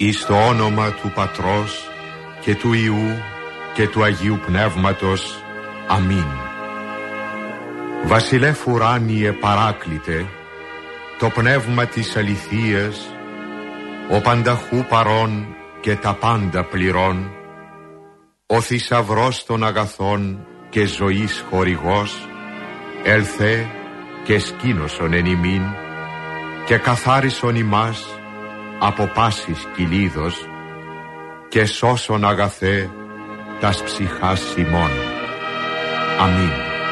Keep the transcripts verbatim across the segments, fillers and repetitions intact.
εις το όνομα του Πατρός και του Υιού και του Αγίου Πνεύματος. Αμήν. Βασιλεύ ουράνιε παράκλητε, το πνεύμα της αληθείας, ο πανταχού παρών και τα πάντα πληρών, ο θησαυρός των αγαθών και ζωής χορηγός, έλθε και σκήνωσον εν ημίν και καθάρισον ημάς από πάσης κυλίδος και σώσον αγαθέ τας ψυχάς ημών. Αμήν.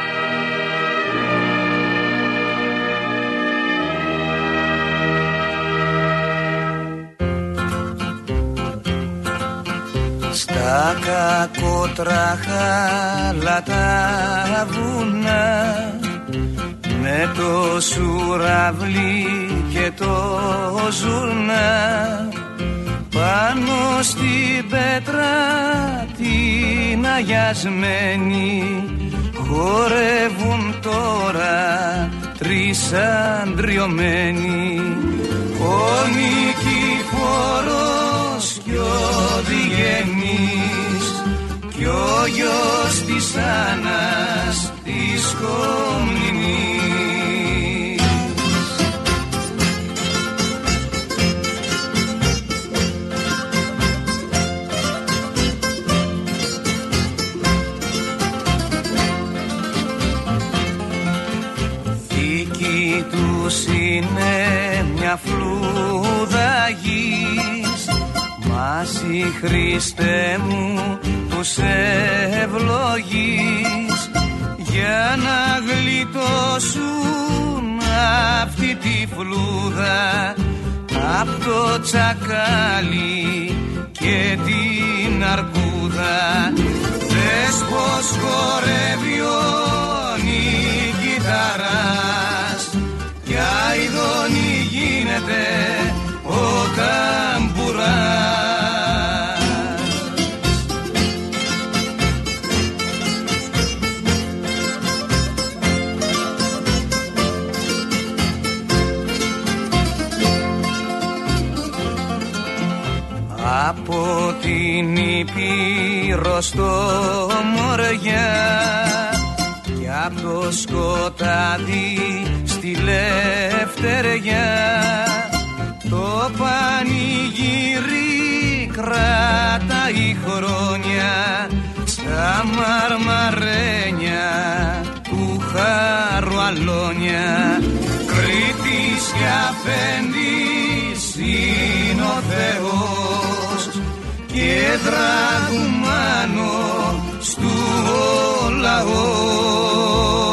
Στα κακότραχα τα βουνά, με το σουραβλί και το ζουρνά, πάνω στην πέτρα την αγιασμένη, χορεύουν τώρα τρεις αντριωμένοι. Ο Νικηφόρος κι ο Διγενής κι ο γιος της Άννας της Κομνηνής. Δική τους είναι μια φλούδα γης, μάση Χριστέ μου τους ευλογείς, για να γλιτώσουν αυτή τη φλούδα απ' το τσακάλι και την αρκούδα. Δες πως χορεύει ο Νικηταράς, κι αηδόνι γίνεται ο καμπουράς. Από την Ήπειρο στο Μοριά κι απ' το σκοτάδι στη Λευτεριά, το πανηγύρι κρατάει χρόνια στα μαρμαρένια του Χαρουαλόνια. Κρήτης και αφέντης είναι ο Θεός και δραγουμάνο στου ο λαός.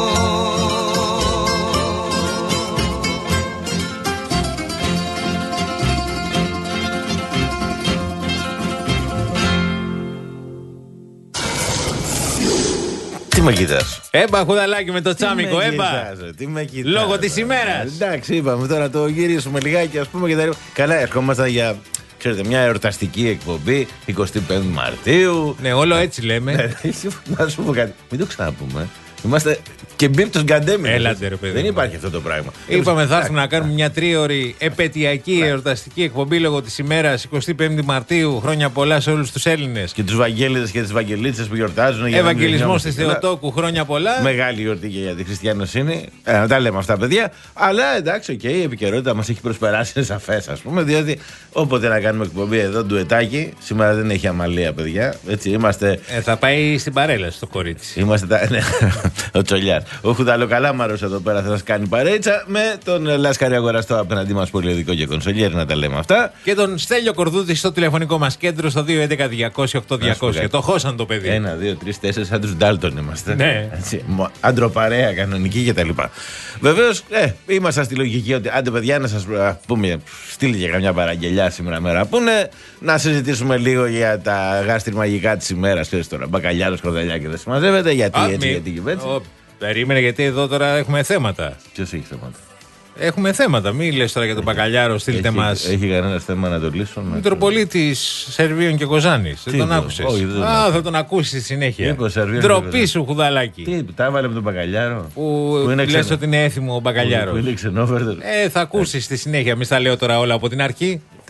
Τι με κοιτάς? Έμπα χουδαλάκι με το τσάμικο, έμπα. Τι με κοιτάς? Λόγω της ημέρας. Εντάξει, είπαμε τώρα το γυρίσουμε λιγάκι, ας πούμε και τα. Καλά, ερχόμαστε για, ξέρετε, μια εορταστική εκπομπή εικοστή πέμπτη Μαρτίου. Ναι, όλο έτσι λέμε. Να σου πω κάτι. Μην το ξαναπούμε. Είμαστε και μπίπτος γκαντέμι. Έλατε, ρε παιδί. Δεν υπάρχει αυτό το πράγμα. Είπαμε θα έρθουμε να κάνουμε μια τρίωρη επαιτειακή εορταστική εκπομπή λόγω της ημέρας εικοστή πέμπτη Μαρτίου. Χρόνια πολλά σε όλους τους Έλληνες. Και τους Βαγγέλιδες και τις Βαγγελίτσες που γιορτάζουν. Ευαγγελισμός της Θεοτόκου, χρόνια πολλά. Μεγάλη γιορτή και για τη χριστιανοσύνη. Ε, να τα λέμε αυτά, παιδιά. Αλλά εντάξει, okay, η επικαιρότητα μας έχει προσπεράσει, είναι σαφές, ας πούμε. Διότι όποτε να κάνουμε εκπομπή εδώ, ντουετάκι, σήμερα δεν έχει αμαλία, παιδιά. Έτσι, είμαστε... ε, θα πάει στην παρέλαση το κορίτσι. Είμαστε τα. Ναι. Ο Τσολιάς. Ο Χουδαλοκαλάμαρος εδώ πέρα θα σας κάνει παρέτσα με τον Λάσκαρη Αγοραστό απέναντί μας, πολυεδικό και κονσολιέρ, να τα λέμε αυτά. Και τον Στέλιο Κορδούτη στο τηλεφωνικό μας κέντρο στο δύο έντεκα διακόσια οκτώ διακόσια. Το χώσαν το παιδί. Ένα, δύο, τρεις, τέσσερις, σαν τους Ντάλτον είμαστε. Ναι. Αντροπαρέα, κανονική κτλ. Βεβαίως, ε, είμαστε στη λογική ότι άντε παιδιά να σας πούμε, στείλει και καμιά παραγγελιά σήμερα μέρα που είναι, να συζητήσουμε λίγο για τα γαστριμαγικά της ημέρας. Ξέρεις τώρα, μπακαλιάρος, κορδαλιάκι δεν συμμαζεύεται, γιατί Α, έτσι, μη... γιατί έτσι. Ο, περίμενε, γιατί εδώ τώρα έχουμε θέματα. Ποιος έχει θέματα? Έχουμε θέματα. Μην λες τώρα για τον μπακαλιάρο, στείλτε μας. Έχει κανένα θέμα να το λύσω? Μητροπολίτης Σερβίων και Κοζάνης. Δεν τον άκουσες? Όχι, δεν Α, θα τον ακούσεις στη συνέχεια. Ντροπή σου, Χουδαλάκι. Τι, τα έβαλε με τον μπακαλιάρο. Που, που λες ξενο... ότι είναι έθιμο ο μπακαλιάρος. Που είναι ξενόφερτος. Ε, θα ακούσεις στη συνέχεια. Μη στα λέω τώρα όλα από την αρχή.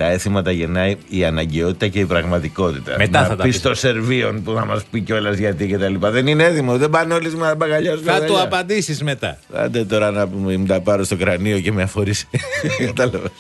Τα έθιμα τα γεννάει η αναγκαιότητα και η πραγματικότητα. Μετά να θα τα πει πεις. στο Σερβίον που θα μας πει κιόλας γιατί και τα λοιπά. Δεν είναι έτοιμο, δεν πάνε όλοι με μπαγκαλιά. Θα του απαντήσεις μετά. Άντε τώρα να πούμε, μην τα πάρω στο κρανίο και με αφορήσει. Κατάλαβες.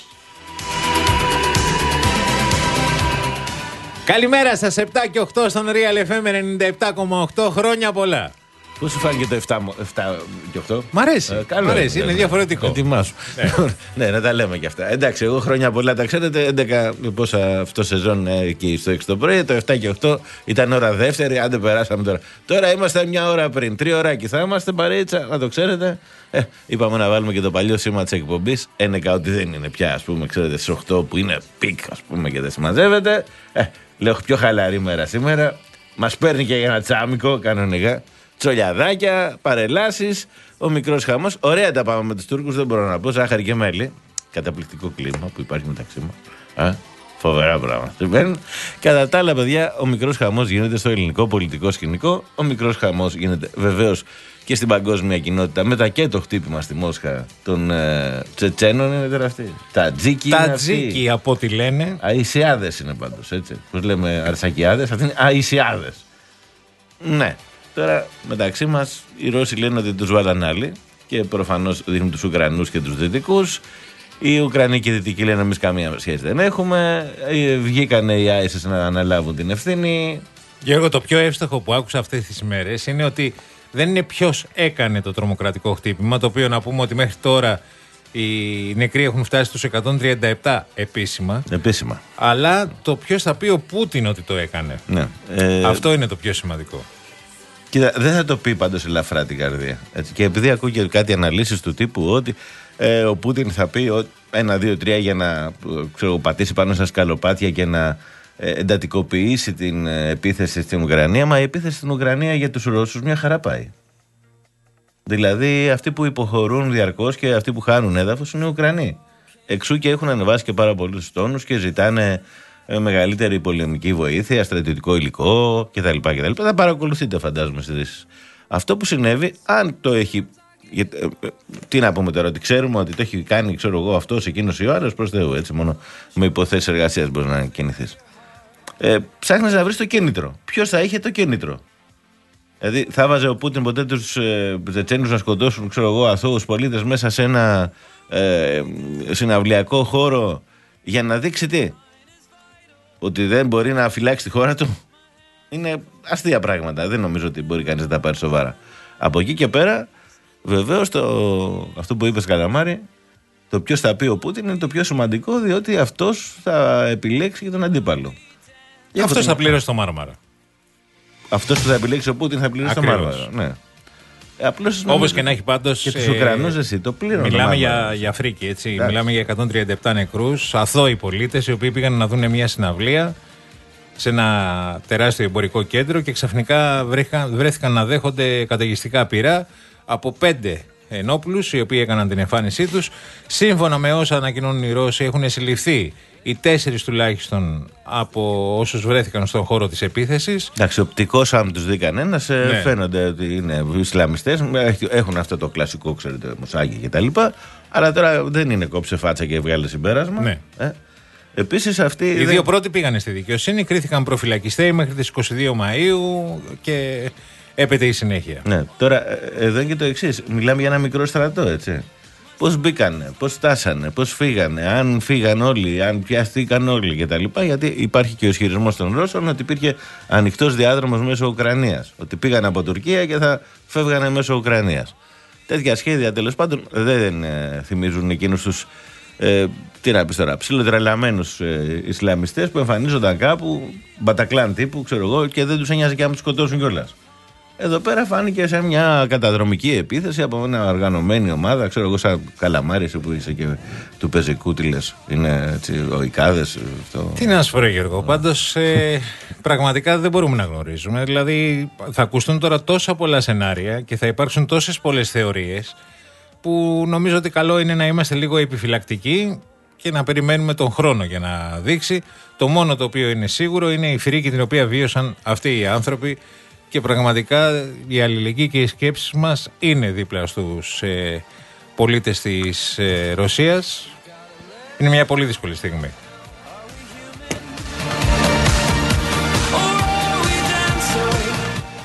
Καλημέρα σας, επτά και οκτώ στον Real εφ εμ ενενήντα επτά κόμμα οκτώ. Χρόνια πολλά. Πώς σου φάνηκε το επτά και οκτώ? Μ' αρέσει. Ε, καλό Μ' αρέσει, είναι, είναι ναι. διαφορετικό. Ετοιμάσου. Ναι. ναι, να τα λέμε κι αυτά. Εντάξει, εγώ χρόνια πολλά τα ξέρετε. έντεκα πόσα αυτό σεζόν ε, εκεί στο έξι το πρωί. Το επτά και οκτώ ήταν ώρα δεύτερη. Άντε, περάσαμε τώρα. Τώρα είμαστε μια ώρα πριν. Τρία ωράκι θα είμαστε παρέτσα, να το ξέρετε. Ε, είπαμε να βάλουμε και το παλιό σήμα της εκπομπής. Ένεκα ότι δεν είναι πια, ας πούμε, ξέρετε, στις οκτώ που είναι πικ, ας πούμε, και δεν συμμαζεύεται. Ε, λέω πιο χαλαρή μέρα σήμερα. Μας παίρνει και για ένα τσάμικο κανονικά. Τσολιαδάκια, παρελάσεις, ο μικρός χαμός. Ωραία τα πάμε με τους Τούρκους, δεν μπορώ να πω. Ζάχαρη και μέλι. Καταπληκτικό κλίμα που υπάρχει μεταξύ μας. Φοβερά πράγματα συμβαίνουν. Κατά τα άλλα, παιδιά, ο μικρός χαμός γίνεται στο ελληνικό πολιτικό σκηνικό. Ο μικρός χαμός γίνεται βεβαίως και στην παγκόσμια κοινότητα. Μετά και το χτύπημα στη Μόσχα των ε, Τσετσένων είναι τεραστή. Τα τζίκι. Τα τζίκι από ό,τι λένε. Αϊσιάδες είναι πάντως, έτσι. Πώς λέμε αρσακιάδες, αυτοί είναι αϊσιάδες. Ναι. Τώρα μεταξύ μας οι Ρώσοι λένε ότι τους βάλαν άλλοι και προφανώς δείχνουν τους Ουκρανούς και τους Δυτικούς. Οι Ουκρανοί και οι Δυτικοί λένε εμείς καμία σχέση δεν έχουμε. Βγήκανε οι Άισες να αναλάβουν την ευθύνη. Γιώργο, το πιο εύστοχο που άκουσα αυτές τις ημέρες είναι ότι δεν είναι ποιος έκανε το τρομοκρατικό χτύπημα, το οποίο να πούμε ότι μέχρι τώρα οι νεκροί έχουν φτάσει στους εκατόν τριάντα επτά επίσημα. Επίσημα. Αλλά το ποιος θα πει ο Πούτιν ότι το έκανε. Ναι. Ε... Αυτό είναι το πιο σημαντικό. Κοίτα, δεν θα το πει πάντως ελαφρά την καρδία. Έτσι. Και επειδή ακούω και κάτι αναλύσεις του τύπου ότι ε, ο Πούτιν θα πει ότι ένα, δύο, τρία για να ξέρω, πατήσει πάνω στα σκαλοπάτια και να ε, εντατικοποιήσει την ε, επίθεση στην Ουκρανία. Μα η επίθεση στην Ουκρανία για τους Ρώσους μια χαρά πάει. Δηλαδή αυτοί που υποχωρούν διαρκώς και αυτοί που χάνουν έδαφος είναι οι Ουκρανοί. Εξού και έχουν ανεβάσει και πάρα πολλούς τόνους και ζητάνε ε, μεγαλύτερη πολεμική βοήθεια, στρατιωτικό υλικό κτλ. κτλ. Θα παρακολουθείτε, φαντάζομαι, στις ειδήσεις. Αυτό που συνέβη, αν το έχει. Ε, ε, τι να πούμε τώρα, ότι ξέρουμε ότι το έχει κάνει, ξέρω εγώ, αυτός εκείνος ή ο άλλος, προς Θεού, έτσι, μόνο με υποθέσεις εργασίας μπορεί να κινηθείς. Ε, ψάχνεις να βρεις το κίνητρο. Ποιος θα είχε το κίνητρο? Δηλαδή, θα βάζε ο Πούτιν ποτέ τους ε, Τσετσένους να σκοτώσουν, ξέρω εγώ, αθώους πολίτες μέσα σε ένα ε, συναυλιακό χώρο για να δείξει τι? Ότι δεν μπορεί να φυλάξει τη χώρα του? Είναι αστεία πράγματα. Δεν νομίζω ότι μπορεί κανείς να τα πάρει σοβαρά. Από εκεί και πέρα, βεβαίως, το, αυτό που είπες, Καλαμάρη, το ποιος θα πει ο Πούτιν είναι το πιο σημαντικό, διότι αυτός θα επιλέξει και τον αντίπαλο. Αυτός θα πληρώσει το Μάρμαρα. Αυτός που θα επιλέξει ο Πούτιν θα πληρώσει το Μάρμαρα. Ναι. Απλώς, όπως και να έχει πάντως. Και τους Ουκρανούς εσύ το πλήρωνε. Μιλάμε για, για φρίκη, έτσι. Άς. Μιλάμε για εκατόν τριάντα επτά νεκρούς, αθώοι πολίτες, οι οποίοι πήγαν να δουν μια συναυλία σε ένα τεράστιο εμπορικό κέντρο και ξαφνικά βρέθηκαν, βρέθηκαν να δέχονται καταιγιστικά πυρά από πέντε ενόπλους, οι οποίοι έκαναν την εμφάνισή τους. Σύμφωνα με όσα ανακοινώνουν οι Ρώσοι, έχουν συλληφθεί οι τέσσερις τουλάχιστον από όσους βρέθηκαν στον χώρο της επίθεσης. Εντάξει, οπτικώς, αν τους δει κανένας, ναι, φαίνονται ότι είναι Ισλαμιστές. Έχουν αυτό το κλασικό, ξέρετε, μουσάκι κτλ. Αλλά τώρα δεν είναι κόψε φάτσα και βγάλε συμπέρασμα. Ναι. Ε. Επίσης, αυτοί. Οι δεν... δύο πρώτοι πήγανε στη δικαιοσύνη, κρίθηκαν προφυλακιστέοι μέχρι τις είκοσι δύο Μαΐου και έπεται η συνέχεια. Ναι, τώρα εδώ είναι και το εξής. Μιλάμε για ένα μικρό στρατό, έτσι. Πώς μπήκανε, πώς φτάσανε, πώς φύγανε, αν φύγαν όλοι, αν πιάστηκαν όλοι κτλ. Γιατί υπάρχει και ο ισχυρισμός των Ρώσων ότι υπήρχε ανοιχτός διάδρομος μέσω Ουκρανίας. Ότι πήγαν από Τουρκία και θα φεύγανε μέσω Ουκρανίας. Τέτοια σχέδια τέλος πάντων δεν ε, θυμίζουν εκείνους τους. Ε, τι να πεις τώρα, ψιλοτρελαμένους ε, Ισλαμιστές που εμφανίζονταν κάπου, μπατακλάν τύπου, ξέρω εγώ, και δεν τους ένοιαζε και να τους σκοτώσουν κιόλας. Εδώ πέρα φάνηκε σε μια καταδρομική επίθεση από μια οργανωμένη ομάδα, ξέρω εγώ, σαν Καλαμάρης που είσαι και του πεζικού, τι λες, είναι έτσι, ο Ικάδες. Αυτό... Τι να σου πω, Γιώργο, πάντως ε, πραγματικά δεν μπορούμε να γνωρίζουμε. Δηλαδή θα ακουστούν τώρα τόσα πολλά σενάρια και θα υπάρξουν τόσες πολλές θεωρίες που νομίζω ότι καλό είναι να είμαστε λίγο επιφυλακτικοί και να περιμένουμε τον χρόνο για να δείξει. Το μόνο το οποίο είναι σίγουρο είναι η φρίκη την οποία βίωσαν αυτοί οι άνθρωποι και πραγματικά η αλληλεγγύη και οι σκέψεις μας είναι δίπλα στους ε, πολίτες της ε, Ρωσίας. Είναι μια πολύ δύσκολη στιγμή.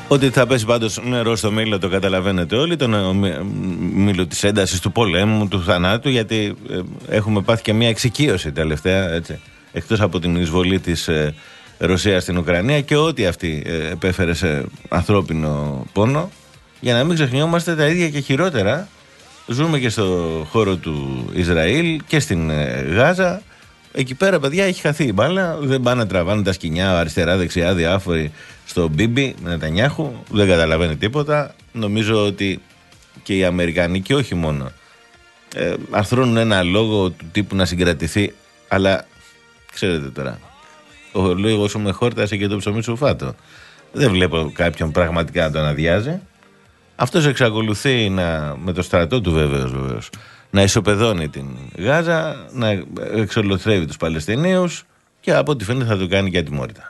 Ότι θα πέσει πάντως νερό στο μήλο το καταλαβαίνετε όλοι, τον μήλο της έντασης του πολέμου, του θανάτου, γιατί ε, έχουμε πάθει και μια εξοικείωση τελευταία, έτσι, εκτός από την εισβολή της ε, Ρωσίας στην Ουκρανία και ό,τι αυτή ε, επέφερε σε ανθρώπινο πόνο. Για να μην ξεχνιόμαστε τα ίδια και χειρότερα, ζούμε και στο χώρο του Ισραήλ και στην ε, Γάζα. Εκεί πέρα, παιδιά, έχει χαθεί η μπάλα. Δεν πάνε να τραβάνε τα σκοινιά αριστερά-δεξιά διάφοροι στο Μπίμπι με Νετανιάχου. Δεν καταλαβαίνει τίποτα. Νομίζω ότι και οι Αμερικανοί, και όχι μόνο, ε, αρθρώνουν ένα λόγο του τύπου να συγκρατηθεί. Αλλά ξέρετε τώρα, ο λόγος σου με χόρτασε και το ψωμί σου φάτο. Δεν βλέπω κάποιον πραγματικά να τον αδειάζει. Αυτός εξακολουθεί να, με το στρατό του βέβαιος, βέβαιος, να ισοπεδώνει την Γάζα, να εξολοθρεύει τους Παλαιστινίους και από ό,τι φαίνεται θα το κάνει και ατιμόρυτα.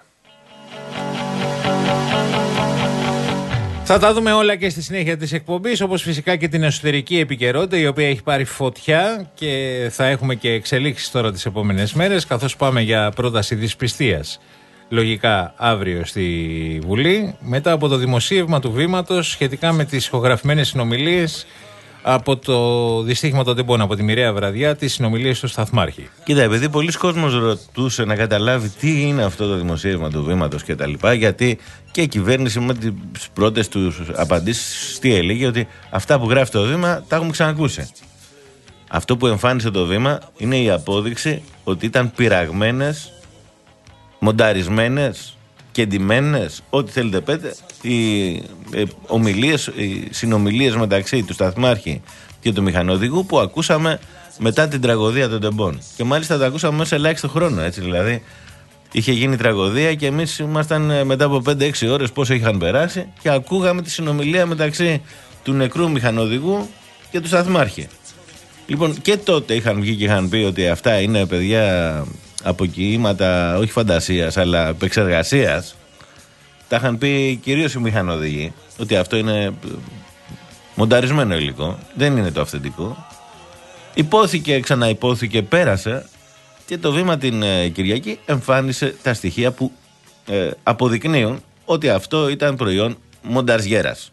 Θα τα δούμε όλα και στη συνέχεια της εκπομπής, όπως φυσικά και την εσωτερική επικαιρότητα, η οποία έχει πάρει φωτιά και θα έχουμε και εξελίξεις τώρα τις επόμενες μέρες, καθώς πάμε για πρόταση δυσπιστίας. Λογικά αύριο στη Βουλή, μετά από το δημοσίευμα του Βήματος σχετικά με τις ηχογραφημένες συνομιλίες από το δυστύχημα των τεμπών, από τη μοιραία βραδιά, τις συνομιλίες του Σταθμάρχη. Κοίτα, επειδή πολλοί κόσμος ρωτούσε να καταλάβει τι είναι αυτό το δημοσίευμα του Βήματος και τα λοιπά, γιατί και η κυβέρνηση με τις πρώτες του απαντήσεις τι έλεγε, ότι αυτά που γράφει το Βήμα τα έχουμε ξανακούσει. Αυτό που εμφάνισε το Βήμα είναι η απόδειξη ότι ήταν πειραγμένες, μονταρισμένες και ντυμένες, ό,τι θέλετε πέτε, οι ε, ομιλίες, οι συνομιλίες μεταξύ του Σταθμάρχη και του μηχανοδηγού που ακούσαμε μετά την τραγωδία των τεμπών. Και μάλιστα τα ακούσαμε μέσα σε ελάχιστο χρόνο, έτσι, δηλαδή είχε γίνει τραγωδία και εμείς ήμασταν μετά από πέντε έξι ώρες πόσο είχαν περάσει και ακούγαμε τη συνομιλία μεταξύ του νεκρού μηχανοδηγού και του Σταθμάρχη. Λοιπόν, και τότε είχαν βγει και είχαν πει ότι αυτά είναι, παιδιά, αποκοιήματα όχι φαντασίας αλλά επεξεργασίας. Τα είχαν πει κυρίως οι μηχανοδηγοί ότι αυτό είναι μονταρισμένο υλικό, δεν είναι το αυθεντικό. Υπόθηκε, ξαναυπόθηκε, πέρασε και το Βήμα την ε, Κυριακή εμφάνισε τα στοιχεία που ε, αποδεικνύουν ότι αυτό ήταν προϊόν μονταρζιέρας.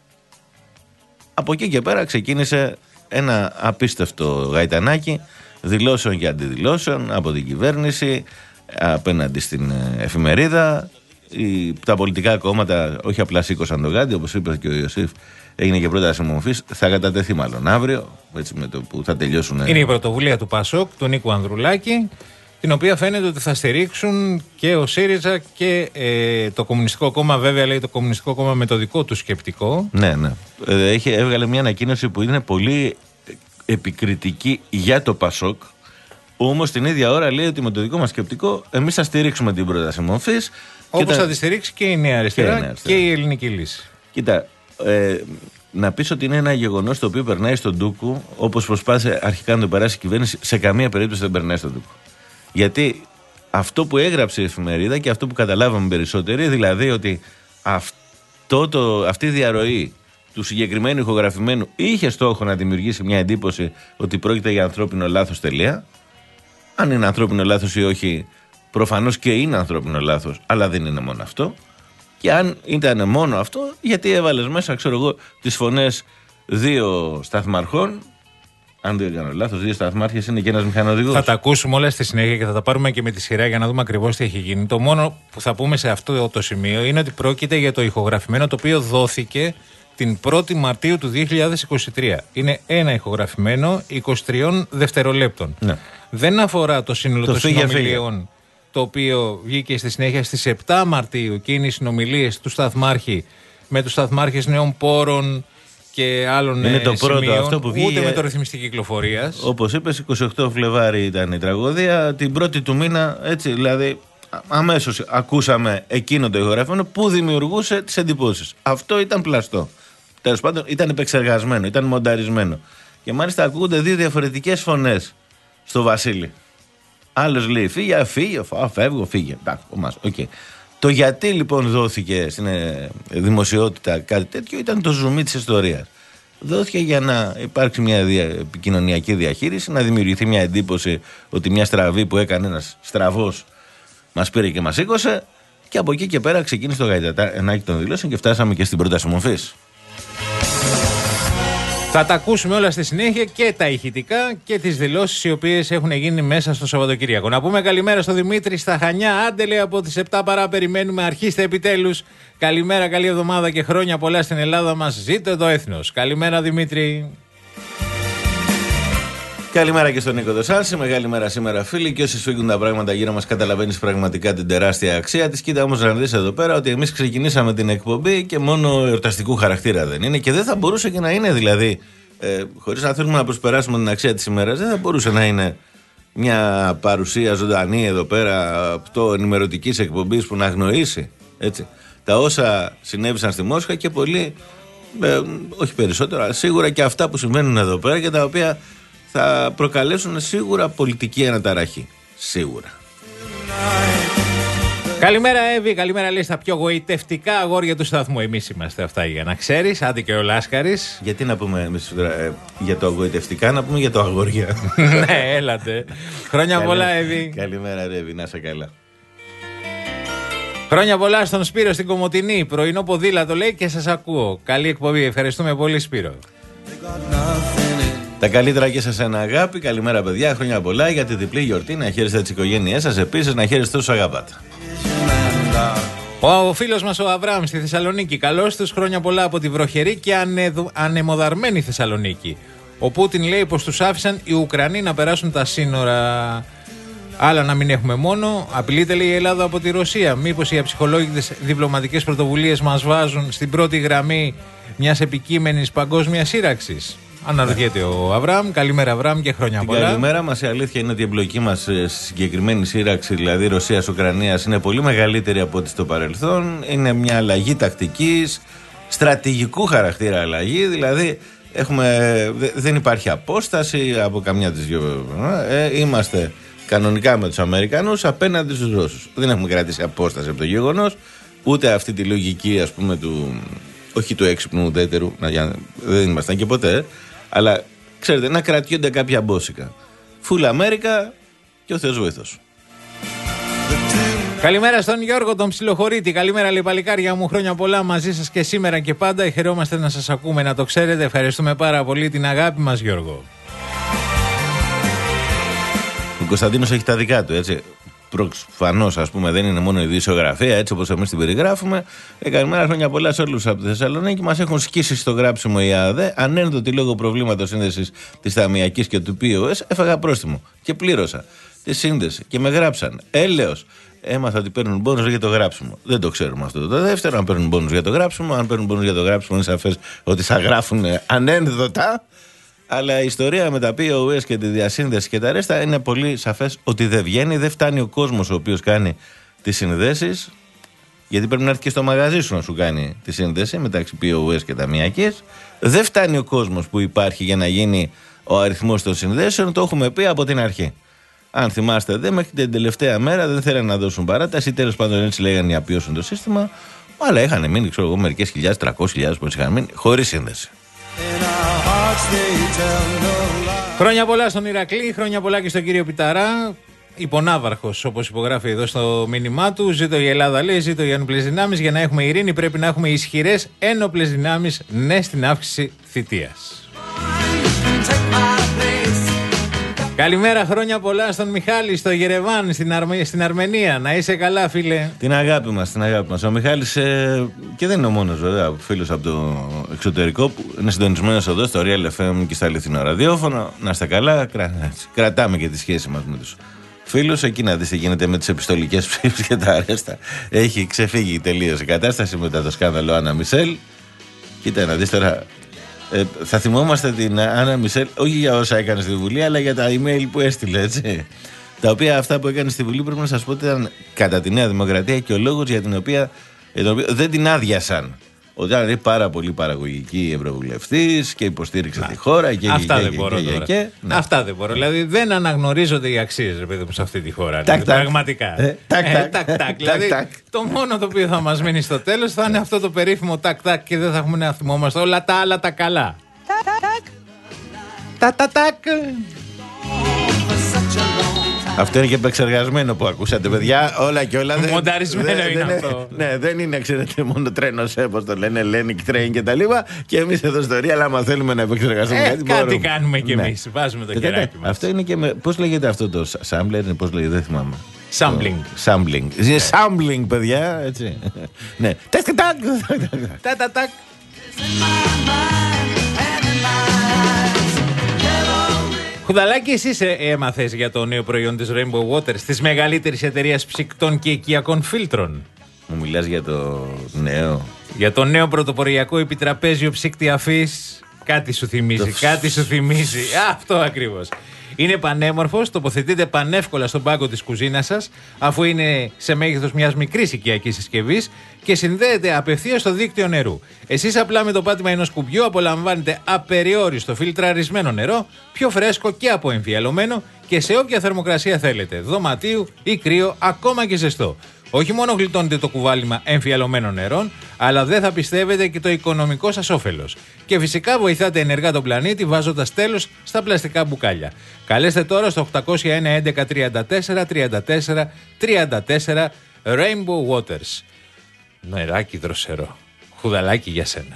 Από εκεί και πέρα ξεκίνησε ένα απίστευτο γαϊτανάκι δηλώσεων και αντιδηλώσεων από την κυβέρνηση απέναντι στην εφημερίδα. Οι, τα πολιτικά κόμματα όχι απλά σήκωσαν το γάντι, όπως είπε και ο Ιωσήφ, έγινε και πρόταση μορφής. Θα κατατεθεί μάλλον αύριο, έτσι, με το που θα τελειώσουν. Είναι η πρωτοβουλία του ΠΑΣΟΚ, του Νίκου Ανδρουλάκη, την οποία φαίνεται ότι θα στηρίξουν και ο ΣΥΡΙΖΑ και ε, το Κομμουνιστικό Κόμμα. Βέβαια, λέει το Κομμουνιστικό Κόμμα με το δικό του σκεπτικό. Ναι, ναι. Ε, έχει, έβγαλε μια ανακοίνωση που είναι πολύ επικριτική για το ΠΑΣΟΚ. Όμως την ίδια ώρα λέει ότι με το δικό μας σκεπτικό εμείς θα στηρίξουμε την πρόταση μορφής. Όπως θα τη στηρίξει και η Νέα Αριστερά και, και η Ελληνική Λύση. Κοίτα, ε, να πεις ότι είναι ένα γεγονός το οποίο περνάει στον Ντούκου, όπως προσπάθησε αρχικά να το περάσει η κυβέρνηση, σε καμία περίπτωση δεν περνάει στον Ντούκου. Γιατί αυτό που έγραψε η εφημερίδα και αυτό που καταλάβαμε περισσότεροι, δηλαδή ότι αυτό το, αυτή η διαρροή του συγκεκριμένου ηχογραφημένου είχε στόχο να δημιουργήσει μια εντύπωση ότι πρόκειται για ανθρώπινο λάθος, τελεία. Αν είναι ανθρώπινο λάθος ή όχι, προφανώς και είναι ανθρώπινο λάθος, αλλά δεν είναι μόνο αυτό. Και αν ήταν μόνο αυτό, γιατί έβαλες μέσα, ξέρω εγώ, τις φωνές δύο σταθμαρχών. Αν δεν κάνω λάθος, δύο σταθμάρχες είναι και ένας μηχανοδηγός. Θα τα ακούσουμε όλα στη συνέχεια και θα τα πάρουμε και με τη σειρά για να δούμε ακριβώς τι έχει γίνει. Το μόνο που θα πούμε σε αυτό το σημείο είναι ότι πρόκειται για το ηχογραφημένο το οποίο δόθηκε την πρώτη Μαρτίου του δύο χιλιάδες είκοσι τρία. Είναι ένα ηχογραφημένο είκοσι τριών δευτερολέπτων. Ναι. Δεν αφορά το σύνολο των συνομιλιών, το οποίο βγήκε στη συνέχεια στις επτά Μαρτίου και είναι οι συνομιλίες του Σταθμάρχη με τους Σταθμάρχες Νέων Πόρων και άλλων είναι το σημείων, πρώτο αυτό που βγήκε, ούτε με το ρυθμιστική κυκλοφορίας. Όπως είπες, εικοστή ογδόη Φλεβάρι ήταν η τραγωδία, την πρώτη του μήνα, έτσι, δηλαδή αμέσως ακούσαμε εκείνο το ηχογραφημένο που δημιουργούσε τις εντυπώσεις. Αυτό ήταν πλαστό. Τέλος πάντων, ήταν επεξεργασμένο, ήταν μονταρισμένο. Και μάλιστα ακούγονται δύο διαφορετικές φωνές στο Βασίλη. Άλλος λέει φύγε, φύγε, φεύγω, φύγε. Okay. Το γιατί λοιπόν δόθηκε στην ε, δημοσιότητα κάτι τέτοιο ήταν το ζουμί της ιστορίας. Δόθηκε για να υπάρξει μια δια, επικοινωνιακή διαχείριση, να δημιουργηθεί μια εντύπωση ότι μια στραβή που έκανε ένας στραβός μας πήρε και μας σήκωσε, Και από εκεί και πέρα ξεκίνησε το γαϊτανάκι των δηλώσεων και φτάσαμε και στην πρόταση μορφής. Θα τα ακούσουμε όλα στη συνέχεια, και τα ηχητικά και τις δηλώσεις οι οποίες έχουν γίνει μέσα στο Σαββατοκύριακο. Να πούμε καλημέρα στο Δημήτρη στα Χανιά. Άντε, λέει, από τις επτά παρά περιμένουμε. Αρχίστε επιτέλους. Καλημέρα, καλή εβδομάδα και χρόνια πολλά στην Ελλάδα μας. Ζήτω το έθνος. Καλημέρα, Δημήτρη. Καλημέρα και στον Νίκο Δοσάλση. Μεγάλη μέρα σήμερα, φίλοι. Και όσοι σφίγγουν τα πράγματα γύρω μας, καταλαβαίνεις πραγματικά την τεράστια αξία της. Κοίτα όμως να δεις εδώ πέρα ότι εμείς ξεκινήσαμε την εκπομπή και μόνο εορταστικού χαρακτήρα δεν είναι. Και δεν θα μπορούσε και να είναι, δηλαδή, ε, χωρίς να θέλουμε να προσπεράσουμε την αξία της ημέρας, δεν θα μπορούσε να είναι μια παρουσία ζωντανή εδώ πέρα αυτό ενημερωτικής εκπομπής που να αγνοήσει, έτσι, τα όσα συνέβησαν στη Μόσχα και πολύ, ε, όχι περισσότερο, αλλά σίγουρα και αυτά που συμβαίνουν εδώ πέρα και τα οποία θα προκαλέσουν σίγουρα πολιτική αναταραχή. Σίγουρα. Καλημέρα, Εύη. Καλημέρα, λέει, στα πιο γοητευτικά αγόρια του σταθμού. Εμείς είμαστε αυτά, για να ξέρεις. Άντε και ο Λάσκαρης. Γιατί να πούμε εμείς ε, για το γοητευτικά, να πούμε για το αγόρια. Ναι, έλατε. Χρόνια πολλά, Εύη. Καλημέρα, Εύη. Να είσαι καλά. Χρόνια πολλά στον Σπύρο στην Κομοτηνή. Πρωινό ποδήλατο, λέει, και σας ακούω. Καλή εκπομπή. Ευχαριστούμε πολύ, Σπύρο. Τα καλύτερα και σε ένα, αγάπη. Καλημέρα, παιδιά. Χρόνια πολλά για τη διπλή γιορτή. Να χαίρεστε τις οικογένειές σας. Επίσης, να χαίρεστε όσους αγαπάτε. Ο φίλος μας ο Αβραάμ στη Θεσσαλονίκη. Καλώς τους, χρόνια πολλά από τη βροχερή και ανεδου... ανεμοδαρμένη Θεσσαλονίκη. Ο Πούτιν λέει πως τους άφησαν οι Ουκρανοί να περάσουν τα σύνορα. Άλλα να μην έχουμε μόνο. Απειλείται, λέει, η Ελλάδα από τη Ρωσία. Μήπως οι αψυχολόγητες διπλωματικές πρωτοβουλίες μας βάζουν στην πρώτη γραμμή μιας επικείμενης παγκόσμιας σύραξης? Αναρωτιέται ο Αβραάμ. Καλημέρα, Αβραάμ, και χρόνια Την πολλά. Καλημέρα μας. Η αλήθεια είναι ότι η εμπλοκή μας στη συγκεκριμένη σύραξη, δηλαδή Ρωσίας-Ουκρανίας, είναι πολύ μεγαλύτερη από ό,τι στο παρελθόν. Είναι μια αλλαγή τακτικής, στρατηγικού χαρακτήρα αλλαγή. Δηλαδή έχουμε, δεν υπάρχει απόσταση από καμιά της δύο. Ε, είμαστε κανονικά με τους Αμερικανούς απέναντι στους Ρώσους. Δεν έχουμε κρατήσει απόσταση από το γεγονός, ούτε αυτή τη λογική, ας πούμε, του, όχι του έξυπνου ουδέτερου, δεν ήμασταν και ποτέ, αλλά ξέρετε, να κρατιούνται κάποια μπόσικα. Φουλ Αμέρικα και ο Θεός βοήθος. Καλημέρα στον Γιώργο, τον ψιλοχωρίτη. Καλημέρα, λέει, παλικάρια μου. Χρόνια πολλά μαζί σας και σήμερα και πάντα. Χαιρόμαστε να σας ακούμε, να το ξέρετε. Ευχαριστούμε πάρα πολύ την αγάπη μας, Γιώργο. Ο Κωνσταντίνος έχει τα δικά του, έτσι. Προφανώς, ας πούμε, δεν είναι μόνο η ειδησιογραφία, έτσι όπως εμείς την περιγράφουμε. Ε, καλημέρα, χρόνια πολλά σε όλους από τη Θεσσαλονίκη. Μας έχουν σκίσει στο γράψιμο οι ΑΔΕ. Ανένδοτη λόγω προβλήματος σύνδεσης της Ταμιακής και του πι ο ες, έφαγα πρόστιμο και πλήρωσα τη σύνδεση και με γράψαν. Έλεος. Έμαθα ότι παίρνουν μπόνους για το γράψιμο. Δεν το ξέρουμε αυτό. Το δεύτερο, αν παίρνουν μπόνους για το γράψιμο, αν παίρνουν μπόνους για το γράψιμο, είναι σαφές ότι θα γράφουν ανένδοτα. Αλλά η ιστορία με τα πι ο ες και τη διασύνδεση και τα ρέστα είναι πολύ σαφές ότι δεν βγαίνει, δεν φτάνει ο κόσμος ο οποίος κάνει τις συνδέσεις, γιατί πρέπει να έρθει και στο μαγαζί σου να σου κάνει τη σύνδεση μεταξύ πι ο ες και ταμιακής. Δεν φτάνει ο κόσμος που υπάρχει για να γίνει ο αριθμός των συνδέσεων, το έχουμε πει από την αρχή. Αν θυμάστε, δεν μέχρι την τελευταία μέρα δεν θέλανε να δώσουν παράταση, τέλος πάντων έτσι λέγανε να απειώσουν το σύστημα, αλλά είχαν μείνει, ξέρω εγώ, μερικές χιλιάδες, τριακόσιες χιλιάδες που είχαν μείνει χωρίς σύνδεση. Χρόνια πολλά στον Ηρακλή, χρόνια πολλά και στον κύριο Πιταρά. Υπονάβαρχος, όπως υπογράφει εδώ στο μήνυμά του. Ζήτω η Ελλάδα, λέει, ζήτω οι ένοπλες δυνάμεις. Για να έχουμε ειρήνη πρέπει να έχουμε ισχυρές ένοπλες δυνάμεις, ναι στην αύξηση θητείας. Καλημέρα, χρόνια πολλά στον Μιχάλη, στο Γερεβάν, στην, Αρμ... στην Αρμενία. Να είσαι καλά, φίλε. Την αγάπη μας, την αγάπη μας. Ο Μιχάλης, ε, και δεν είναι ο μόνος, βέβαια, φίλος από το εξωτερικό που είναι συντονισμένος εδώ στο Real εφ εμ και στα αληθινό ραδιόφωνο. Να είστε καλά, κρα... κρατάμε και τη σχέση μας με τους φίλους. Εκεί να δεις τι γίνεται με τις επιστολικές ψήφους και τα αρέστα. Έχει ξεφύγει τελείως η κατάσταση μετά το σκάνδαλο Άννα Μισελ. Κοίτα να δεις τώρα. Ε, θα θυμόμαστε την Άννα Μισελ όχι για όσα έκανε στη Βουλή, αλλά για τα email που έστειλε, έτσι. Τα οποία αυτά που έκανε στη Βουλή πρέπει να σας πω ότι ήταν κατά τη Νέα Δημοκρατία και ο λόγος για την οποία, για τον οποίο δεν την άδειασαν. Ότι ήταν πάρα πολύ παραγωγική ευρωβουλευτής και υποστήριξε να, τη χώρα και αυτά και, δεν και, μπορώ και, τώρα. και, ναι. Αυτά δεν μπορώ. Δηλαδή δεν αναγνωρίζονται οι αξίες, ρε παιδί μου, σε αυτή τη χώρα. Τακ, τακ. Πραγματικά. Ε, τακ, ε, τακ. τακ, τακ. Δηλαδή τακ. το μόνο το οποίο θα μας μείνει στο τέλος θα είναι αυτό το περίφημο τακ τακ και δεν θα έχουμε να θυμόμαστε όλα τα άλλα τα καλά. Τα τα τακ. Αυτό είναι και επεξεργασμένο που ακούσατε, παιδιά. Όλα και όλα. Μονταρισμένο δεν, είναι δεν, αυτό. Ναι, δεν είναι, ξέρετε, μόνο τρένο, όπως το λένε, Hellenic Train και τα λοιπά. Και εμείς εδώ στο Real, άμα θέλουμε να επεξεργαστούμε ε, κάτι. Κάτι μπορούμε. κάνουμε κι Ναι. εμείς. Βάζουμε το Ε, κεράκι μας. Αυτό είναι και με. Πώς λέγεται αυτό το sampler, πώς λέγεται, δεν θυμάμαι. Sampling. Sampling. Είναι sampling, παιδιά. Έτσι. Ναι. Τακ, τακ, Τα τα τακ. Χουδαλάκι, εσύ έμαθες για το νέο προϊόν της Rainbow Waters, της μεγαλύτερης εταιρείας ψυκτών και οικιακών φίλτρων. Μου μιλάς για το νέο. Για το νέο πρωτοποριακό επιτραπέζιο ψύκτη αφής. Κάτι σου θυμίζει, Το... κάτι σου θυμίζει. Αυτό ακριβώς. Είναι πανέμορφος, τοποθετείται πανεύκολα στον πάγκο της κουζίνας σας, αφού είναι σε μέγεθος μιας μικρής οικιακής συσκευής και συνδέεται απευθείας στο δίκτυο νερού. Εσείς απλά με το πάτημα ενός κουμπιού απολαμβάνετε απεριόριστο φιλτραρισμένο νερό, πιο φρέσκο και αποεμφιαλωμένο και σε όποια θερμοκρασία θέλετε, δωματίου ή κρύο, ακόμα και ζεστό. Όχι μόνο γλιτώνετε το κουβάλιμα εμφιαλωμένων νερών, αλλά δεν θα πιστεύετε και το οικονομικό σας όφελος. Και φυσικά βοηθάτε ενεργά τον πλανήτη βάζοντας τέλος στα πλαστικά μπουκάλια. Καλέστε τώρα στο οκτώ μηδέν ένα έντεκα τριάντα τέσσερα τριάντα τέσσερα τριάντα τέσσερα Rainbow Waters. Νεράκι δροσερό. Χουδαλάκι για σένα.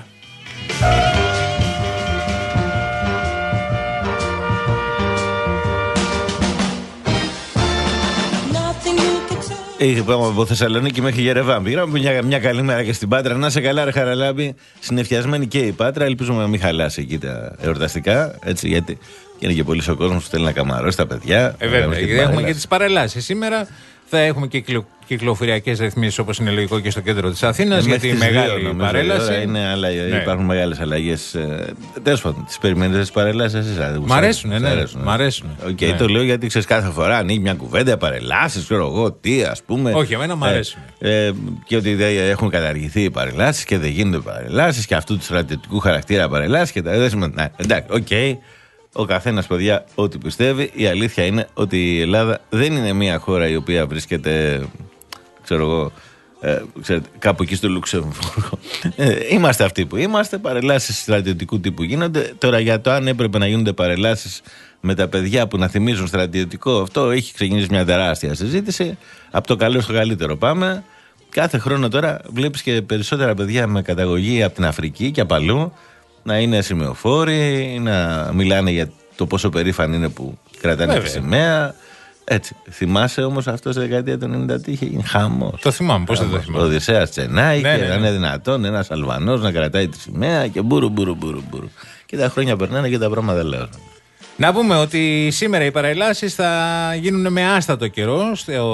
Πάμε από Θεσσαλονίκη μέχρι Γερεβάν. Πήγαμε μια, μια καλή μέρα και στην Πάτρα. Να σε καλά, ρε Χαραλάμπη. Συνεφιασμένη και η Πάτρα. Ελπίζουμε να μην χαλάσει εκεί τα εορταστικά. Έτσι, γιατί είναι και πολύ ο κόσμο που θέλει να καμαρώσει τα παιδιά. Ε, βέβαια. Γιατί έχουμε και τις παρελάσεις. Σήμερα θα έχουμε και κυκλοφοριακές ρυθμίσεις, όπως είναι λογικό και στο κέντρο της Αθήνας. Ε, γιατί η μεγάλη δύο, παρέλαση. Είναι, αλλά ναι. Υπάρχουν μεγάλες αλλαγές. Τέλος πάντων, τις περιμένετε τις παρελάσεις εσείς? Μ' αρέσουν, ναι. αρέσουν, Μ' αρέσουν. Okay, ναι. Το λέω γιατί ξέρεις, κάθε φορά ανοίγει μια κουβέντα, παρελάσεις, ξέρω εγώ τι, ας πούμε. Όχι, εμένα μ' αρέσουν. Ε, ε, και ότι δεν έχουν καταργηθεί οι παρελάσεις και δεν γίνονται παρελάσεις και αυτού του στρατιωτικού χαρακτήρα παρελάσεις και τα. Ναι, εντάξει, οκ. Okay. Ο καθένας, παιδιά, ό,τι πιστεύει. Η αλήθεια είναι ότι η Ελλάδα δεν είναι μια χώρα η οποία βρίσκεται, ξέρω εγώ, ε, ξέρετε, κάπου εκεί στο Λουξεμβούργο. Ε, είμαστε αυτοί που είμαστε. Παρελάσεις στρατιωτικού τύπου γίνονται. Τώρα, για το αν έπρεπε να γίνονται παρελάσεις με τα παιδιά που να θυμίζουν στρατιωτικό, αυτό έχει ξεκινήσει μια τεράστια συζήτηση. Από το καλό στο καλύτερο πάμε. Κάθε χρόνο τώρα βλέπεις και περισσότερα παιδιά με καταγωγή από την Αφρική και από αλλού να είναι σημεοφόροι, να μιλάνε για το πόσο περήφανοι είναι που κρατάνε Βέβαια. τη σημαία. Έτσι. Θυμάσαι όμως αυτό στη δεκαετία του ενενήντα τι είχε γίνει χαμός. Το θυμάμαι, πώς δεν το θυμάμαι. Ο Οδυσσέας Τσενάη ναι, και ναι, ναι. αν είναι δυνατόν ένας Αλβανός να κρατάει τη σημαία και μπουρου μπουρου μπουρου μπουρου. Και τα χρόνια περνάνε και τα πράγματα λέω. Να πούμε ότι σήμερα οι παρελάσεις θα γίνουν με άστατο καιρό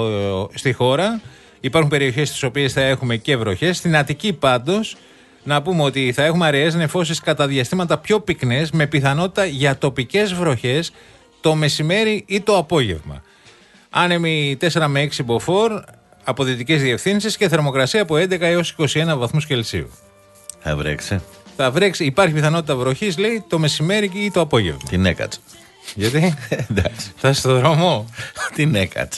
στη χώρα. Υπάρχουν περιοχές στις οποίες θα έχουμε και βροχές. Στην Αττική πάντως, να πούμε ότι θα έχουμε αραιές νεφώσεις κατά διαστήματα πιο πυκνές με πιθανότητα για τοπικές βροχές το μεσημέρι ή το απόγευμα. Άνεμοι τέσσερα με έξι μποφόρ από δυτικές διευθύνσεις και θερμοκρασία από έντεκα έως είκοσι ένα βαθμούς Κελσίου. Θα βρέξει. Θα βρέξει, υπάρχει πιθανότητα βροχής, λέει, το μεσημέρι ή το απόγευμα. Την έκατσα. Γιατί? Εντάξει. Θα είσαι στο δρόμο. Την έκατσα.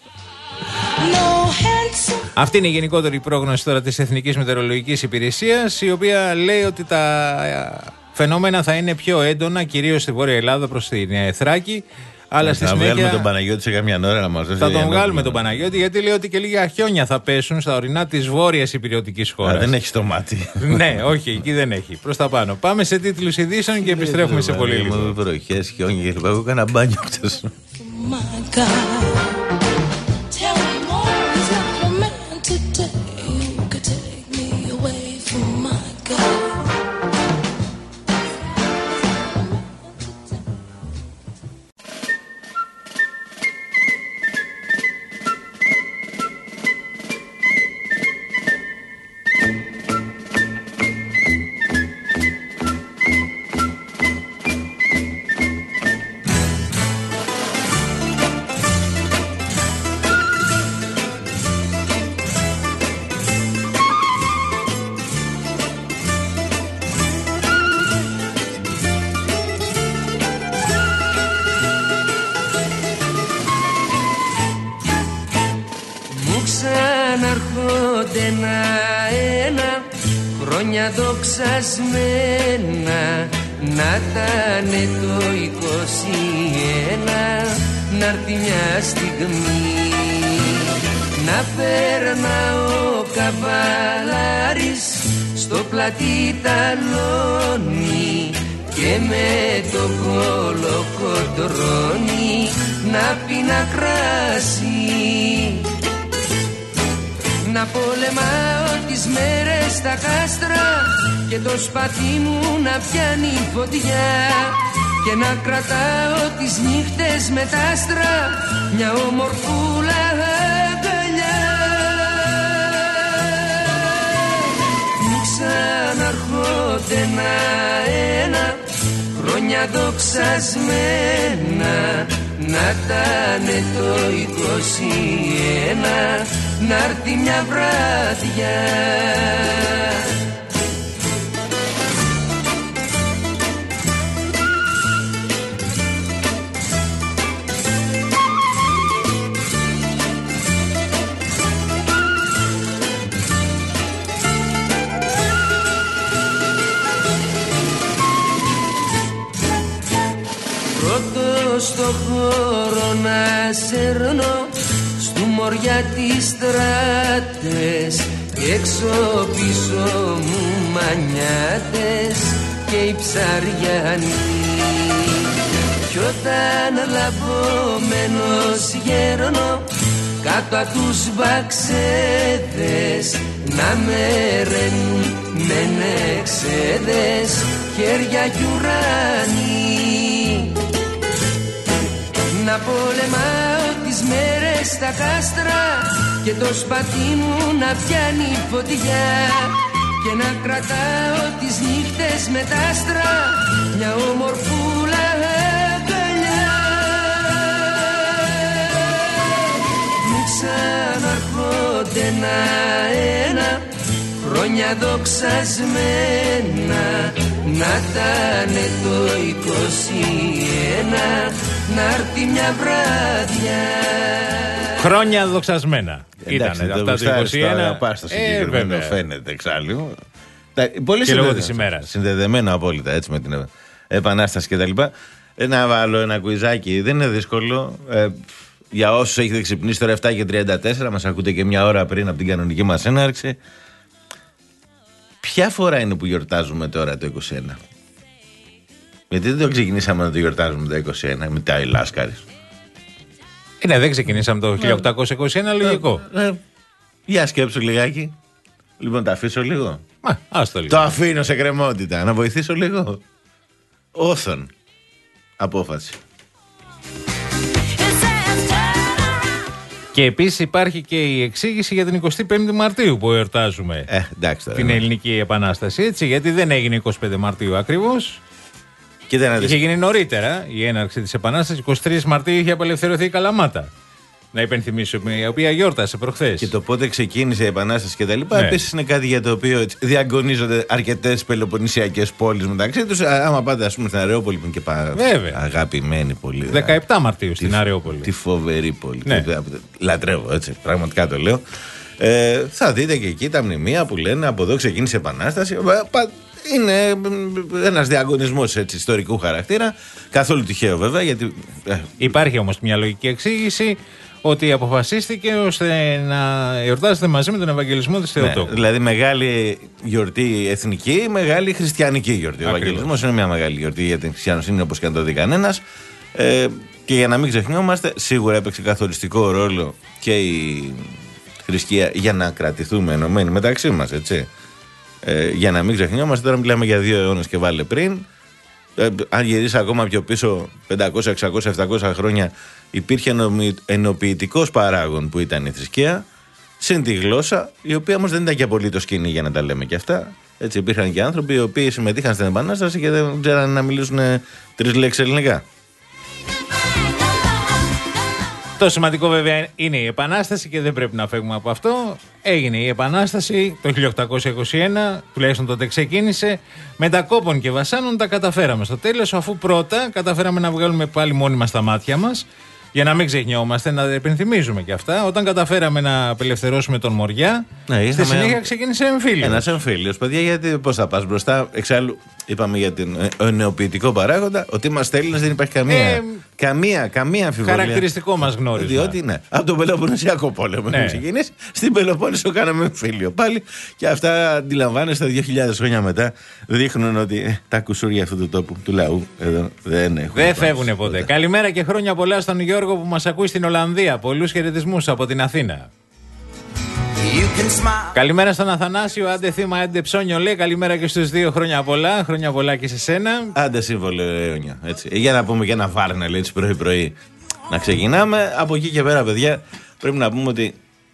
Αυτή είναι η γενικότερη πρόγνωση τώρα της Εθνικής Μετεωρολογικής Υπηρεσίας, η οποία λέει ότι τα φαινόμενα θα είναι πιο έντονα, κυρίως στη Βόρεια Ελλάδα προς την Θράκη. Αλλά στη θα συνέχεια βγάλουμε τον Παναγιώτη σε καμιά ώρα να μας δώσει. Θα τον βγάλουμε τον Παναγιώτη, γιατί λέει ότι και λίγα χιόνια θα πέσουν στα ορεινά της βόρειας υπηρετικής χώρας. Α, δεν έχει το μάτι. Ναι, όχι, εκεί δεν έχει. Προς τα πάνω. Πάμε σε τίτλους ειδήσεων και επιστρέφουμε σε πολύ λίγο. Βροχές, χιόνια και λοιπά. Εγώ έκανα μπάνιο χτες. Ξαναρχόνται ένα-ένα χρόνια δοξασμένα, να τανε το είκοσι ένα να'ρθει μια στιγμή. Να περνά ο καβαλάρης στο πλατή ταλόνι και με το κολοκοτρώνει να πίνα κράσι. Να πολεμάω τις μέρες στα κάστρα και το σπαθί μου να πιάνει φωτιά και να κρατάω τις νύχτες με τ' άστρα μια ομορφούλα αγκαλιά. Μην ξαναρχόνται ένα-ένα χρόνια δοξασμένα, να τάνε το είκοσι ένα, να'ρθει μια βράδια. Στο χώρο να σέρνω στου μωριά τις στράτες και έξω πίσω μου μανιάτες και οι ψαριανοί. Κι όταν λαβωμένος γέρνω κάτω απ' τους μπαξέδες να με ρένουν με νεξέδες χέρια κι ουρανοί. Να πολεμάω τις μέρες στα κάστρα και το σπαθί μου να πιάνει φωτιά και να κρατάω τις νύχτες με τ' άστρα μια ομορφούλα αγκαλιά. Μην ξαναρχόνται ένα-ένα χρόνια δοξασμένα, να τάνε το είκοσι ένα, να'ρθει μια βράδια. Χρόνια δοξασμένα. Εντάξει, ήταν αυτά το είκοσι ένα. Πας στο συγκεκριμένο, ε, φαίνεται εξάλλου. Πολύ και λόγω της ημέρας. Συνδεδεμένο απόλυτα έτσι με την Επανάσταση κτλ. Να βάλω ένα κουιζάκι, δεν είναι δύσκολο. Ε, για όσους έχετε ξυπνήσει τώρα επτά και τριάντα τέσσερα, μας ακούτε και μια ώρα πριν από την κανονική μας έναρξη. Ποια φορά είναι που γιορτάζουμε τώρα το είκοσι ένα? Γιατί δεν το ξεκινήσαμε να το γιορτάζουμε το είκοσι ένα με τα Λάσκαρης? Ναι, δεν ξεκινήσαμε το χίλια οκτακόσια είκοσι ένα, λογικό. Ε, ε, για σκέψου λιγάκι. Λοιπόν, τα αφήσω λίγο. Μα, άστο λίγο. Το αφήνω σε κρεμότητα. Να βοηθήσω λίγο. Όθον. Απόφαση. Και επίσης υπάρχει και η εξήγηση για την εικοστή πέμπτη Μαρτίου που εορτάζουμε. Ε, εντάξει τώρα. Την ναι. Ελληνική Επανάσταση, έτσι. Γιατί δεν έγινε εικοστή πέμπτη Μαρτίου ακριβώς. Κοίτα, Είχε γίνει νωρίτερα η έναρξη της Επανάστασης. εικοστή τρίτη Μαρτίου είχε απελευθερωθεί η Καλαμάτα. Να υπενθυμίσω, η οποία γιόρτασε προχθές. Και το πότε ξεκίνησε η Επανάσταση και τα λοιπά, Ναι. επίσης είναι κάτι για το οποίο έτσι, διαγωνίζονται αρκετές πελοποννησιακές πόλεις μεταξύ τους. Άμα πάτε, ας πούμε, στην Αρεόπολη που είναι και πα... αγαπημένη πολύ. δεκαεπτά Μαρτίου στην Αρεόπολη. Τη φοβερή πόλη. Ναι. Λατρεύω, έτσι. Πραγματικά το λέω. Ε, θα δείτε και εκεί τα μνημεία που λένε από εδώ ξεκίνησε η Επανάσταση. Είναι ένας διαγωνισμός έτσι, ιστορικού χαρακτήρα. Καθόλου τυχαίο βέβαια. Γιατί... Υπάρχει όμως μια λογική εξήγηση ότι αποφασίστηκε ώστε να εορτάζεται μαζί με τον Ευαγγελισμό της Θεοτόκου. Ναι, δηλαδή μεγάλη γιορτή εθνική, μεγάλη χριστιανική γιορτή. Ακριβώς. Ο Ευαγγελισμός είναι μια μεγάλη γιορτή για την χριστιανοσύνη, όπως και αν το δει κανένας. Ε, και για να μην ξεχνιόμαστε, σίγουρα έπαιξε καθοριστικό ρόλο και η θρησκεία για να κρατηθούμε ενωμένοι μεταξύ μας, έτσι. Ε, για να μην ξεχνιόμαστε, τώρα μιλάμε για δύο αιώνες και βάλε πριν. Ε, αν γυρίσει ακόμα πιο πίσω, πεντακόσια, εξακόσια, επτακόσια χρόνια, υπήρχε ενοποιητικός παράγων που ήταν η θρησκεία, συν τη γλώσσα, η οποία όμως δεν ήταν και απολύτως κοινή για να τα λέμε και αυτά. Έτσι, υπήρχαν και άνθρωποι οι οποίοι συμμετείχαν στην Επανάσταση και δεν ξέραν να μιλήσουν τρεις λέξεις ελληνικά. Το σημαντικό βέβαια είναι η Επανάσταση και δεν πρέπει να φεύγουμε από αυτό. Έγινε η Επανάσταση το χίλια οκτακόσια είκοσι ένα, τουλάχιστον τότε ξεκίνησε. Με τα κόπων και βασάνων τα καταφέραμε στο τέλος, αφού πρώτα καταφέραμε να βγάλουμε πάλι μόνοι μας τα μάτια μας Για να μην ξεχνιόμαστε, να υπενθυμίζουμε και αυτά. Όταν καταφέραμε να απελευθερώσουμε τον Μοριά, ναι, στη συνέχεια ξεκίνησε εμφύλιος. Ένας εμφύλιος, παιδιά, γιατί πώς θα πας μπροστά. Εξάλλου, είπαμε για τον νεοποιητικό παράγοντα, ότι είμαστε Έλληνες δεν υπάρχει καμία, ε, καμία, καμία αμφιβολία. Χαρακτηριστικό μας γνώρισμα. Διότι, ναι, από τον Πελοποννησιακό πόλεμο ναι. έχουμε ξεκινήσει. Στην Πελοπόννησο κάναμε εμφύλιο πάλι. Και αυτά αντιλαμβάνεστε δύο χιλιάδες χρόνια μετά δείχνουν ότι ε, τα κουσούρια αυτού του τόπου, του λαού, εδώ δεν έχουν. Δεν φεύγουν ποτέ. Καλημέρα και χρόνια πολλά στον Γιώργο που μας ακούει στην Ολλανδία. Πολλούς χαιρετισμούς από την Αθήνα. Καλημέρα στον Αθανάσιο, άντε θύμα, άντε ψώνιο, λέει. Καλημέρα και στους δύο, χρόνια πολλά. Χρόνια πολλά και σε σένα. Άντε σύμβολο, αιώνια. Έτσι. Για να πούμε και ένα βάρνελ έτσι πρωί-πρωί. Να ξεκινάμε. Από εκεί και πέρα, παιδιά, πρέπει να πούμε ότι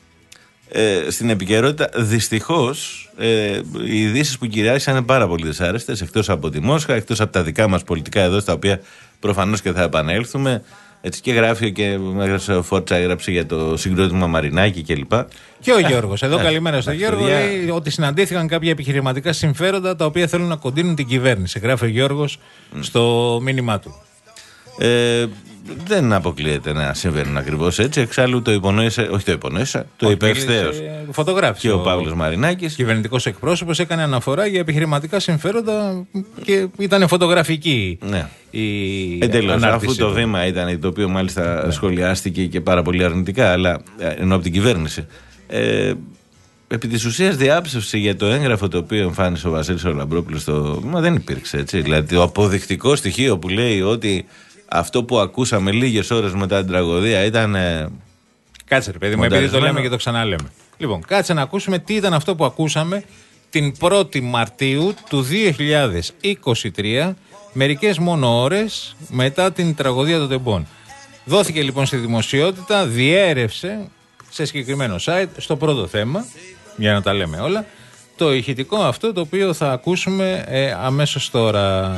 ε, στην επικαιρότητα δυστυχώς ε, οι ειδήσεις που κυριάρχησαν είναι πάρα πολύ δυσάρεστες. Εκτός από τη Μόσχα, εκτός από τα δικά μας πολιτικά εδώ, στα οποία προφανώς και θα επανέλθουμε. Έτσι και γράφει και ο Φόρτσα έγραψε για το συγκρότημα Μαρινάκη κλπ. Και ο Γιώργος. Εδώ καλημέρα στον Γιώργο. Λέει ότι συναντήθηκαν κάποια επιχειρηματικά συμφέροντα τα οποία θέλουν να κοντίνουν την κυβέρνηση. Γράφει ο Γιώργος mm. στο μήνυμά του. Ε, δεν αποκλείεται να συμβαίνουν ακριβώς έτσι. Εξάλλου το υπονοήσε, όχι το υπονοήσα, το είπε ευθέως. Φωτογράφησε. Και ο, ο Παύλος Μαρινάκης. Κυβερνητικός εκπρόσωπος έκανε αναφορά για επιχειρηματικά συμφέροντα και ήταν φωτογραφική ναι. η εντελώς. Αφού το βήμα ήταν το οποίο μάλιστα ναι. σχολιάστηκε και πάρα πολύ αρνητικά, αλλά ενώ από την κυβέρνηση. Ε, επί της ουσίας διάψευση για το έγγραφο το οποίο εμφάνισε ο Βασίλης ο Λαμπρόπουλος στο βήμα δεν υπήρξε έτσι. Δηλαδή το αποδεικτικό στοιχείο που λέει ότι αυτό που ακούσαμε λίγες ώρες μετά την τραγωδία ήταν. Ε, κάτσε ρε παιδί μου, επειδή το λέμε και το ξαναλέμε. Λοιπόν, κάτσε να ακούσουμε τι ήταν αυτό που ακούσαμε την πρώτη Μαρτίου του δύο χιλιάδες είκοσι τρία, μερικές μόνο ώρες μετά την τραγωδία των Τεμπών. Δόθηκε λοιπόν στη δημοσιότητα, διέρευσε σε συγκεκριμένο site, στο πρώτο θέμα, για να τα λέμε όλα, το ηχητικό αυτό το οποίο θα ακούσουμε ε, αμέσως τώρα.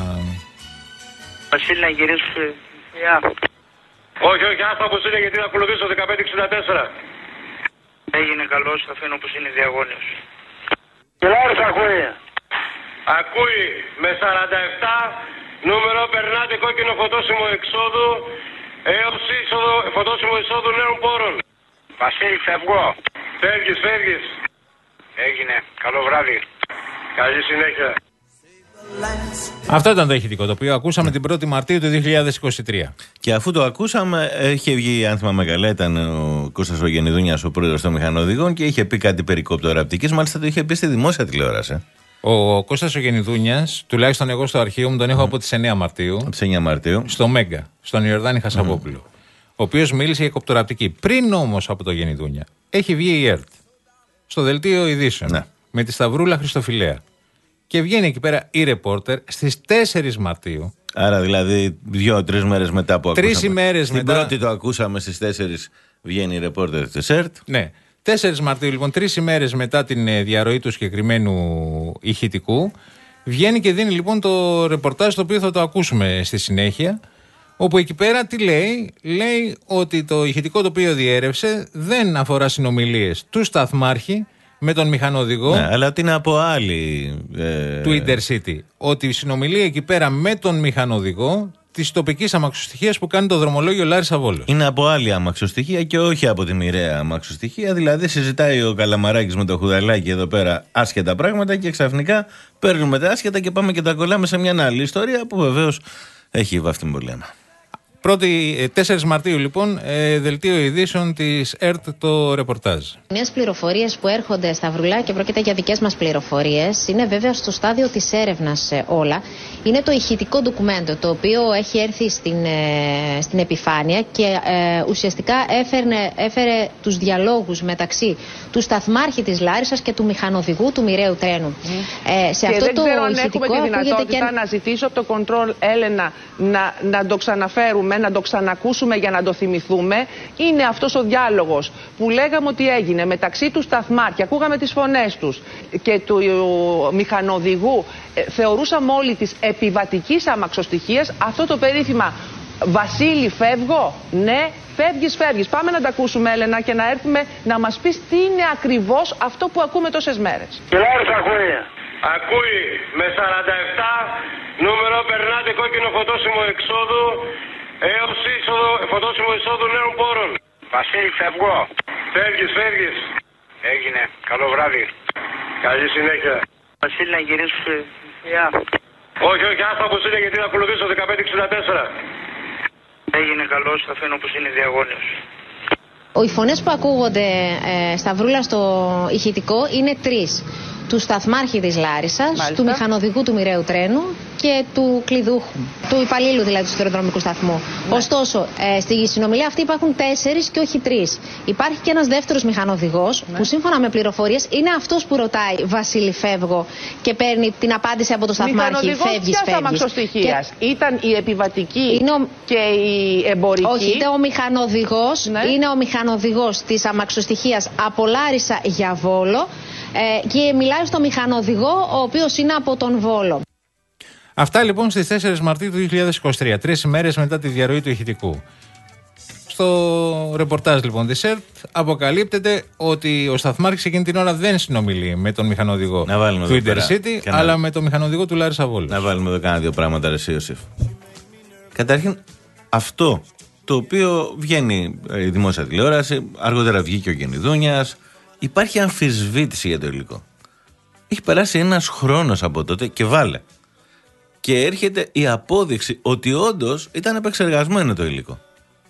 Βασίλη, να γυρίσουμε. Yeah. Όχι, όχι, άστα όπως είναι γιατί θα ακολουθήσω δεκαπέντε εξήντα τέσσερα. Έγινε καλός, θα αφήνω όπως είναι διαγώνιος. Κελάρης ακούει. Ακούει με σαράντα επτά νούμερο περνάτε κόκκινο φωτόσημο εξόδου έως είσοδο, φωτόσημο εισόδου νέων πόρων. Βασίλη, φεύγω. Φεύγεις, φεύγεις. Έγινε. Καλό βράδυ. Καλή συνέχεια. Αυτό ήταν το ηχητικό το οποίο ακούσαμε την πρώτη Μαρτίου του δύο χιλιάδες είκοσι τρία. Και αφού το ακούσαμε, είχε βγει, αν θυμάμαι καλά, ήταν ο Κώστας ο Γενιδούνιας, ο πρόεδρος των μηχανοδηγών, και είχε πει κάτι περί κοπτοραπτικής. Μάλιστα το είχε πει στη δημόσια τηλεόραση. Ο Κώστας ο Γενιδούνιας, τουλάχιστον εγώ στο αρχείο μου τον έχω mm. από τις εννέα Μαρτίου. Από τις εννέα Μαρτίου. Στο Μέγκα, στον Ιορδάνη Χασαπόπουλο. Mm. Ο οποίος μίλησε για κοπτοραπτική. Πριν όμως από το Γενιδούνια, έχει βγει η ΕΡΤ στο δελτίο ειδήσεων ναι. με τη Σταυρούλα Χριστοφιλέα. Και βγαίνει εκεί πέρα η ρεπόρτερ στις τέσσερις Μαρτίου. Άρα δηλαδή δύο-τρεις μέρες μετά που Τρεις ακούσαμε. ημέρες Στην μετά. πρώτη το ακούσαμε, στις τέσσερις βγαίνει η ρεπόρτερ της ΕΡΤ. Ναι. τέσσερις Μαρτίου, λοιπόν, τρεις ημέρες μετά την διαρροή του συγκεκριμένου ηχητικού, βγαίνει και δίνει λοιπόν το ρεπορτάζ το οποίο θα το ακούσουμε στη συνέχεια. Όπου εκεί πέρα τι λέει, λέει ότι το ηχητικό το οποίο διέρευσε δεν αφορά συνομιλίες του σταθμάρχη με τον μηχανοδηγό. Ναι, αλλά ότι είναι από άλλη. Ε... του Intercity. Ότι η συνομιλία εκεί πέρα με τον μηχανοδηγό της τοπικής αμαξοστοιχείας που κάνει το δρομολόγιο Λάρισα Βόλος. Είναι από άλλη αμαξοστοιχεία και όχι από τη μοιραία αμαξοστοιχεία. Δηλαδή συζητάει ο Καλαμαράκης με το Χουδαλάκι εδώ πέρα άσχετα πράγματα και ξαφνικά παίρνουμε τα άσχετα και πάμε και τα κολλάμε σε μια άλλη ιστορία που βεβαίως έχει βαφτεί πολύ αίμα. Πρώτη, τέσσερις Μαρτίου λοιπόν, ε, δελτίο ειδήσεων της ΕΡΤ το ρεπορτάζ. Νέες πληροφορίες που έρχονται στα Βρουλά και πρόκειται για δικές μας πληροφορίες. Είναι βέβαια στο στάδιο της έρευνας ε, όλα. Είναι το ηχητικό ντοκουμέντο το οποίο έχει έρθει στην, ε, στην επιφάνεια και ε, ουσιαστικά έφερνε, έφερε τους διαλόγους μεταξύ του σταθμάρχη της Λάρισσας και του μηχανοδηγού του μοιραίου τρένου. Mm. Ε, σε και αυτό δεν το ξέρω αν έχουμε τη δυνατότητα και... να ζητήσω από το Control Έλενα να, να το ξαναφέρουμε, να το ξανακούσουμε για να το θυμηθούμε. Είναι αυτός ο διάλογος που λέγαμε ότι έγινε μεταξύ του σταθμάρχη, ακούγαμε τις φωνές τους και του μηχανοδηγού. Ε, θεωρούσαμε όλοι της επιβατικής αμαξοστοιχίας αυτό το περίφημα Βασίλη φεύγω, ναι, φεύγεις, φεύγεις. Πάμε να τα ακούσουμε, Έλενα, και να έρθουμε να μας πεις τι είναι ακριβώς αυτό που ακούμε τόσες μέρες. Κελάρης ακούει. Ακούει με σαράντα επτά νούμερο περνάτε κόκκινο φωτόσημο εξόδου έως είσοδο, φωτόσιμο εισόδου νέων πόρων. Βασίλη, φεύγω. Φεύγεις, φεύγεις. Έγινε. Καλό βράδυ. Καλή συνέχεια. Βασίλη, να γυρίσω. Γεια. Όχι, όχι, άστα όπως είναι γιατί θα ακολουθήσω δεκαπέντε εξήντα τέσσερα. Έγινε, καλώς, θα αφήνω όπως είναι διαγώνιος. Οι φωνές που ακούγονται ε, Σταυρούλα στο ηχητικό είναι τρεις. Του σταθμάρχη της Λάρισσας, Μάλιστα. του μηχανοδηγού του μοιραίου τρένου και του κλειδούχου, του υπαλλήλου δηλαδή του σιδηροδρομικού σταθμού. Ναι. Ωστόσο, ε, στη συνομιλία αυτή υπάρχουν τέσσερις και όχι τρεις. Υπάρχει και ένας δεύτερος μηχανοδηγός, ναι, που σύμφωνα με πληροφορίες είναι αυτός που ρωτάει Βασίλη, φεύγω, και παίρνει την απάντηση από το σταθμάρχη, φεύγεις, φεύγεις. Μηχανοδηγός αμαξοστοιχείας. Και... Ήταν η επιβατική ο... και η εμπορική. Όχι, είναι ο μηχανοδηγός, ναι, είναι ο μηχανοδηγός της αμαξοστοιχείας από Λάρισα για Βόλο. Ε, και μιλάει στο μηχανοδηγό, ο οποίος είναι από τον Βόλο. Αυτά λοιπόν στις τέσσερις Μαρτίου του δύο χιλιάδες είκοσι τρία, τρεις ημέρες μετά τη διαρροή του ηχητικού. Στο ρεπορτάζ λοιπόν της ΕΡΤ αποκαλύπτεται ότι ο σταθμάρχης εκείνη την ώρα δεν συνομιλεί με τον μηχανοδηγό του Intercity, αλλά με τον μηχανοδηγό του Λάρισα Βόλου. Να βάλουμε εδώ κάνα δύο πράγματα, ρε Ιωσήφ. Καταρχήν, αυτό το οποίο βγαίνει η δημόσια τηλεόραση, αργότερα βγήκε ο Γενιδούνιας. Υπάρχει αμφισβήτηση για το υλικό. Έχει περάσει ένας χρόνος από τότε και βάλε. Και έρχεται η απόδειξη ότι όντως ήταν επεξεργασμένο το υλικό.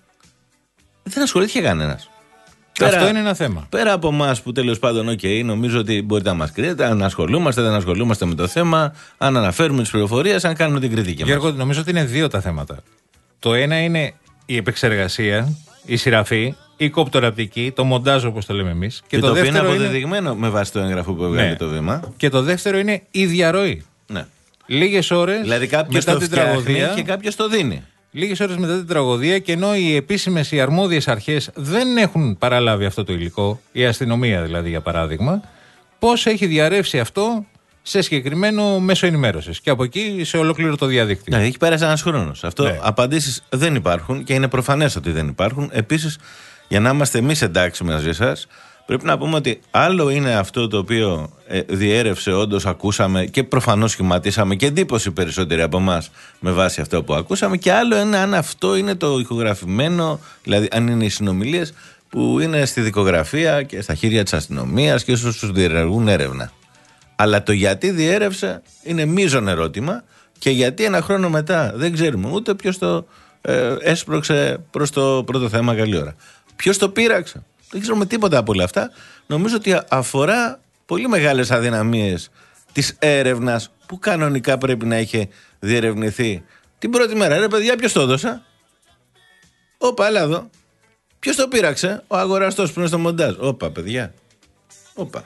Δεν ασχολήθηκε κανένας. Αυτό πέρα, είναι ένα θέμα. Πέρα από εμάς που τέλος πάντων, οκ, okay, νομίζω ότι μπορείτε να μας κρίνετε, αν ασχολούμαστε, δεν ασχολούμαστε με το θέμα, αν αναφέρουμε τις πληροφορίες, αν κάνουμε την κριτική μας. Γιώργο, νομίζω ότι είναι δύο τα θέματα. Το ένα είναι η επεξεργασία, η σειραφή, η κοπτοραπτική, το μοντάζ όπως το λέμε εμείς. Και, και το, το οποίο είναι αποδεδειγμένο είναι... με βάση το έγγραφο που έβγαλε, ναι, το βήμα. Και το δεύτερο είναι η διαρροή. Ναι. Λίγες ώρες δηλαδή μετά την τραγωδία. Και κάποιος το δίνει. Λίγες ώρες μετά την τραγωδία, και ενώ οι επίσημες, οι αρμόδιες αρχές δεν έχουν παραλάβει αυτό το υλικό, η αστυνομία δηλαδή για παράδειγμα, πώς έχει διαρρεύσει αυτό σε συγκεκριμένο μέσο ενημέρωσης. Και από εκεί σε ολόκληρο το διαδίκτυο. Ναι, έχει πέρασει ένας χρόνος. Αυτό, ναι, απαντήσεις δεν υπάρχουν και είναι προφανές ότι δεν υπάρχουν. Επίσης, για να είμαστε εμείς εντάξει μαζί σας, πρέπει να πούμε ότι άλλο είναι αυτό το οποίο ε, διέρευσε, όντως ακούσαμε και προφανώς σχηματίσαμε και εντύπωση περισσότεροι από εμάς με βάση αυτό που ακούσαμε, και άλλο είναι αν αυτό είναι το ηχογραφημένο, δηλαδή αν είναι οι συνομιλίες που είναι στη δικογραφία και στα χέρια της αστυνομίας και όσους τους διενεργούν έρευνα. Αλλά το γιατί διέρευσε είναι μείζον ερώτημα, και γιατί ένα χρόνο μετά δεν ξέρουμε ούτε ποιος το ε, έσπρωξε προς το πρώτο θέμα καλή ώρα. Ποιος το πείραξε. Δεν ξέρουμε τίποτα από όλα αυτά. Νομίζω ότι αφορά πολύ μεγάλες αδυναμίες της έρευνας που κανονικά πρέπει να είχε διερευνηθεί την πρώτη μέρα. Ρε παιδιά, ποιος το έδωσε? Όπα, έλα εδώ. Ποιος το πείραξε? Ο αγοραστός που είναι στο μοντάζ. Όπα, παιδιά. Όπα.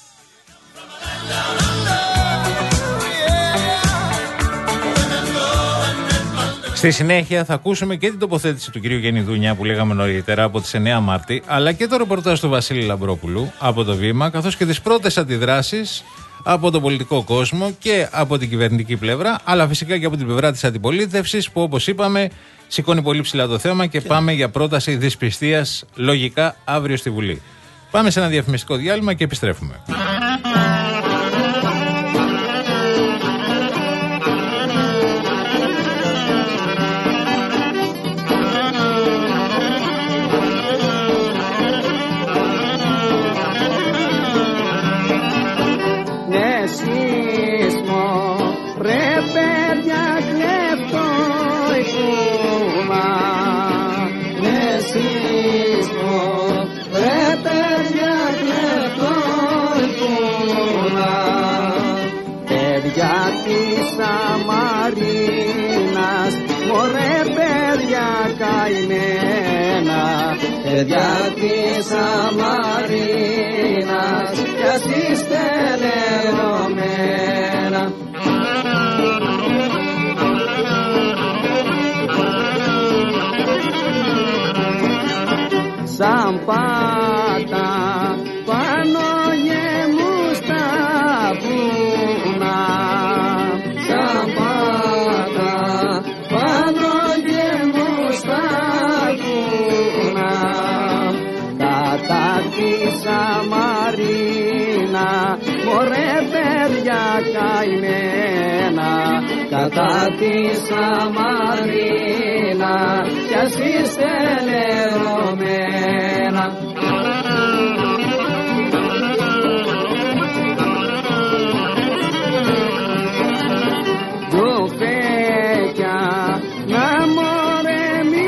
Στη συνέχεια θα ακούσουμε και την τοποθέτηση του κυρίου Γενιδούνια που λέγαμε νωρίτερα από τις εννέα Μάρτη, αλλά και το ρεπορτάζ του Βασίλη Λαμπρόπουλου από το Βήμα, καθώς και τις πρώτες αντιδράσεις από τον πολιτικό κόσμο και από την κυβερνητική πλευρά, αλλά φυσικά και από την πλευρά της αντιπολίτευσης, που όπως είπαμε σηκώνει πολύ ψηλά το θέμα και, και πάμε για πρόταση δυσπιστίας λογικά αύριο στη Βουλή. Πάμε σε ένα διαφημιστικό διάλειμμα και επιστρέφουμε. Παιδιά της Αμαρίνας, κι ας είστε λερωμένα. Σαν πάτα πάνω γεμού στα βουνά, σαν πάτα πάνω γεμού στα βουνά, κατά τη Σαμαρίνα, μωρέ παιδιά καημένα. κατά τη Σαμαρίνα κι ας είστε λερωμένα. Ντουφέκια να μωρέ μη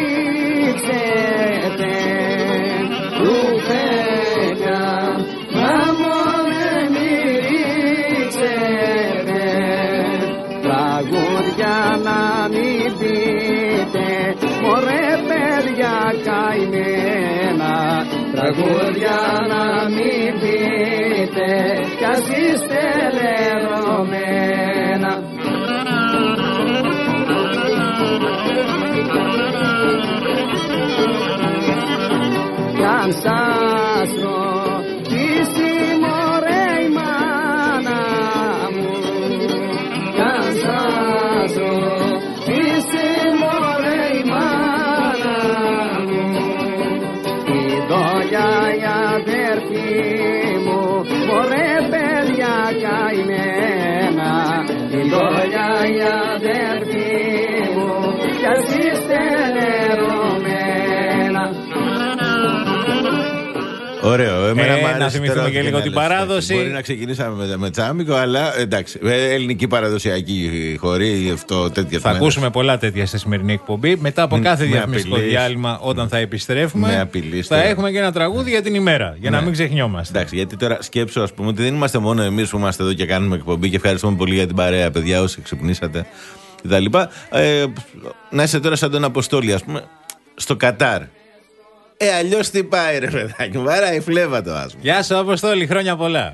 ρίξετε, ντουφέκια να μωρέ μη ρίξετε, τραγούδια να μην πείτε μωρέ παιδιά καημένα, τραγούδια να μην πείτε κι ας είστε λερωμένα. Κι αν σας ρωτήσει μωρέ η μάνα μου, κι αν σας ρωτήσει μωρέ η μάνα μου, η δόλια η αδερφή μου μωρέ παιδιά καημένα, η δόλια η αδερφή μου κι ας είστε λερωμένα. Ωραίο, εμένα ε, μ' άρεσε. Να θυμηθούμε και λίγο την παράδοση. Μπορεί να ξεκινήσαμε με, με τσάμικο, αλλά εντάξει. Ελληνική παραδοσιακή χορή, αυτό τέτοια. Θα ακούσουμε πολλά τέτοια στη σημερινή εκπομπή. Μετά από κάθε διαφημιστικό διάλειμμα, όταν θα επιστρέφουμε, θα έχουμε και ένα τραγούδι για την ημέρα. Για ναι. να μην ξεχνιόμαστε. Εντάξει, γιατί τώρα σκέψω, ας πούμε, ότι δεν είμαστε μόνο εμείς που είμαστε εδώ και κάνουμε εκπομπή και ευχαριστούμε πολύ για την παρέα, παιδιά, όσοι ξυπνήσατε κτλ. Ε, να είσαι τώρα σαν τον Αποστόλη, ας πούμε, στο Κατάρ. Ε, αλλιώς τι πάει ρε παιδάκι μου, βαράει φλέβα το άσμα. Γεια σου Αποστόλη, χρόνια πολλά.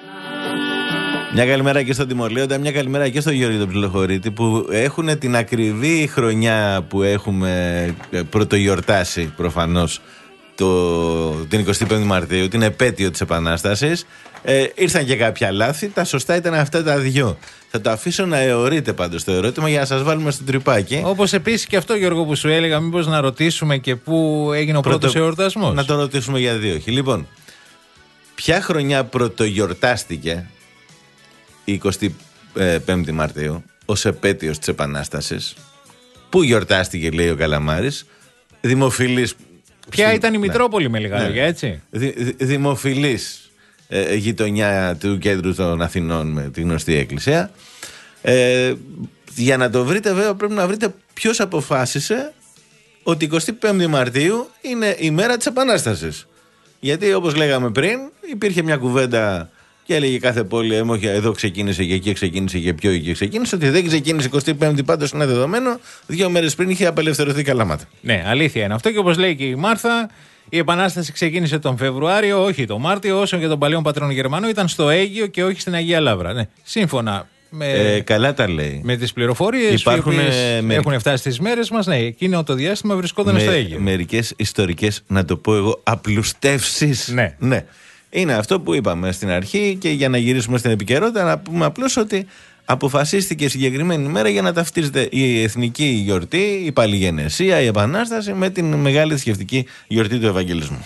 Μια καλημέρα και στον Τιμολέοντα, μια καλημέρα και στον Γιώργο τον Ψιλοχωρίτη που έχουν την ακριβή χρονιά που έχουμε πρωτογιορτάσει προφανώς το, την εικοστή πέμπτη Μαρτίου, την επέτειο της Επανάστασης. Ε, ήρθαν και κάποια λάθη, τα σωστά ήταν αυτά τα δυο. Θα το αφήσω να αιωρείτε πάντως το ερώτημα για να σας βάλουμε στο τρυπάκι. Όπως επίσης και αυτό, Γιώργο, που σου έλεγα, μήπως να ρωτήσουμε και πού έγινε ο Πρωτο... πρώτος εορτασμός. Να το ρωτήσουμε για δύο. Λοιπόν, ποια χρονιά πρωτογιορτάστηκε η εικοστή πέμπτη Μαρτίου ως επέτειος της Επανάστασης? Πού γιορτάστηκε, λέει ο Καλαμάρης? Δημοφιλής. Ποια ήταν η Μητρόπολη, ναι. με λίγα λόγια, ναι. έτσι. Δη, δη, δημοφιλής ε, γειτονιά του κέντρου των Αθηνών με τη γνωστή εκκλησία. Ε, για να το βρείτε, βέβαια, πρέπει να βρείτε ποιος αποφάσισε ότι η εικοστή πέμπτη Μαρτίου είναι η μέρα της Επανάστασης. Γιατί, όπως λέγαμε πριν, υπήρχε μια κουβέντα και έλεγε κάθε πόλη, εδώ ξεκίνησε και εκεί ξεκίνησε και πιο εκεί ξεκίνησε. Ότι δεν ξεκίνησε εικοστή πέμπτη, πάντως είναι δεδομένο. Δύο μέρες πριν είχε απελευθερωθεί η Καλαμάτα. Ναι, αλήθεια είναι αυτό. Και όπως λέει και η Μάρθα, η Επανάσταση ξεκίνησε τον Φεβρουάριο, όχι τον Μάρτιο, όσο και τον παλαιόν πατρών Γερμανό ήταν στο Αίγυο και όχι στην Αγία Λαύρα. Ναι, σύμφωνα με, ε, καλά τα λέει. με τις πληροφορίες που με... έχουν φτάσει στις μέρες μας, ναι, εκείνο το διάστημα βρισκόταν με... στο Αίγυο. Μερικές ιστορικές, να το πω εγώ, απλουστεύσεις. Ναι. ναι. Είναι αυτό που είπαμε στην αρχή και για να γυρίσουμε στην επικαιρότητα να πούμε απλώς ότι αποφασίστηκε συγκεκριμένη ημέρα για να ταυτίζεται η εθνική γιορτή, η παλιγενεσία, η Επανάσταση με την μεγάλη θρησκευτική γιορτή του Ευαγγελισμού.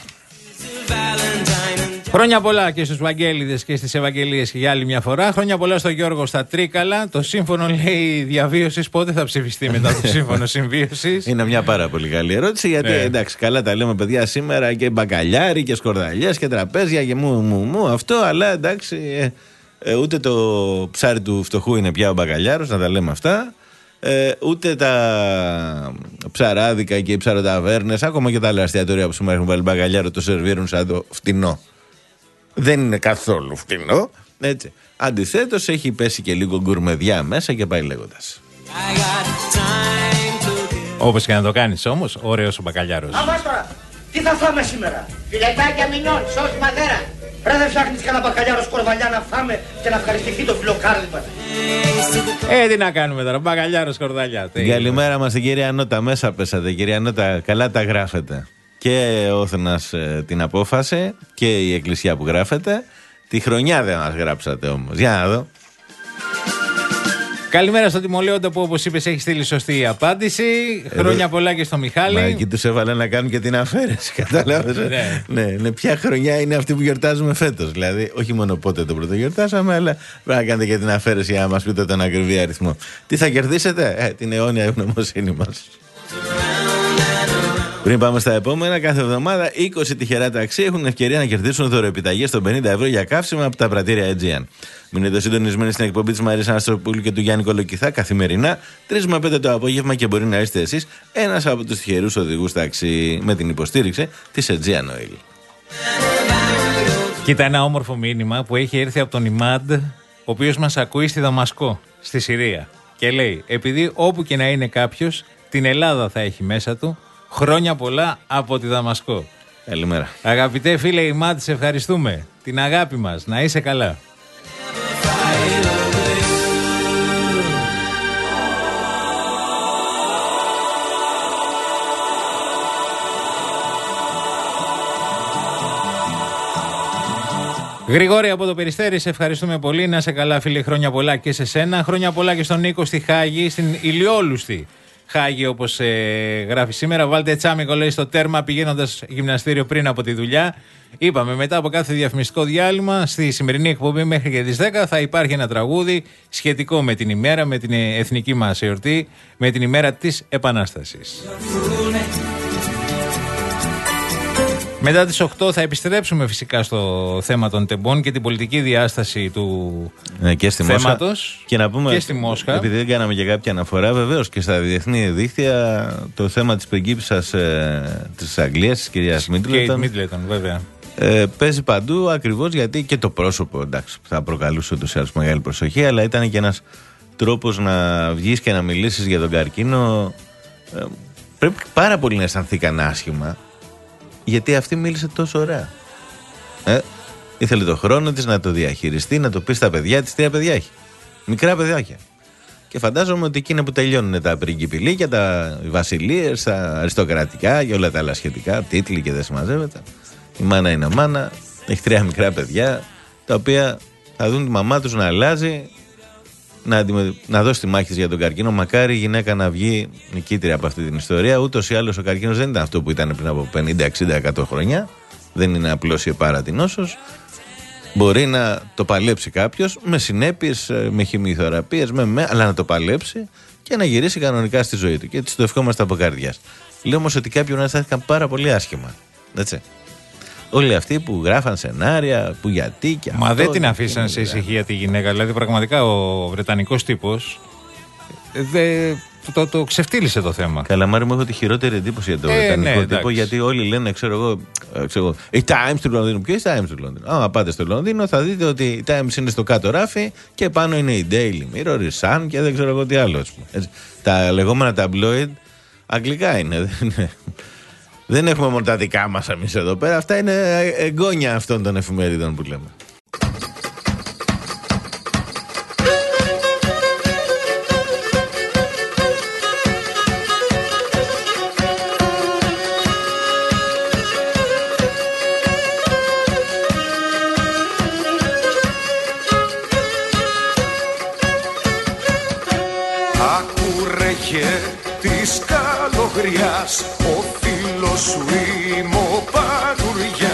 Χρόνια πολλά και στους Βαγγέλιδες και στις Ευαγγελίες και για άλλη μια φορά. Χρόνια πολλά στον Γιώργο στα Τρίκαλα. Το σύμφωνο, λέει, διαβίωσης πότε θα ψηφιστεί μετά το σύμφωνο συμβίωσης? Είναι μια πάρα πολύ καλή ερώτηση, γιατί ε. εντάξει, καλά τα λέμε παιδιά σήμερα, και μπακαλιάρι και σκορδαλιές και τραπέζια και μου μου μου αυτό, αλλά εντάξει, ε, ε, ούτε το ψάρι του φτωχού είναι πια ο μπακαλιάρος, να τα λέμε αυτά. Ε, ούτε τα ψαράδικα και οι ψαροταβέρνες, ακόμα και τα άλλα εστιατόρια που σήμερα έχουν βάλει μπακαλιάρο, το σερβίρουν σαν το φτηνό. Δεν είναι καθόλου φτηνό. Έτσι. Αντιθέτως, έχει πέσει και λίγο γκουρμεδιά μέσα και πάει λέγοντας. Όπως και να το κάνεις όμως, ωραίος ο μπακαλιάρος. Αμάς τώρα, τι θα φάμε σήμερα? Φιλετάκια μινιόν, σως μαδέρα. Ρε δεν ψάχνεις κανένα μπακαλιάρο σκορδαλιά να φάμε και να ευχαριστηθεί το φιλοκάρδι μας? Ε, τι να κάνουμε τώρα, μπακαλιάρο σκορδαλιά. Καλημέρα μας την κυρία Νότα, μέσα πέσατε. Κυρία Νότα, καλά τα γράφετε. Και ο Όθνας ε, την απόφαση και η εκκλησία που γράφεται. Τη χρονιά δεν μας γράψατε όμως. Για να δω. Καλημέρα στον Τιμολέοντα που, όπως είπες, έχει στείλει σωστή απάντηση. Εδώ... Χρόνια πολλά και στο Μιχάλη. Μα εκεί τους έβαλε να κάνουν και την αφαίρεση. Κατάλαβες. ναι. ναι, ναι. Ποια χρονιά είναι αυτή που γιορτάζουμε φέτος? Δηλαδή, όχι μόνο πότε το πρώτο γιορτάσαμε, αλλά πρέπει να κάνετε και την αφαίρεση για να μας πείτε τον ακριβή αριθμό. Τι θα κερδίσετε? Ε, την αιώνια ευγνωμοσύνη μας. Πριν πάμε στα επόμενα, κάθε εβδομάδα είκοσι τυχερά ταξί έχουν ευκαιρία να κερδίσουν δωροεπιταγές των πενήντα ευρώ για καύσιμα από τα πρατήρια Aegean. Μείνετε συντονισμένοι στην εκπομπή της Μαρίσας Αναστροπούλου και του Γιάννη Κολοκυθά καθημερινά, τρεις με πέντε το απόγευμα, και μπορεί να είστε εσείς ένας από τους τυχερούς οδηγούς ταξί με την υποστήριξη της Aegean Oil. Κοίτα, ένα όμορφο μήνυμα που έχει έρθει από τον Ιμάντ, ο οποίος μας ακούει στη Δαμασκό, στη Συρία. Και λέει: επειδή όπου και να είναι κάποιος, την Ελλάδα θα έχει μέσα του. Χρόνια πολλά από τη Δαμασκό. Καλημέρα. Αγαπητέ φίλε Ιμάντ, σε ευχαριστούμε. Την αγάπη μας. Να είσαι καλά. Γρηγόρη από το Περιστέρι, σε ευχαριστούμε πολύ. Να είσαι καλά, φίλε. Χρόνια πολλά και σε σένα. Χρόνια πολλά και στον Νίκο στη Χάγη, στην ηλιόλουστη Χάγη, όπως ε, γράφει σήμερα. Βάλτε τσάμικο, λέει, στο τέρμα πηγαίνοντας γυμναστήριο πριν από τη δουλειά. Είπαμε, μετά από κάθε διαφημιστικό διάλειμμα, στη σημερινή εκπομπή μέχρι και τις δέκα θα υπάρχει ένα τραγούδι σχετικό με την ημέρα, με την εθνική μας εορτή, με την ημέρα της Επανάστασης. Μετά τις οκτώ θα επιστρέψουμε φυσικά στο θέμα των τεμπών και την πολιτική διάσταση του ναι, και στη θέματος. Μόσχα. Και να πούμε, και στη Μόσχα. Επειδή δεν κάναμε και κάποια αναφορά, βεβαίως και στα διεθνή δίκτυα το θέμα της πριγκίπισσας ε, της Αγγλίας, της κυρίας Μίτλετον. Μίτλετον, βέβαια. Ε, παίζει παντού, ακριβώς γιατί και το πρόσωπο, εντάξει, θα προκαλούσε ούτως ή άλλως μεγάλη προσοχή, αλλά ήταν και ένας τρόπος να βγεις και να μιλήσεις για τον καρκίνο. Ε, πρέπει πάρα πολύ να αισθανθήκαν άσχημα. Γιατί αυτή μίλησε τόσο ωραία. Ε, ήθελε το χρόνο της να το διαχειριστεί, να το πει στα παιδιά της. Τρία παιδιά έχει. Μικρά παιδιάκια. Και φαντάζομαι ότι εκείνα που τελειώνουν τα πριγκιπιλίκια, τα βασιλείες, τα αριστοκρατικά και όλα τα άλλα σχετικά, τίτλοι και δεν συμμαζεύεται. Η μάνα είναι μάνα, έχει τρία μικρά παιδιά, τα οποία θα δουν τη μαμά τους να αλλάζει, να, αντιμε... να δώσει τη μάχη για τον καρκίνο. Μακάρι η γυναίκα να βγει νικήτρια από αυτή την ιστορία. Ούτως ή άλλως ο καρκίνος δεν ήταν αυτό που ήταν πριν από πενήντα, εξήντα, εκατό χρόνια. Δεν είναι απλώς η επάρατη την νόσος. Μπορεί να το παλέψει κάποιος με συνέπειες, με χημειοθεραπείες, με, με, αλλά να το παλέψει και να γυρίσει κανονικά στη ζωή του. Και έτσι το ευχόμαστε από καρδιάς. Λέω όμως ότι κάποιοι να στάθηκαν πάρα πολύ άσχημα. Έτσι. Όλοι αυτοί που γράφαν σενάρια, που γιατί και αυτό. Μα δεν την αφήσαν σε ησυχία τη γυναίκα. Δηλαδή, πραγματικά ο βρετανικός τύπος δε, το, το, το ξεφτύλισε το θέμα. Καλά, Μάρη μου, έχω τη χειρότερη εντύπωση για το ε, βρετανικό ναι, τύπο. Γιατί όλοι λένε, ξέρω εγώ, ξέρω εγώ, η Times του Λονδίνου. Ποιο είναι η Times του Λονδίνου? Άμα πάτε στο Λονδίνο, θα δείτε ότι η Times είναι στο κάτω ράφι και πάνω είναι η Daily Mirror, η Sun και δεν ξέρω εγώ τι άλλο. Έτσι. Τα λεγόμενα tabloid αγγλικά είναι. Δεν έχουμε μόνο τα δικά μας εμείς εδώ πέρα. Αυτά είναι εγγόνια αυτών των εφημερίδων που λέμε. Ακούρεγε της καλογριάς ο φίλος σου είμαι ο Παντουριάς.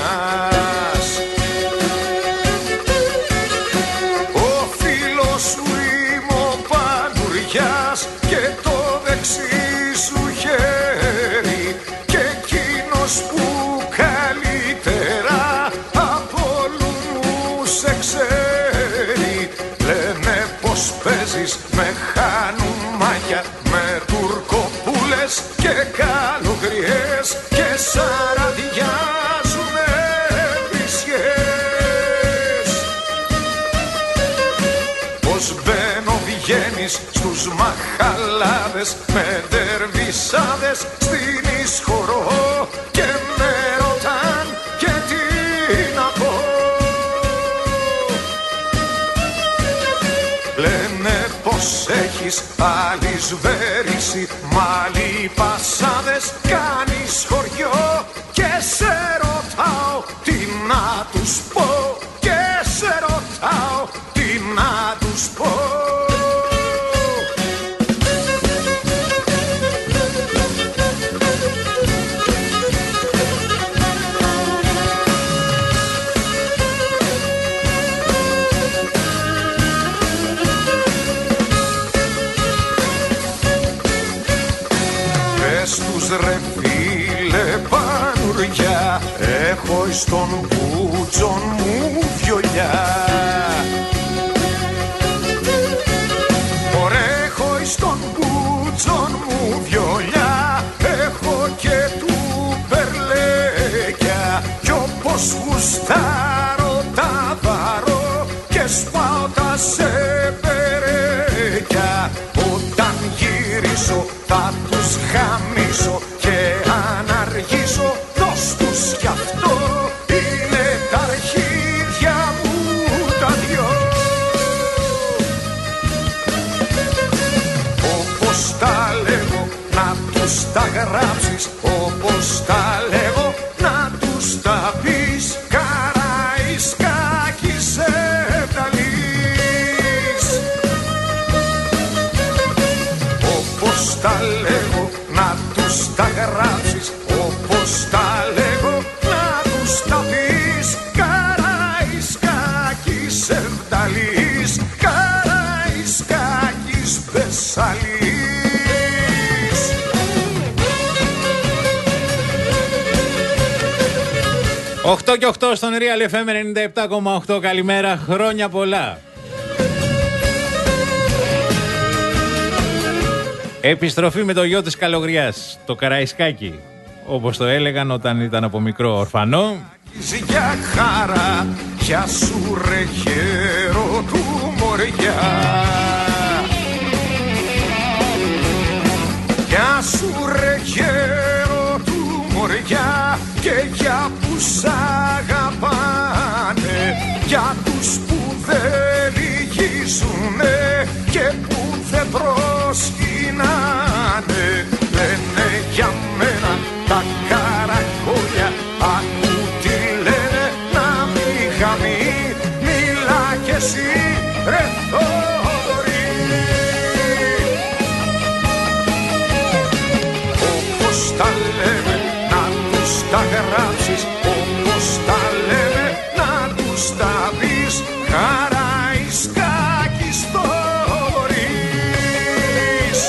Ο φίλος σου είμαι ο Παντουριάς και το δεξί σου χέρι και εκείνος που καλύτερα από όλους σε ξέρει. Λένε πως παίζεις με χανουμάκια, με τουρκοπούλες και καλογριές και σαραδιάζουνε βρισιές. Πως μπαίνω βγαίνεις στους μαχαλάδες με δερβισάδες στην εισχωρώ και με ρωτάν και τι να πω. Λένε πως έχεις αλυσβέρηση, μαλλί πασάδες, κάνεις χωριό και σε ρωτάω τι να τους πω, και σε ρωτάω τι να τους πω. έχω στον μπούτσον μου βιολιά. Έχω στον μπούτσον μου βιολιά, έχω και του μπερλέκια κι όπως γουστάρω τα βαρώ και σπάω τα σεπερέκια. Όταν γυρίσω θα τους χαμίσω και αν αργήσω δώσ' τους κι αυτό είναι τα αρχίδια μου τα δυο. Τα λέγω να τους τα γράψεις, όπως τα λέγω να τους τα πεις. Καραϊσκάκης Ευταλής. Όπως τα λέγω να τους τα γράψεις, όπως τα λέγω να τους τα πεις. Καραϊσκάκης Ευταλής, Καραϊσκάκης Βεσσαλής. οκτώ και οκτώ στον Real εφ εμ ενενήντα επτά κόμμα οκτώ. Καλημέρα, χρόνια πολλά. Επιστροφή με το γιο της Καλογριάς, το Καραϊσκάκι, όπως το έλεγαν όταν ήταν από μικρό ορφανό. Για χαρά, για σου ρε γέρο του μωριά. Για σου ρε γέρο του μωριά και για που σ' αγαπάνε, για τους που δεν λυγίζουνε και που δεν προσκυνάνε. Λένε για μένα τα καρακόλια, ακού τι λένε να μην χαμεί. Μίλα κι εσύ ρε Θοδωρή. Όπως τα λέμε να τους τα γράψεις, όπως τα λέμε να τους τα πεις. Καραϊσκάκης Θοδωρής.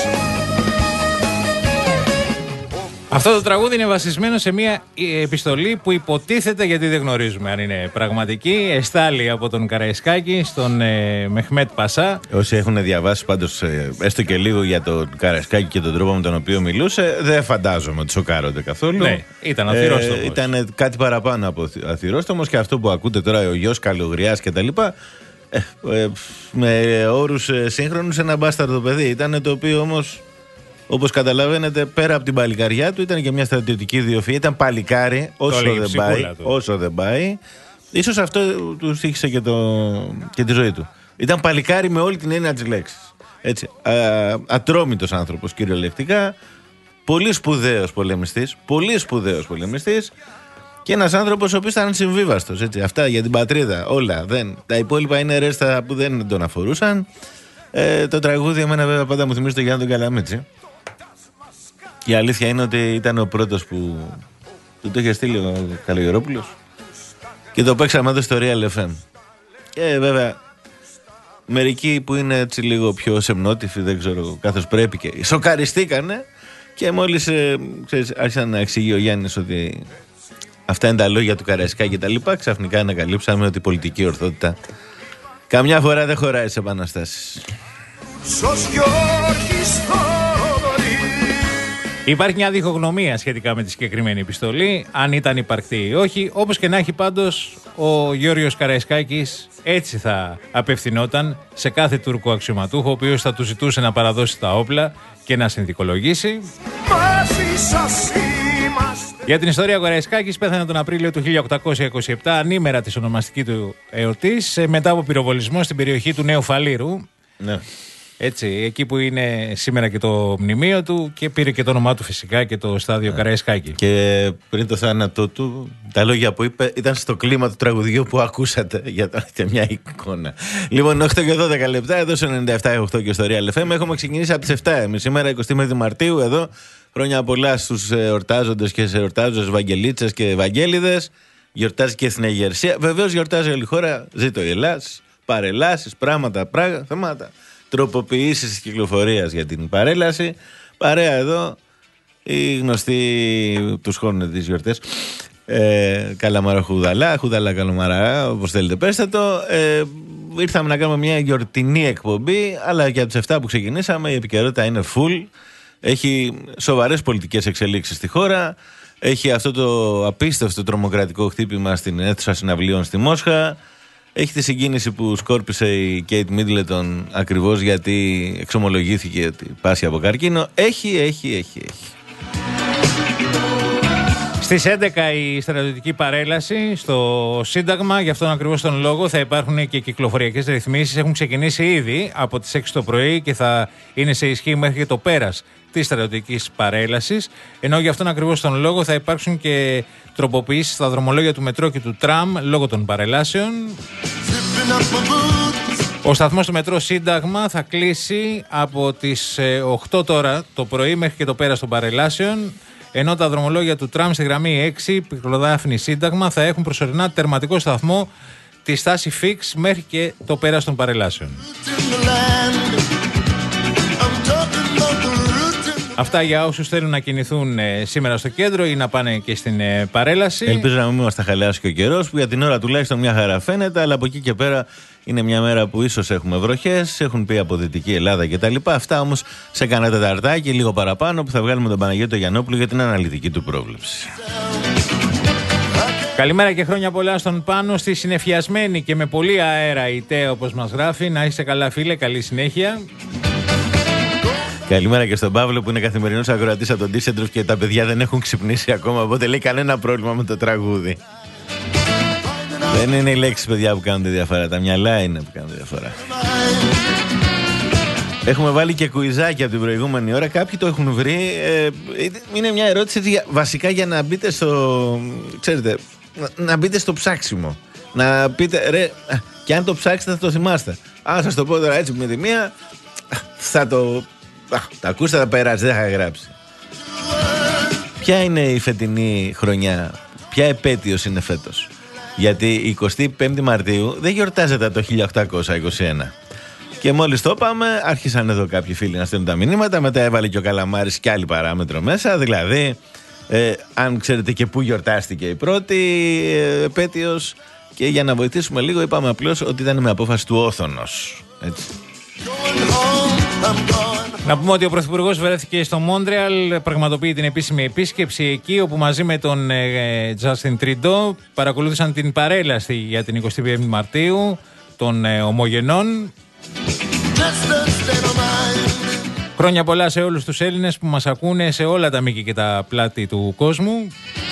Αυτό το τραγούδι είναι βασισμένο σε μια επιστολή που υποτίθεται, γιατί δεν γνωρίζουμε αν είναι πραγματική, εστάλει από τον Καραϊσκάκη στον ε, Μεχμέτ Πασά. Όσοι έχουν διαβάσει πάντως ε, έστω και λίγο για τον Καραϊσκάκη και τον τρόπο με τον οποίο μιλούσε, δεν φαντάζομαι ότι σοκάρονται καθόλου. Ναι, ήταν αθυρόστομος. Ε, ήταν κάτι παραπάνω από αθυρόστομος, και αυτό που ακούτε τώρα, ο γιος Καλογριάς κτλ. Ε, ε, με όρους ε, σύγχρονους, ένα μπάσταρδο παιδί ήταν, το οποίο όμως, όπως καταλαβαίνετε, πέρα από την παλικαριά του ήταν και μια στρατιωτική ιδιοφυΐα. Ήταν παλικάρι όσο δεν πάει, όσο δεν πάει. Ίσως αυτό του στοίχησε και, το, και τη ζωή του. Ήταν παλικάρι με όλη την έννοια της λέξης. Έτσι, α, ατρόμητος άνθρωπος κυριολεκτικά. Πολύ σπουδαίος πολεμιστής. Πολύ σπουδαίος πολεμιστής. Και ένας άνθρωπος ο οποίος ήταν συμβίβαστος. Έτσι, αυτά για την πατρίδα, όλα. Δεν, τα υπόλοιπα είναι ρέστα που δεν τον αφορούσαν. Ε, το τραγούδι εμένα βέβαια πάντα μου θυμίζει το Γιάννη τον Καλαμίτσι. Η αλήθεια είναι ότι ήταν ο πρώτος που του το είχε στείλει ο Καλογερόπουλος και το παίξαμε εδώ στο Real εφ εμ. Και βέβαια μερικοί που είναι έτσι λίγο πιο σεμνότυφοι, δεν ξέρω, καθώς πρέπει, και σοκαριστήκανε, και μόλις ε, ξέρεις, άρχισαν να εξηγεί ο Γιάννης ότι αυτά είναι τα λόγια του Καραϊσκάκη και τα λοιπά, ξαφνικά ανακαλύψαμε ότι η πολιτική ορθότητα καμιά φορά δεν χωράει σε επαναστάσεις. Υπάρχει μια διχογνωμία σχετικά με τη συγκεκριμένη επιστολή, αν ήταν υπαρκτή ή όχι. Όπως και να έχει, πάντως, ο Γιώργος Καραϊσκάκης έτσι θα απευθυνόταν σε κάθε Τούρκο αξιωματούχο, ο οποίος θα του ζητούσε να παραδώσει τα όπλα και να συνθηκολογήσει. Για την ιστορία, ο Καραϊσκάκης πέθανε τον Απρίλιο του χίλια οκτακόσια είκοσι επτά, ανήμερα της ονομαστική του εορτής, μετά από πυροβολισμό στην περιοχή του Νέου Φαλήρου. Ναι. Έτσι, εκεί που είναι σήμερα και το μνημείο του, και πήρε και το όνομά του φυσικά και το στάδιο yeah. Καραϊσκάκη. Και πριν το θάνατό του, τα λόγια που είπε ήταν στο κλίμα του τραγουδιού που ακούσατε, για το έχετε μια εικόνα. Λοιπόν, οκτώ και δώδεκα λεπτά, εδώ στο ενενήντα επτά κόμμα οκτώ και στο Real εφ εμ. Έχουμε ξεκινήσει από τις επτά εμείς σήμερα, εικοστή πρώτη Μαρτίου, εδώ. Χρόνια πολλά στους εορτάζοντες και σε εορτάζοντες Βαγγελίτσες και Βαγγέλιδες. Γιορτάζει και η Εθνεγερσία. Βεβαίως γιορτάζει όλη η χώρα. Ζήτω η Ελλάς. Παρελάσεις, πράγματα, πράγμα, θέματα. Τροποποιήσεις της κυκλοφορίας για την παρέλαση. Παρέα εδώ, οι γνωστοί τους χώνουν τις γιορτές. Ε, καλαμάρα χουδαλά, χουδαλά καλαμάρα, όπως θέλετε πέστε το. Ε, ήρθαμε να κάνουμε μια γιορτινή εκπομπή, αλλά για τους εφτά που ξεκινήσαμε η επικαιρότητα είναι full. Έχει σοβαρές πολιτικές εξελίξεις στη χώρα. Έχει αυτό το απίστευτο τρομοκρατικό χτύπημα στην αίθουσα συναυλίων στη Μόσχα. Έχει τη συγκίνηση που σκόρπισε η Κέιτ Μίτλετον ακριβώς γιατί εξομολογήθηκε ότι πάσχει από καρκίνο. Έχει, έχει, έχει, έχει. Στις έντεκα η στρατιωτική παρέλαση στο Σύνταγμα, γι' αυτόν ακριβώς τον λόγο θα υπάρχουν και κυκλοφοριακές ρυθμίσεις. Έχουν ξεκινήσει ήδη από τις έξι το πρωί και θα είναι σε ισχύ μέχρι και το πέρας της στρατιωτικής παρέλασης. Ενώ γι' αυτόν ακριβώς τον λόγο θα υπάρξουν και τροποποιήσεις στα δρομολόγια του μετρό και του τραμ λόγω των παρελάσεων. Ο σταθμός του μετρό Σύνταγμα θα κλείσει από τις οκτώ τώρα το πρωί μέχρι και το πέρας των παρελάσεων. Ενώ τα δρομολόγια του τραμ στη γραμμή έξι, Πυκλοδάφνη Σύνταγμα, θα έχουν προσωρινά τερματικό σταθμό τη στάση Φίξ μέχρι και το πέρας των παρελάσεων. Αυτά για όσους θέλουν να κινηθούν ε, σήμερα στο κέντρο ή να πάνε και στην ε, παρέλαση. Ελπίζω να μην μας τα χαλάσει και ο καιρός, που για την ώρα τουλάχιστον μια χαρά φαίνεται, αλλά από εκεί και πέρα είναι μια μέρα που ίσως έχουμε βροχές, έχουν πει από Δυτική Ελλάδα κτλ. Αυτά όμως σε κανένα τεταρτάκι, λίγο παραπάνω, που θα βγάλουμε τον Παναγιώτο Γιαννόπουλο για την αναλυτική του πρόβλεψη. Καλημέρα και χρόνια πολλά στον Πάνο, στη συνεφιασμένη και με πολύ αέρα η ΤΕ, όπως μας γράφει. Να είσαι καλά, φίλε, καλή συνέχεια. Καλημέρα και στον Παύλο που είναι καθημερινός ακροατής από τον Ντίσεντροφ και τα παιδιά δεν έχουν ξυπνήσει ακόμα, οπότε λέει κανένα πρόβλημα με το τραγούδι. Δεν είναι οι λέξεις, παιδιά, που κάνουν τη διαφορά, τα μυαλά είναι που κάνουν τη διαφορά. Έχουμε βάλει και κουιζάκι από την προηγούμενη ώρα, κάποιοι το έχουν βρει. Ε, είναι μια ερώτηση βασικά για να μπείτε στο, ξέρετε, να, να μπείτε στο ψάξιμο. Να πείτε, ρε, και αν το ψάξετε θα το θυμάστε. Αν σας το πω τώρα έτσι με τη μία, θα το... Α, τα ακούστε, θα περάσει, δεν θα γράψει. Ποια είναι η φετινή χρονιά, ποια επέτειος είναι φέτος? Γιατί η εικοστή πέμπτη Μαρτίου δεν γιορτάζεται το χίλια οκτακόσια είκοσι ένα. Και μόλις το είπαμε, άρχισαν εδώ κάποιοι φίλοι να στέλνουν τα μηνύματα. Μετά έβαλε και ο Καλαμάρης και άλλη παράμετρο μέσα. Δηλαδή, ε, αν ξέρετε και πού γιορτάστηκε η πρώτη ε, επέτειος. Και για να βοηθήσουμε λίγο, είπαμε απλώς ότι ήταν με απόφαση του όθωνος. Έτσι. Να πούμε ότι ο Πρωθυπουργός βρέθηκε στο Μόντρεαλ, πραγματοποιεί την επίσημη επίσκεψη εκεί, όπου μαζί με τον ε, Τζάστιν Τριντό παρακολούθησαν την παρέλαση για την εικοστή πέμπτη Μαρτίου των ε, Ομογενών. Χρόνια πολλά σε όλους τους Έλληνες που μας ακούνε σε όλα τα μήκη και τα πλάτη του κόσμου.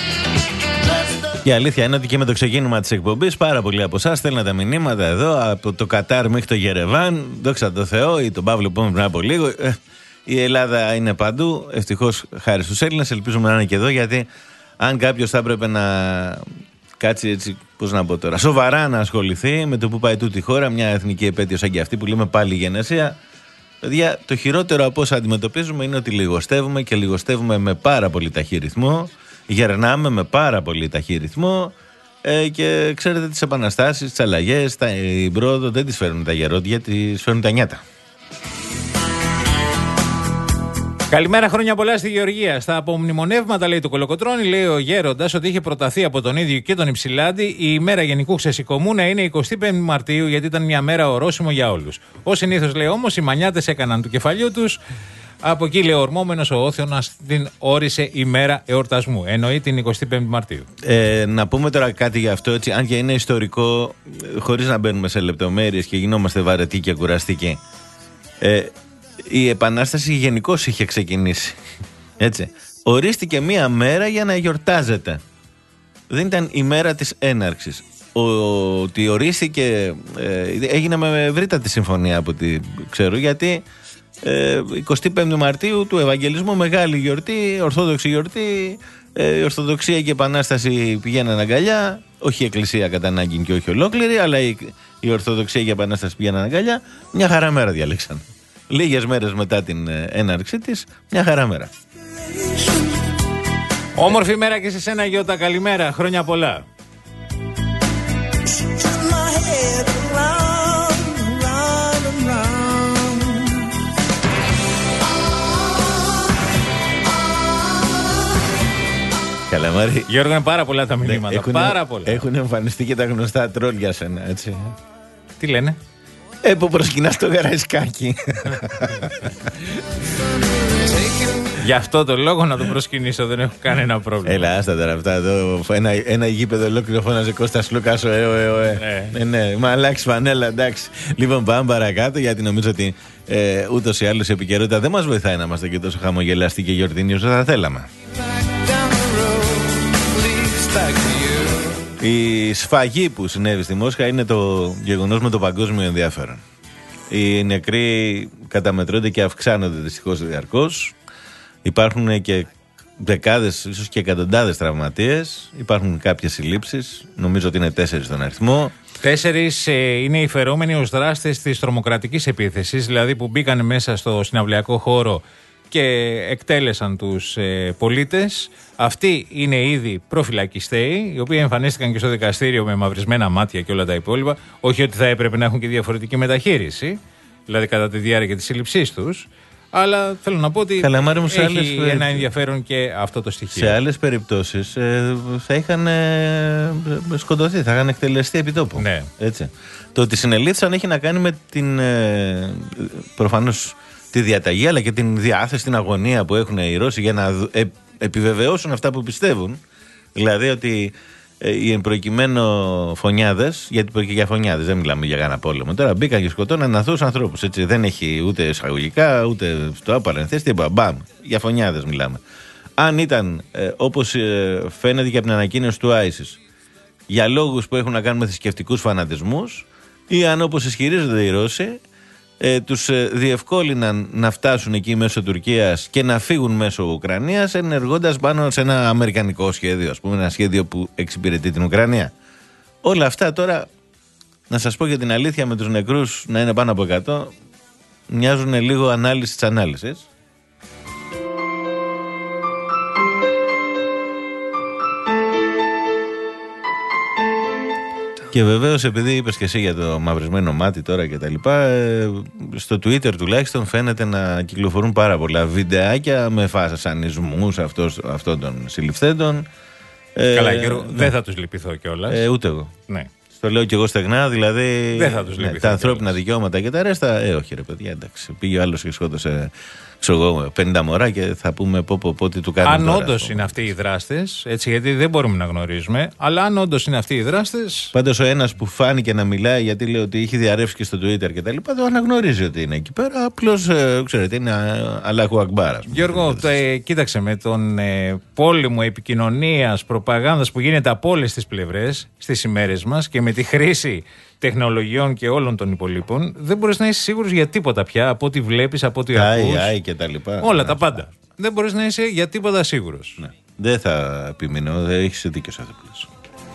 Η αλήθεια είναι ότι και με το ξεκίνημα της εκπομπής πάρα πολλοί από εσάς στέλνατε μηνύματα εδώ από το Κατάρ μέχρι το Γερεβάν. Δόξα τω Θεώ, ή τον Παύλο που είπαμε πριν από λίγο. Η Ελλάδα είναι παντού. Ευτυχώς χάρη στους Έλληνες. Ελπίζουμε να είναι και εδώ, γιατί αν κάποιος θα έπρεπε να κάτσει έτσι, πώς να πω τώρα, σοβαρά να ασχοληθεί με το που πάει τούτη η χώρα, μια εθνική επέτειο σαν και αυτή που λέμε πάλι γενεσία. Παιδιά, το χειρότερο από όσα αντιμετωπίζουμε είναι ότι λιγοστεύουμε και λιγοστεύουμε με πάρα πολύ ταχύ ρυθμό. Γερνάμε με πάρα πολύ ταχύ ρυθμό ε, και ξέρετε τις επαναστάσεις, τις αλλαγές, τα, η πρόοδο δεν τις φέρνουν τα γερόντια, τις φέρνουν τα νιάτα. Καλημέρα, χρόνια πολλά στη Γεωργία. Στα απομνημονεύματα, λέει, του Κολοκοτρώνη, λέει ο Γέροντας ότι είχε προταθεί από τον ίδιο και τον Υψηλάντη η ημέρα γενικού ξεσηκωμού να είναι εικοστή πέμπτη Μαρτίου, γιατί ήταν μια μέρα ορόσημο για όλους. Ως συνήθως, λέει, όμως, οι μανιάτες έκαναν του κεφαλιού τους. Από εκεί, λέει, ορμόμενος ο Όθωνας την όρισε ημέρα εορτασμού. Εννοεί την εικοστή πέμπτη Μαρτίου. Ε, να πούμε τώρα κάτι για αυτό, έτσι, αν και είναι ιστορικό, χωρίς να μπαίνουμε σε λεπτομέρειες και γινόμαστε βαρετοί και κουραστικοί. Ε, η Επανάσταση γενικώς είχε ξεκινήσει. Έτσι. Ορίστηκε μία μέρα για να γιορτάζεται. Δεν ήταν η μέρα της έναρξης. Ότι ορίστηκε, ε, έγινε με ευρύτατη συμφωνία από ό,τι ξέρω, γιατί ε, εικοστή πέμπτη Μαρτίου του Ευαγγελισμού, μεγάλη γιορτή, ορθόδοξη γιορτή, ε, η Ορθοδοξία και η Επανάσταση πηγαίναν αγκαλιά, όχι η Εκκλησία κατά ανάγκη και όχι ολόκληρη, αλλά η, η Ορθοδοξία και η Επανάσταση πηγαίναν αγκαλιά, μια χαρά μέρα διαλέξαν. Λίγες μέρες μετά την έναρξή της, μια χαρά μέρα. Όμορφη μέρα και σε σένα, Γιώτα, καλημέρα, χρόνια πολλά. Καλαμάρι. Γιώργο, είναι πάρα πολλά τα μηνύματα. Έχουν, πάρα πολλά. Έχουν εμφανιστεί και τα γνωστά τρόλ για σένα, έτσι. Τι λένε? Ε, που προσκυνάς το Γαραϊσκάκι. Γι' αυτό το λόγο να το προσκυνήσω, δεν έχω κανένα πρόβλημα. Έλα, άστα τώρα αυτά εδώ. Ένα, ένα γήπεδο ολόκληρο φώναζε Κώστας Λούκας, ο ε, ο ε, ο ε. Ναι, ναι, μα αλλάξει φανέλα, εντάξει. Λοιπόν, πάμε παρακάτω, γιατί νομίζω ότι ε, ούτως ή άλλως η επικαιρότητα δεν μας βοηθάει να είμαστε και τόσο χαμογελαστοί και γιορτινοί όσο θα θέλαμε. Η σφαγή που συνέβη στη Μόσχα είναι το γεγονός με το παγκόσμιο ενδιαφέρον. Οι νεκροί καταμετρώνται και αυξάνονται δυστυχώς διαρκώς. Υπάρχουν και δεκάδες, ίσως και εκατοντάδες τραυματίες. Υπάρχουν κάποιες συλλήψεις. Νομίζω ότι είναι τέσσερις στον αριθμό. Τέσσερις ε, είναι οι φερόμενοι ως δράστες της τρομοκρατικής επίθεσης, δηλαδή που μπήκαν μέσα στο συναυλιακό χώρο και εκτέλεσαν τους ε, πολίτες. Αυτοί είναι ήδη προφυλακιστέοι, οι οποίοι εμφανίστηκαν και στο δικαστήριο με μαυρισμένα μάτια και όλα τα υπόλοιπα. Όχι ότι θα έπρεπε να έχουν και διαφορετική μεταχείριση, δηλαδή κατά τη διάρκεια της σύλληψής τους. Αλλά θέλω να πω ότι Καλαμάρι μου, σε έχει άλλες, ένα ενδιαφέρον και αυτό το στοιχείο. Σε άλλες περιπτώσεις ε, θα είχαν ε, σκοτωθεί, θα είχαν εκτελεστεί επί τόπου. Ναι. Έτσι. Το ότι συνελήφθησαν έχει να κάνει με την ε, προφανώς τη διαταγή, αλλά και την διάθεση, την αγωνία που έχουν οι Ρώσοι για να ε, επιβεβαιώσουν αυτά που πιστεύουν. Δηλαδή ότι ε, οι εμπροκειμένου φωνιάδες, γιατί πρόκειται για φωνιάδες, δεν μιλάμε για κανένα πόλεμο. Τώρα μπήκαν και σκοτώναν αθώους ανθρώπους. Έτσι. Δεν έχει ούτε εισαγωγικά, ούτε στο παρενθέσει, τίποτα. Μπαμ. Για φωνιάδες μιλάμε. Αν ήταν ε, όπως ε, φαίνεται και από την ανακοίνωση του Άισις, για λόγους που έχουν να κάνουν με θρησκευτικούς φανατισμούς, ή αν όπως ισχυρίζονται οι Ρώσοι, ε, τους ε, διευκόλυναν να φτάσουν εκεί μέσω Τουρκίας και να φύγουν μέσω Ουκρανίας, ενεργώντας πάνω σε ένα αμερικανικό σχέδιο, ας πούμε, ένα σχέδιο που εξυπηρετεί την Ουκρανία. Όλα αυτά τώρα, να σας πω για την αλήθεια, με τους νεκρούς να είναι πάνω από εκατό, μοιάζουν λίγο ανάλυση της ανάλυσης. Και βεβαίως, επειδή είπες και εσύ για το μαυρισμένο μάτι τώρα και τα λοιπά, ε, στο Twitter τουλάχιστον φαίνεται να κυκλοφορούν πάρα πολλά βιντεάκια με φασανισμούς αυτών των συλληφθέντων. Καλά, ε, Γιώργο, ναι. δεν θα τους λυπηθώ κιόλας. Ε, ούτε εγώ. Ναι. Το λέω κι εγώ στεγνά, δηλαδή. Δεν θα τους ναι, λυπηθώ τα ανθρώπινα κιόλας. δικαιώματα και τα ρέστα. Ε, όχι, ρε παιδιά, εντάξει. Πήγε ο άλλος και σκότωσε, ξέρω εγώ, πενήντα μωρά και θα πούμε πω, πω, πω τι του κάνουν. Αν όντως είναι αυτοί οι δράστες, έτσι, γιατί δεν μπορούμε να γνωρίζουμε, αλλά αν όντως είναι αυτοί οι δράστες. Πάντως ο ένας που φάνηκε να μιλάει, γιατί λέει ότι είχε διαρρεύσει και στο Twitter και τα λοιπά, το αναγνωρίζει ότι είναι εκεί πέρα. Απλώς, ε, ξέρετε, είναι Αλάχου Ακμπάρα. Γιώργο, ε, κοίταξε, με τον ε, πόλεμο επικοινωνίας, προπαγάνδας που γίνεται από όλες τις πλευρές στις ημέρες μας και με τη χρήση τεχνολογιών και όλων των υπολείπων, δεν μπορείς να είσαι σίγουρος για τίποτα πια από ό,τι βλέπεις, από ό,τι ακούς. Άι, και τα λοιπά. Όλα ναι, τα πάντα. Δεν μπορείς να είσαι για τίποτα σίγουρος. Ναι. Δεν θα επιμείνω, δεν έχεις δίκιο σε αυτό που λες.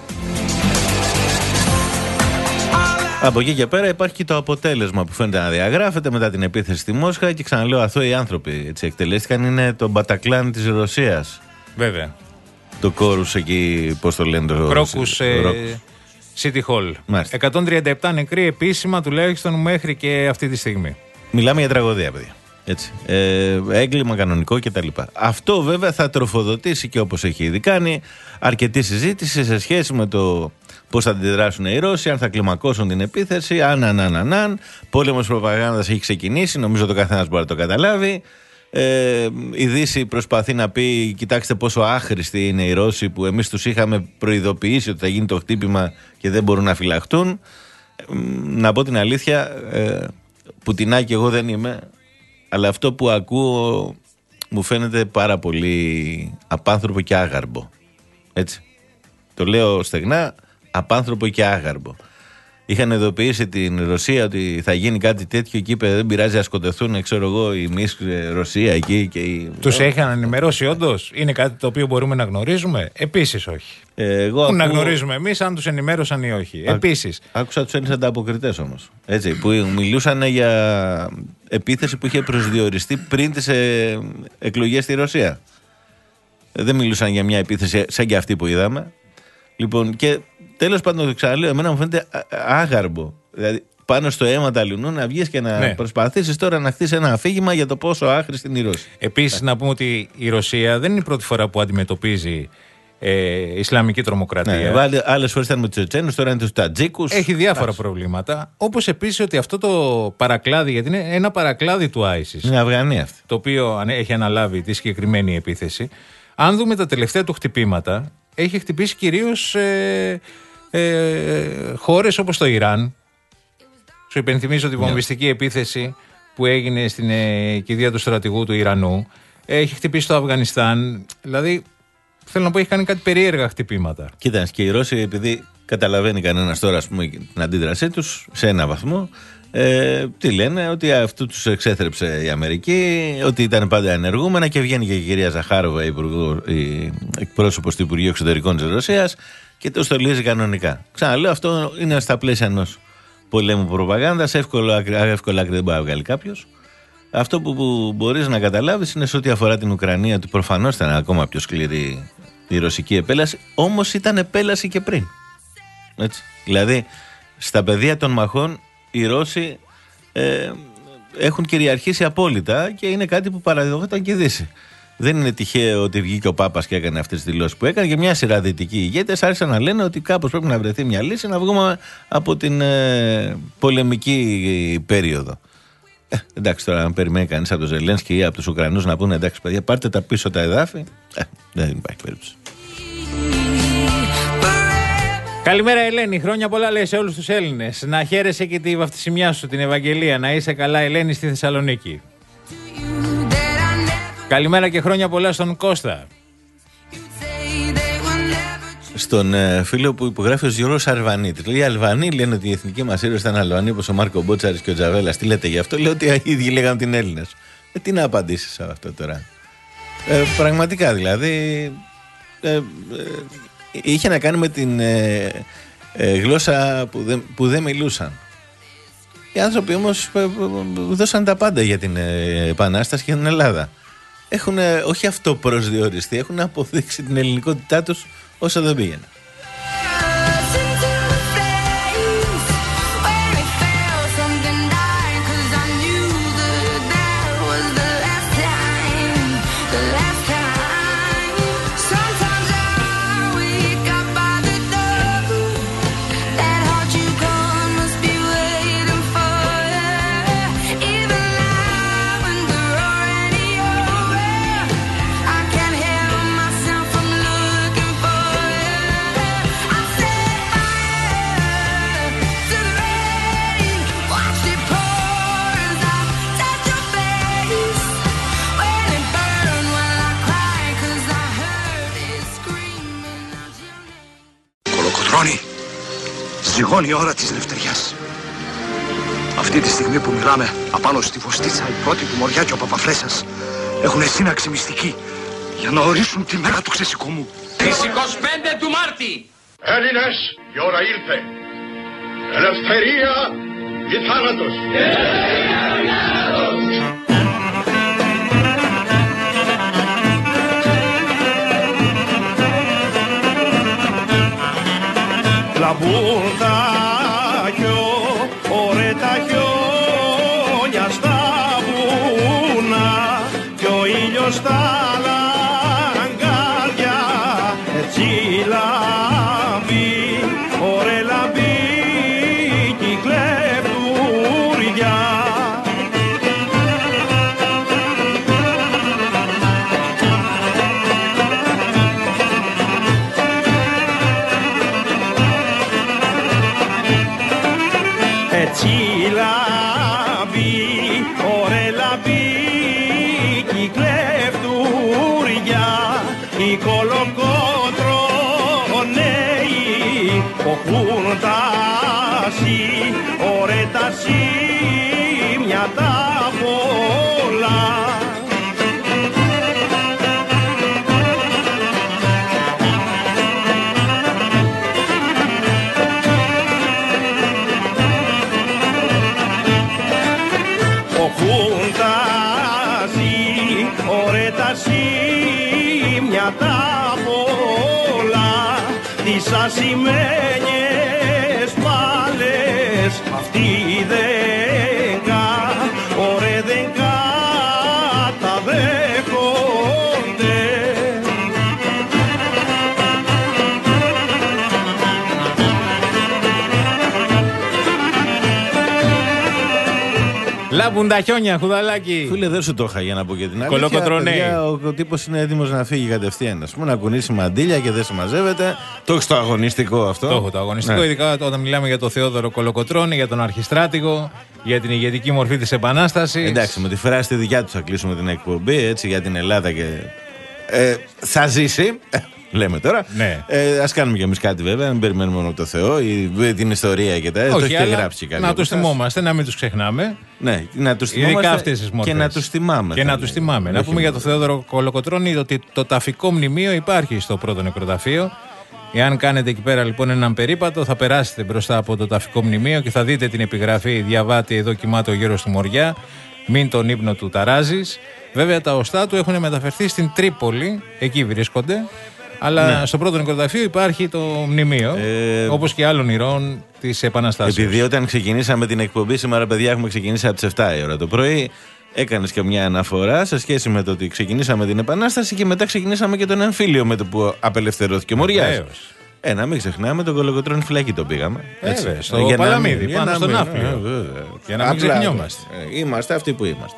Από εκεί και πέρα υπάρχει και το αποτέλεσμα που φαίνεται να διαγράφεται μετά την επίθεση στη Μόσχα και ξαναλέω, αθώοι άνθρωποι έτσι εκτελέστηκαν, είναι το Μπατακλάν της Ρωσίας. Βέβαια. Το Κόρους εκεί, πώς το λένε, το Κρόκους ε, City Hall. Μάλιστα. εκατόν τριάντα επτά νεκροί επίσημα τουλάχιστον μέχρι και αυτή τη στιγμή. Μιλάμε για τραγωδία, παιδιά. Έτσι. Ε, έγκλημα κανονικό κτλ. Αυτό βέβαια θα τροφοδοτήσει και, όπως έχει ήδη κάνει, αρκετή συζήτηση σε σχέση με το πώς θα αντιδράσουν οι Ρώσοι, αν θα κλιμακώσουν την επίθεση, αν, αν, αν, αν, αν. Πόλεμος προπαγάνδας έχει ξεκινήσει, νομίζω το καθένας μπορεί να το καταλάβει. Ε, η Δύση προσπαθεί να πει, κοιτάξτε πόσο άχρηστοι είναι οι Ρώσοι που εμείς τους είχαμε προειδοποιήσει ότι θα γίνει το χτύπημα και δεν μπορούν να φυλαχτούν. Ε, να πω την αλήθεια, ε, Πουτινάκι εγώ δεν είμαι, αλλά αυτό που ακούω μου φαίνεται πάρα πολύ απάνθρωπο και άγαρμπο. Έτσι. Το λέω στεγνά, απάνθρωπο και άγαρμπο. Είχαν ειδοποιήσει την Ρωσία ότι θα γίνει κάτι τέτοιο, εκεί είπε δεν πειράζει να σκοτωθούν, ξέρω εγώ, η Μίσκ Ρωσία εκεί και η... Τους είχαν ενημερώσει όντως? Είναι κάτι το οποίο μπορούμε να γνωρίζουμε? Επίσης όχι. Ε, εγώ Πού ακούω... να γνωρίζουμε εμείς αν τους ενημέρωσαν ή όχι? Α... Επίσης. Άκουσα τους Έλληνες ανταποκριτές όμως. Έτσι, που μιλούσαν για επίθεση που είχε προσδιοριστεί πριν τις ε, εκλογές στη Ρωσία. Δεν μιλούσαν για μια επίθεση σαν και αυτή που είδαμε. Λοιπόν, και τέλος πάντων, το ξαναλέω, εμένα μου φαίνεται άγαρμπο. Δηλαδή, πάνω στο αίμα τα λουνού να βγεις και να ναι. προσπαθήσεις τώρα να χτίσεις ένα αφήγημα για το πόσο άχρηστη είναι η Ρώσια. Επίσης, να πούμε ότι η Ρωσία δεν είναι η πρώτη φορά που αντιμετωπίζει ε, Ισλαμική τρομοκρατία. Ναι, άλλες φορές ήταν με τους Τσετσένους, τώρα είναι τους Τατζίκους. Έχει διάφορα Άς. προβλήματα. Όπως επίσης ότι αυτό το παρακλάδι, γιατί είναι ένα παρακλάδι του άισις. Είναι Αφγανία αυτή. Το οποίο έχει αναλάβει τη συγκεκριμένη επίθεση. Αν δούμε τα τελευταία του χτυπήματα, έχει χτυπήσει κυρίως ε, ε, χώρες όπως το Ιράν. Σου υπενθυμίζω τη βομβιστική yeah. επίθεση που έγινε στην ε, κηδεία του στρατηγού του Ιρανού. Έχει χτυπήσει το Αφγανιστάν. Δηλαδή, θέλω να πω, έχει κάνει κάτι περίεργα χτυπήματα. Κοίτα, και οι Ρώσοι, επειδή καταλαβαίνει κανένας τώρα, ας πούμε, την αντίδρασή τους σε ένα βαθμό, ε, τι λένε, ότι αυτού τους εξέθρεψε η Αμερική, ότι ήταν πάντα ενεργούμενα και βγαίνει και η κυρία Ζαχάροβα, η, η εκπρόσωπος του Υπουργείου Εξωτερικών της Ρωσίας, και το στολίζει κανονικά. Ξαναλέω, αυτό είναι στα πλαίσια ενός πολέμου προπαγάνδας, εύκολα άκρη δεν μπορεί να βγάλει κάποιος. Αυτό που, που μπορείς να καταλάβεις είναι σε ό,τι αφορά την Ουκρανία, ότι προφανώς ήταν ακόμα πιο σκληρή η ρωσική επέλαση, όμως ήταν επέλαση και πριν. Έτσι. Δηλαδή, στα πεδία των μαχών οι Ρώσοι ε, έχουν κυριαρχήσει απόλυτα και είναι κάτι που παραδεχόταν και η Δύση. Δεν είναι τυχαίο ότι βγήκε ο Πάπας και έκανε αυτές τις δηλώσεις που έκανε, και μια σειρά δυτικοί ηγέτες άρχισαν να λένε ότι κάπως πρέπει να βρεθεί μια λύση να βγούμε από την ε, πολεμική περίοδο. Ε, εντάξει, τώρα αν περιμένει κανείς από τον Ζελένσκι ή από τους Ουκρανούς να πούνε εντάξει παιδιά, πάρτε τα πίσω τα εδάφη, ε, δεν υπάρχει περίπτωση. Καλημέρα Ελένη, χρόνια πολλά λέει σε όλους τους Έλληνες. Να χαίρεσαι και τη βαφτισιμιά σου, την Ευαγγελία. Να είσαι καλά Ελένη στη Θεσσαλονίκη. Καλημέρα και χρόνια πολλά στον Κώστα. Στον ε, φίλο που υπογράφει ο Γιώργος Αρβανίτης. Λέει: οι Αλβανοί λένε ότι οι εθνικοί μας ήρωες ήταν Αλβανοί, όπως ο Μάρκο Μπότσαρης και ο Τζαβέλας. Τι λέτε γι' αυτό? Λέω ότι οι ίδιοι λέγανε την Έλληνες. Ε, τι να απαντήσεις σε αυτό τώρα? Ε, πραγματικά δηλαδή. Ε, ε, είχε να κάνει με την ε, ε, γλώσσα που δεν, που δεν μιλούσαν. Οι άνθρωποι όμως ε, ε, δώσαν τα πάντα για την ε, Επανάσταση και την Ελλάδα. Έχουν ε, όχι αυτό προσδιοριστεί, έχουν αποδείξει την ελληνικότητά τους όσο δεν πήγαινε. Ζυγώνει η ώρα της λευτεριάς. Αυτή τη στιγμή που μιλάμε, απάνω στη Βοστίτσα, η πρώτη του Μοριά και ο Παπαφλέσσας έχουν σύναξη μυστική για να ορίσουν τη μέρα του ξεσηκωμού. Της εικοστή πέμπτη του Μάρτη. Έλληνες, η ώρα ήλθε. Ελευθερία ή θάνατος. Λαμπούν τα χιό, ωραία τα χιόνια στα βουνά κι ο ήλιος στα λαγκάδια έτσι λαμπεί, ωραία λαμπεί κι κλεβδουριά. Έτσι λαμπεί, ωραία λαμπεί κι η κλεφτουριά, οι κολοκότρονέοι οχούν τάση, ωραία τάση, μια τα πολλά. Μια τα πολλά τις ασημένιες πάλες αυτοί δεν κα, ωραία δεν καταδέχονται. λάβουν τα χιόνια, Χουδαλάκι. Φίλε, δεν σου το είχα για να πω και την αλήθεια. Κολοκοτρώνει. Ο, ο τύπος είναι έτοιμος να φύγει κατευθείαν. Ας πούμε, να κουνήσει μαντήλια και δεν συμμαζεύεται. Το έχει το αγωνιστικό αυτό. Το έχω το αγωνιστικό, ναι. Ειδικά όταν μιλάμε για τον Θεόδωρο Κολοκοτρώνη, για τον αρχιστράτηγο, για την ηγετική μορφή της Επανάστασης. Εντάξει, με τη φράση τη δικιά του θα κλείσουμε την εκπομπή, έτσι, για την Ελλάδα και. Ε, θα ζήσει. Λέμε τώρα. Ναι. Ε, ας κάνουμε κι εμείς κάτι βέβαια, δεν περιμένουμε μόνο το Θεό, ή, την ιστορία και τα. Όχι, το έχετε γράψει κάτι. Να τους θυμόμαστε, να μην τους ξεχνάμε. Ναι, να τους θυμόμαστε και να τους θυμάμαι. Και να τους θυμάμαι. Να πούμε για τον Θεόδωρο Κολοκοτρώνη ότι το ταφικό μνημείο υπάρχει στο πρώτο νεκροταφείο. Εάν κάνετε εκεί πέρα λοιπόν έναν περίπατο, θα περάσετε μπροστά από το ταφικό μνημείο και θα δείτε την επιγραφή «Διαβάτη, εδώ κοιμάται ο γέρος του Μοριά, μην τον ύπνο του ταράζεις». Βέβαια τα οστά του έχουν μεταφερθεί στην Τρίπολη, εκεί βρίσκονται. Αλλά ναι. Στο πρώτο νεκροταφείο υπάρχει το μνημείο, ε, όπως και άλλων ηρώων της Επαναστάσεως. Επειδή όταν ξεκινήσαμε την εκπομπή σήμερα, παιδιά, έχουμε ξεκινήσει από τις επτά η ώρα το πρωί. Έκανες και μια αναφορά σε σχέση με το ότι ξεκινήσαμε την Επανάσταση και μετά ξεκινήσαμε και τον εμφύλιο με το που απελευθερώθηκε ο Μοριάς. Ε, να μην ξεχνάμε, τον Κολοκοτρώνη φυλακή το πήγαμε. Έτσι, στο Παλαμίδι, πάνω να, στον Ναύπλιο. Για να μην ξεχνιόμαστε. Είμαστε αυτοί που είμαστε.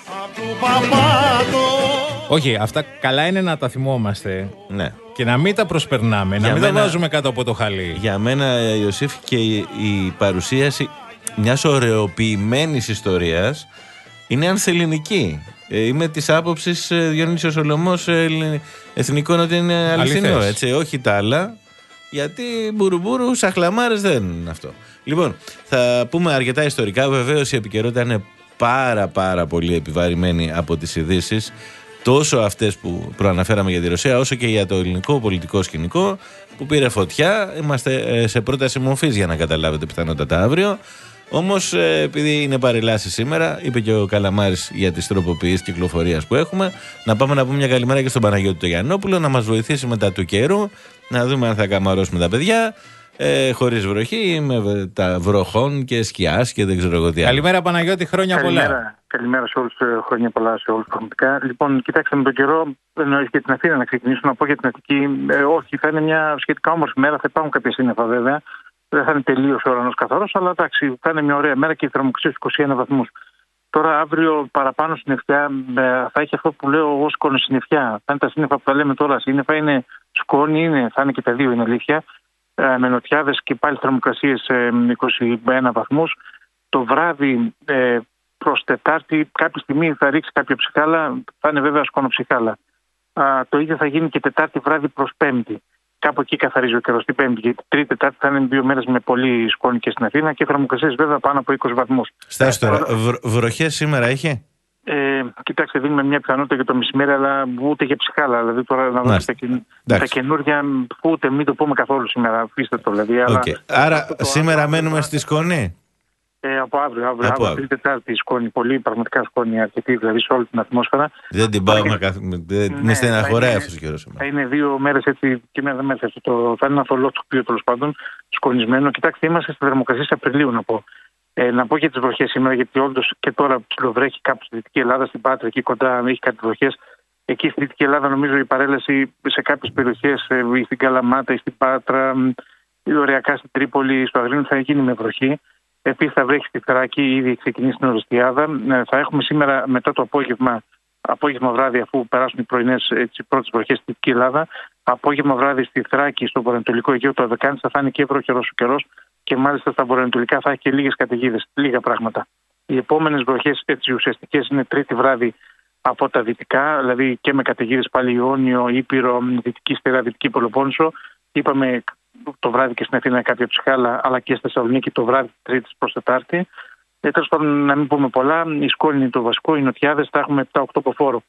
Όχι, αυτά καλά είναι να τα θυμόμαστε. Ναι. Και να μην τα προσπερνάμε, για να μην μένα, τα βάζουμε κάτω από το χαλί. Για μένα, Ιωσήφ, και η, η παρουσίαση μιας ωρεοποιημένης ιστορίας είναι ανθελληνική. Ε, είμαι της άποψης, ε, Διονύσιος Σολωμός, ε, εθνικών, ότι είναι αληθινό. Έτσι, όχι τα άλλα, γιατί μπουρουμπουρου, σαχλαμάρες δεν είναι αυτό. Λοιπόν, θα πούμε αρκετά ιστορικά. Βεβαίως η επικαιρότητα είναι πάρα πάρα πολύ επιβαρημένη από τις ειδήσεις, τόσο αυτές που προαναφέραμε για τη Ρωσία, όσο και για το ελληνικό πολιτικό σκηνικό που πήρε φωτιά. Είμαστε σε πρόταση μορφής, για να καταλάβετε, πιθανότατα αύριο. Όμως, επειδή είναι παρελάσεις σήμερα, είπε και ο Καλαμάρης για τις τροποποιήσεις κυκλοφορίας που έχουμε, να πάμε να πούμε μια καλημέρα και στον Παναγιώτη το Γιαννόπουλο, να μας βοηθήσει μετά του καιρού, να δούμε αν θα καμαρώσουμε τα παιδιά. Ε, χωρίς βροχή, με τα βροχών και σκιάς και δεν ξέρω εγώ τι άλλο. Καλημέρα Παναγιώτη, χρόνια καλημέρα. πολλά. Καλημέρα σε όλους, χρόνια πολλά σε όλους πραγματικά. Λοιπόν, κοιτάξτε, με τον καιρό, εννοείς και την Αθήνα να ξεκινήσω, να πω για την Αττική. Ε, όχι, θα είναι μια σχετικά όμορφη μέρα, θα υπάρχουν κάποια σύννεφα βέβαια. Δεν θα είναι τελείως ο ουρανός καθαρός, αλλά εντάξει, θα είναι μια ωραία μέρα και η θερμοκρασία στους είκοσι ένα βαθμούς. Τώρα αύριο παραπάνω συννεφιά θα έχει αυτό που λέω ως σκονοσυννεφιά. Θα είναι τα σύννεφα που τα λέμε τώρα. Σύννεφα είναι σκόνη, είναι, θα είναι και τα δύο, είναι αλήθεια. Με νοτιάδες και πάλι θερμοκρασίες είκοσι ένα βαθμούς. Το βράδυ ε, προς Τετάρτη κάποια στιγμή θα ρίξει κάποια ψυχάλα, θα είναι βέβαια σκονοψυχάλα. Α, το ίδιο θα γίνει και Τετάρτη βράδυ προς Πέμπτη. Κάπου εκεί καθαρίζει ο καιρός. Την Πέμπτη και Τρίτη Τετάρτη θα είναι δύο μέρες με πολύ σκόνη και στην Αθήνα και θερμοκρασίες βέβαια πάνω από είκοσι βαθμούς. Στάση τώρα, βρ, βροχές σήμερα έχει? Ε, κοιτάξτε, δίνουμε μια πιθανότητα για το μεσημέρι, αλλά ούτε για ψυχάλα. Δηλαδή τώρα να δούμε τα, τα καινούργια, ούτε μην το πούμε καθόλου σήμερα. Αφήστε το δηλαδή. Okay. Αλλά, άρα το, σήμερα το, μένουμε στη σκόνη. Ε, από αύριο, αύριο, από αύριο. Τρίτη Τετάρτη σκόνη. Πολύ πραγματικά σκόνη αρκετή, δηλαδή σε όλη την ατμόσφαιρα. Δεν την πάω με κάθε. Είναι στεναχωράει αυτό ο καιρό. Θα είναι δύο μέρες έτσι και μία μέσα. Θα είναι ένα θολό τοπίο τέλος πάντων, σκονισμένο. Κοιτάξτε, είμαστε στη θερμοκρασία Απριλίου να πω. Ε, να πω για τις βροχές σήμερα, γιατί όντως και τώρα ψιλοβρέχει κάπου στη Δυτική Ελλάδα, στην Πάτρα, εκεί κοντά έχει κάτι βροχές. Εκεί στη Δυτική Ελλάδα νομίζω η παρέλαση σε κάποιες περιοχές, ε, στην Καλαμάτα ή στην Πάτρα, ε, οριακά στην Τρίπολη, στο Αγρίνο θα γίνει με βροχή. Επίσης θα βρέχει στη Θράκη, ήδη ξεκινήσει την Ορεστιάδα. Ε, θα έχουμε σήμερα μετά το απόγευμα, απόγευμα βράδυ, αφού περάσουν οι πρωινές πρώτες βροχές στη Δυτική Ελλάδα, απόγευμα βράδυ στη Θράκη, στο βορειοανατολικό Αιγαίο, το Αδεκάνησα θα είναι και βροχερός ο καιρός. Και μάλιστα στα βορειοανατολικά θα έχει και λίγες καταιγίδες, λίγα πράγματα. Οι επόμενες βροχές έτσι ουσιαστικές είναι Τρίτη βράδυ από τα δυτικά, δηλαδή και με καταιγίδες πάλι Ιόνιο, Ήπειρο, Δυτική Στερά, Δυτική Πελοπόννησο. Είπαμε το βράδυ και στην Αθήνα κάποια ψυχάλα, αλλά και στη Θεσσαλονίκη το βράδυ Τρίτη προς Τετάρτη. Ε, τέλος πάντων, να μην πούμε πολλά, η σκόνη είναι το βασικό, οι νοτιάδες θα έχουμε επτά οκτώ ποφόρο.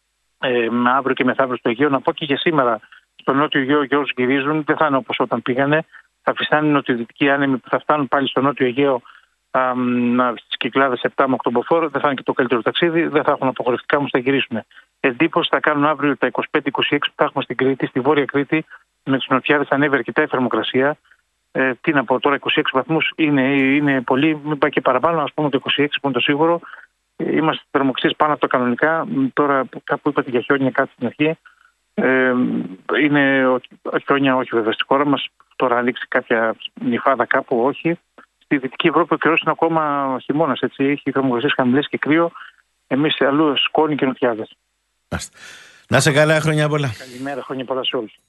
Ε, αύριο και μεθαύριο στο Αιγαίο, να πω και για σήμερα στο νότιο Αιγαίο και όσους γυρίζουν, δεν θα είναι όπως όταν πήγανε. Θα φυσάνε νοτιοδυτικοί άνεμοι που θα φτάνουν πάλι στο νότιο Αιγαίο στις Κυκλάδες επτά με οκτώ μποφόρ. Δεν θα είναι και το καλύτερο ταξίδι, δεν θα έχουν απογορευτικά, όμως θα γυρίσουν. Εντύπωση θα κάνουν αύριο τα είκοσι πέντε είκοσι έξι που θα έχουμε στην Κρήτη, στη Βόρεια Κρήτη, με τις νοτιάδες ανέβει αρκετά η θερμοκρασία. Ε, τι να πω τώρα, είκοσι έξι βαθμούς είναι, είναι πολύ, μην πάει και παραπάνω, ας πούμε το είκοσι έξι που είναι το σίγουρο. Ε, είμαστε θερμοκρασίες πάνω από τα κανονικά. Τώρα κάπου είπατε για χιόνια κάτι στην αρχή. Ε, είναι χιόνια όχι βέβαια στη χώρα μας. Τώρα ανοίξει κάποια νυφάδα κάπου, όχι. στη Δυτική Ευρώπη ο καιρός είναι ακόμα χειμώνας. Έχει θερμοκρασίες χαμηλές και κρύο. Εμείς αλλού σκόνη και νοτιάδες. Να σε καλά, χρόνια πολλά. Καλημέρα, χρόνια πολλά σε όλους.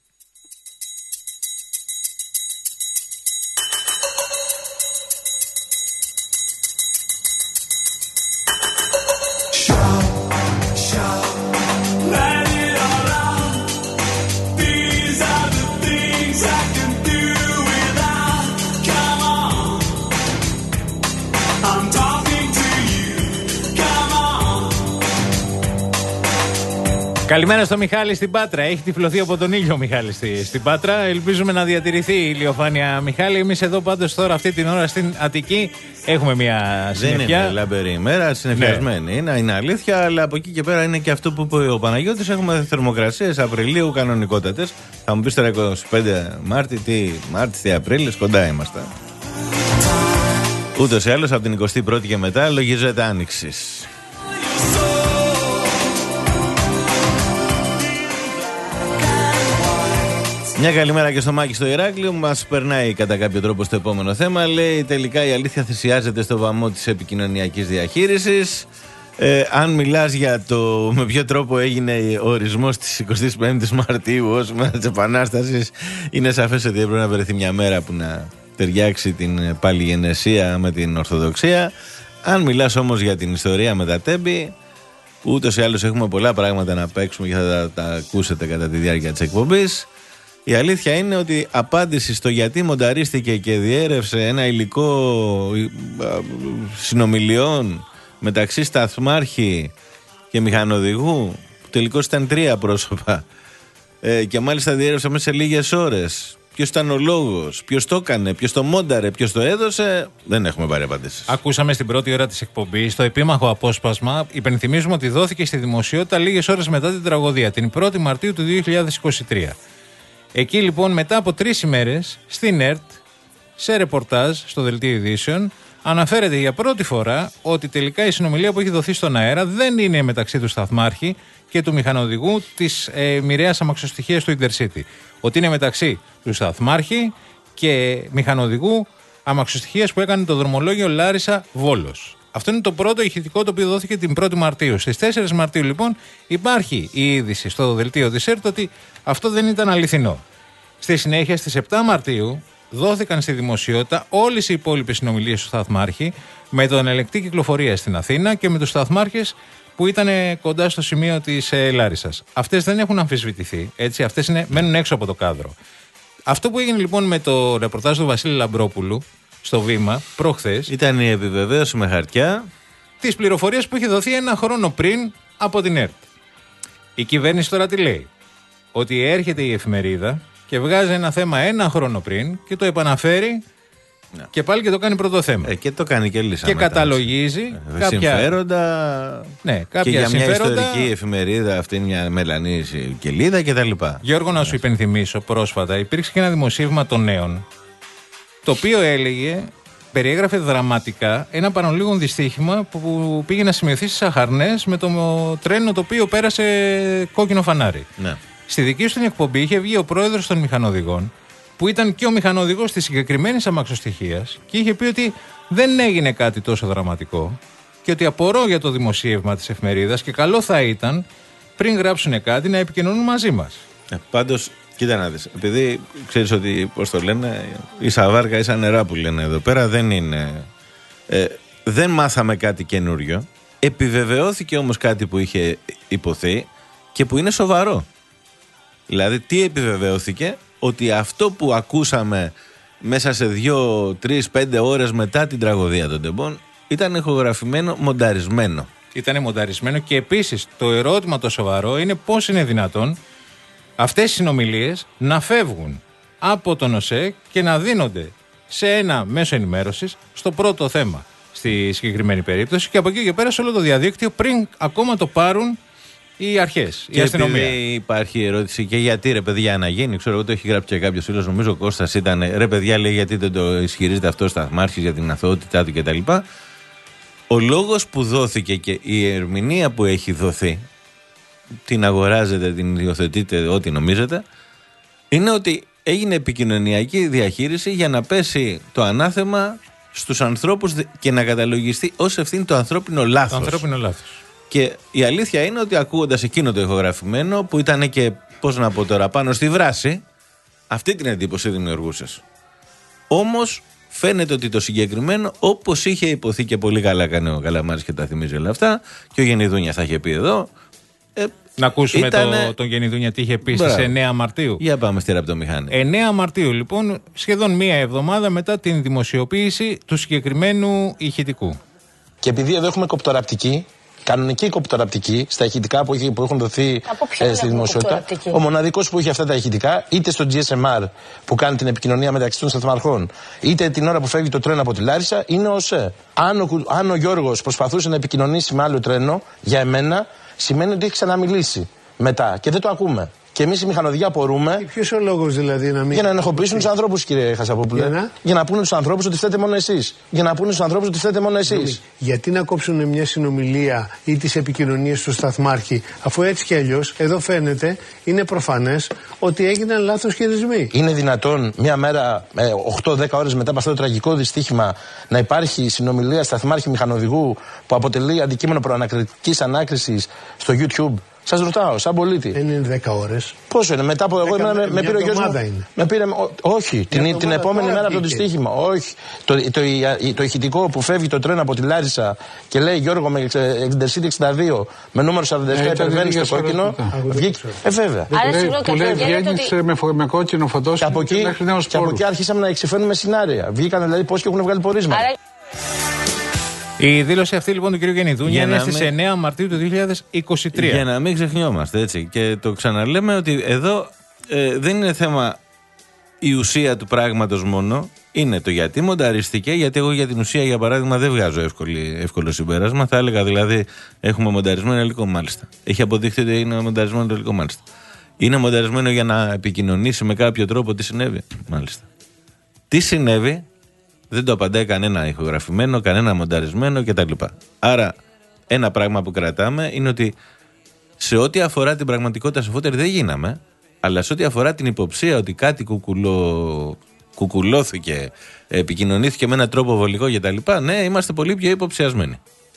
Καλημέρα στο Μιχάλη στην Πάτρα. Έχει τυφλωθεί από τον ήλιο ο Μιχάλης στη, στην Πάτρα. Ελπίζουμε να διατηρηθεί η ηλιοφάνεια, Μιχάλη. Εμείς εδώ πάντως τώρα αυτή την ώρα στην Αττική έχουμε μια συννεφιά. Δεν είναι λαμπερή ημέρα, συννεφιασμένη. Ναι. Είναι, είναι αλήθεια, αλλά από εκεί και πέρα είναι και αυτό που είπε ο Παναγιώτης. Έχουμε θερμοκρασίες Απριλίου κανονικότατες. Θα μου πεις τώρα εικοστή πέμπτη Μάρτη, τι Μάρτη, τι Απρίλης, κοντά είμαστε. Ούτως ή άλλως από την εικοστή πρώτη και μετά λογίζεται άνοιξης. Μια καλημέρα και στο Μάκη στο Ηράκλειο. Μας περνάει κατά κάποιο τρόπο στο επόμενο θέμα. Λέει τελικά η αλήθεια θυσιάζεται στο βαμμό της επικοινωνιακής διαχείρισης. Ε, αν μιλάς για το με ποιο τρόπο έγινε ο ορισμός της εικοστή πέμπτη Μαρτίου ως μέρα της Επανάστασης, είναι σαφές ότι έπρεπε να βρεθεί μια μέρα που να ταιριάξει την παλιγενεσία με την Ορθοδοξία. Αν μιλάς όμως για την ιστορία με τα τέμπη, ούτως ή άλλως έχουμε πολλά πράγματα να παίξουμε και θα τα, τα ακούσετε κατά τη διάρκεια της εκπομπής. Η αλήθεια είναι ότι απάντηση στο γιατί μονταρίστηκε και διέρευσε ένα υλικό συνομιλιών μεταξύ σταθμάρχη και μηχανοδηγού, που τελικώς ήταν τρία πρόσωπα, ε, και μάλιστα διέρευσε μέσα σε λίγες ώρες. Ποιος ήταν ο λόγος, ποιος το έκανε, ποιος το μόνταρε, ποιος το έδωσε, δεν έχουμε πάρει απαντήσεις. Ακούσαμε στην πρώτη ώρα της εκπομπής το επίμαχο απόσπασμα. Υπενθυμίζουμε ότι δόθηκε στη δημοσιότητα λίγες ώρες μετά την τραγωδία, την πρώτη Μαρτίου του δύο χιλιάδες είκοσι τρία. Εκεί λοιπόν μετά από τρεις ημέρες στην ΕΡΤ, σε ρεπορτάζ στο Δελτίο Ειδήσεων, αναφέρεται για πρώτη φορά ότι τελικά η συνομιλία που έχει δοθεί στον αέρα δεν είναι μεταξύ του σταθμάρχη και του μηχανοδηγού της ε, μοιραίας αμαξοστοιχείας του Intercity. Ότι είναι μεταξύ του σταθμάρχη και μηχανοδηγού αμαξοστοιχείας που έκανε το δρομολόγιο Λάρισα Βόλος. Αυτό είναι το πρώτο ηχητικό το οποίο δόθηκε την πρώτη Μαρτίου. Στις τέσσερις Μαρτίου λοιπόν υπάρχει η είδηση στο δελτίο της ΕΡΤ ότι αυτό δεν ήταν αληθινό. Στη συνέχεια στις επτά Μαρτίου δόθηκαν στη δημοσιότητα όλες οι υπόλοιπες συνομιλίες του σταθμάρχη με τον ελεγκτή κυκλοφορία στην Αθήνα και με τους σταθμάρχες που ήταν κοντά στο σημείο της ε, Λάρισσας. Αυτές δεν έχουν αμφισβητηθεί, έτσι, αυτές είναι, μένουν έξω από το κάδρο. Αυτό που έγινε λοιπόν με το ρεπορτάζ του Βασίλη Λαμπρόπουλου στο Βήμα προχθές ήταν η επιβεβαίωση με χαρτιά της πληροφορίας που είχε δοθεί ένα χρόνο πριν από την ΕΡΤ. Η κυβέρνηση τώρα τι λέει? Ότι έρχεται η εφημερίδα και βγάζει ένα θέμα ένα χρόνο πριν και το επαναφέρει, ναι, και πάλι και το κάνει πρώτο θέμα. Ε, και το κάνει και λύσα. Και μετά καταλογίζει ε, κάποια συμφέροντα. Ναι, κάποια και για μια συμφέροντα... ιστορική εφημερίδα, αυτή είναι μια μελανή κελίδα κτλ. Γιώργο, να σου υπενθυμίσω πρόσφατα, υπήρξε και ένα δημοσίευμα των Νέων, το οποίο έλεγε, περιέγραφε δραματικά ένα παρολίγων δυστύχημα που πήγε να σημειωθεί στις Αχαρνές με το τρένο το οποίο πέρασε κόκκινο φανάρι. Ναι. Στη δική σου την εκπομπή είχε βγει ο πρόεδρος των μηχανοδηγών, που ήταν και ο μηχανοδηγός της συγκεκριμένης αμαξοστοιχείας, και είχε πει ότι δεν έγινε κάτι τόσο δραματικό και ότι απορώ για το δημοσίευμα της εφημερίδας και καλό θα ήταν πριν γράψουν κάτι να επικοινωνούν μαζί μας. Ε, πάντως, κοίτα να δεις, επειδή ξέρεις ότι, πώς το λένε, ίσα βάρκα ίσα νερά που λένε εδώ πέρα, δεν είναι. Ε, δεν μάθαμε κάτι καινούριο. Επιβεβαιώθηκε όμως κάτι που είχε υποθεί και που είναι σοβαρό. Δηλαδή, τι επιβεβαιώθηκε? Ότι αυτό που ακούσαμε μέσα σε δύο, τρεις, πέντε ώρες μετά την τραγωδία των τεμπών ήταν ηχογραφημένο, μονταρισμένο. Ήταν μονταρισμένο και επίσης το ερώτημα το σοβαρό είναι πώς είναι δυνατόν αυτές οι συνομιλίες να φεύγουν από τον ΟΣΕ και να δίνονται σε ένα μέσο ενημέρωσης στο πρώτο θέμα στη συγκεκριμένη περίπτωση και από εκεί και πέρα σε όλο το διαδίκτυο πριν ακόμα το πάρουν οι αρχές, η αστυνομία. Και υπάρχει ερώτηση και γιατί ρε παιδιά να γίνει, ξέρω εγώ το έχει γράψει και κάποιος φίλος, νομίζω ο Κώστας ήταν, ρε παιδιά λέει γιατί δεν το ισχυρίζεται αυτό ο σταθμάρχης για την αθωότητά του κτλ. Ο λόγος που δόθηκε και η ερμηνεία που έχει δοθεί, την αγοράζετε, την υιοθετείτε, ό,τι νομίζετε, είναι ότι έγινε επικοινωνιακή διαχείριση για να πέσει το ανάθεμα στους ανθρώπους και να καταλογιστεί ως ευθύνη το ανθρώπινο λάθος. Το ανθρώπινο λάθος. Και η αλήθεια είναι ότι ακούγοντας εκείνο το ηχογραφημένο, που ήταν και, πώς να πω τώρα, πάνω στη βράση, αυτή την εντύπωση δημιουργούσες. Όμως φαίνεται ότι το συγκεκριμένο, όπως είχε υποθεί και πολύ καλά έκανε ο Καλαμάρης και τα θυμίζει όλα αυτά, και ο Γενιδούνιας θα είχε πει εδώ. Ε, να ακούσουμε ήτανε... το, τον Γενιδούνια τι είχε πει στις εννέα Μαρτίου. Για πάμε στη ραπτομηχανή. εννέα Μαρτίου, λοιπόν, σχεδόν μία εβδομάδα μετά την δημοσιοποίηση του συγκεκριμένου ηχητικού. Και επειδή εδώ έχουμε κοπτοραπτική, κανονική κοπτοραπτική, στα ηχητικά που, έχει, που έχουν δοθεί ε, στη δημοσιότητα, ο μοναδικός που είχε αυτά τα ηχητικά, είτε στο τζι ες εμ αρ που κάνει την επικοινωνία μεταξύ των σταθμαρχών, είτε την ώρα που φεύγει το τρένο από τη Λάρισα, είναι ο ΣΕ. Αν ο, αν ο Γιώργος προσπαθούσε να επικοινωνήσει με άλλο τρένο, για εμένα, σημαίνει ότι έχει ξαναμιλήσει μετά και δεν το ακούμε. Και εμείς οι μηχανοδηγοί απορούμε. Ποιος ο λόγος δηλαδή να μην. Για να ενοχοποιήσουν τους ανθρώπους, κύριε Χασαπόπουλε. Για να, για να πούνε τους ανθρώπους ότι φταίτε μόνο εσείς. Για να πούνε στους ανθρώπους ότι φταίτε μόνο εσείς. Γιατί να κόψουν μια συνομιλία ή τις επικοινωνίες του σταθμάρχη, αφού έτσι κι αλλιώς εδώ φαίνεται, είναι προφανές ότι έγιναν λάθος χειρισμοί. Είναι δυνατόν μια μέρα, ε, οκτώ δέκα ώρες μετά από αυτό το τραγικό δυστύχημα, να υπάρχει συνομιλία σταθμάρχη μηχανοδηγού που αποτελεί αντικείμενο προανακριτικής ανάκρισης στο YouTube? Σας ρωτάω, σαν πολίτη. Δεν είναι δέκα ώρες. Πόσο είναι, μετά από εγώ εμένα, με, με πήρε ο γιος μου. Με πήρε, ό, όχι, την, την επόμενη μέρα από το δυστύχημα. Όχι. Το, το, το, το ηχητικό που φεύγει το τρένο από τη Λάρισα και λέει Γιώργο με Intercity εξήντα δύο με νούμερο σαράντα επτά υπερβαίνει στο κόκκινο. Βγήκε. Ε, βέβαια. Που λέει βγαίνεις με κόκκινο φωτόσυνο μέχρι νέο σπόρο. Και από εκεί άρχισαμε να εξεφέρνουμε σενάρια. Βγήκαν δηλαδή πώς και έχουν βγάλει πορίσματα. Η δήλωση αυτή λοιπόν του κ. Γενιδούνια είναι στις εννέα Μαρτίου του δύο χιλιάδες είκοσι τρία. Για να μην ξεχνιόμαστε, έτσι. Και το ξαναλέμε ότι εδώ ε, δεν είναι θέμα η ουσία του πράγματος μόνο. Είναι το γιατί μονταριστηκε. Γιατί εγώ για την ουσία, για παράδειγμα, δεν βγάζω εύκολη, εύκολο συμπέρασμα. Θα έλεγα δηλαδή έχουμε μονταρισμένο υλικό, μάλιστα. Έχει αποδειχθεί ότι είναι μονταρισμένο το υλικό, μάλιστα. Είναι μονταρισμένο για να επικοινωνήσει με κάποιο τρόπο τι συνέβη, μάλιστα. Τι συνέβη? Δεν το απαντάει κανένα ηχογραφημένο, κανένα μονταρισμένο κτλ. Άρα, ένα πράγμα που κρατάμε είναι ότι σε ό,τι αφορά την πραγματικότητα σοφότερη δεν γίναμε, αλλά σε ό,τι αφορά την υποψία ότι κάτι κουκουλό, κουκουλώθηκε, επικοινωνήθηκε με έναν τρόπο βολικό κτλ., ναι, είμαστε πολύ πιο υποψιασμένοι.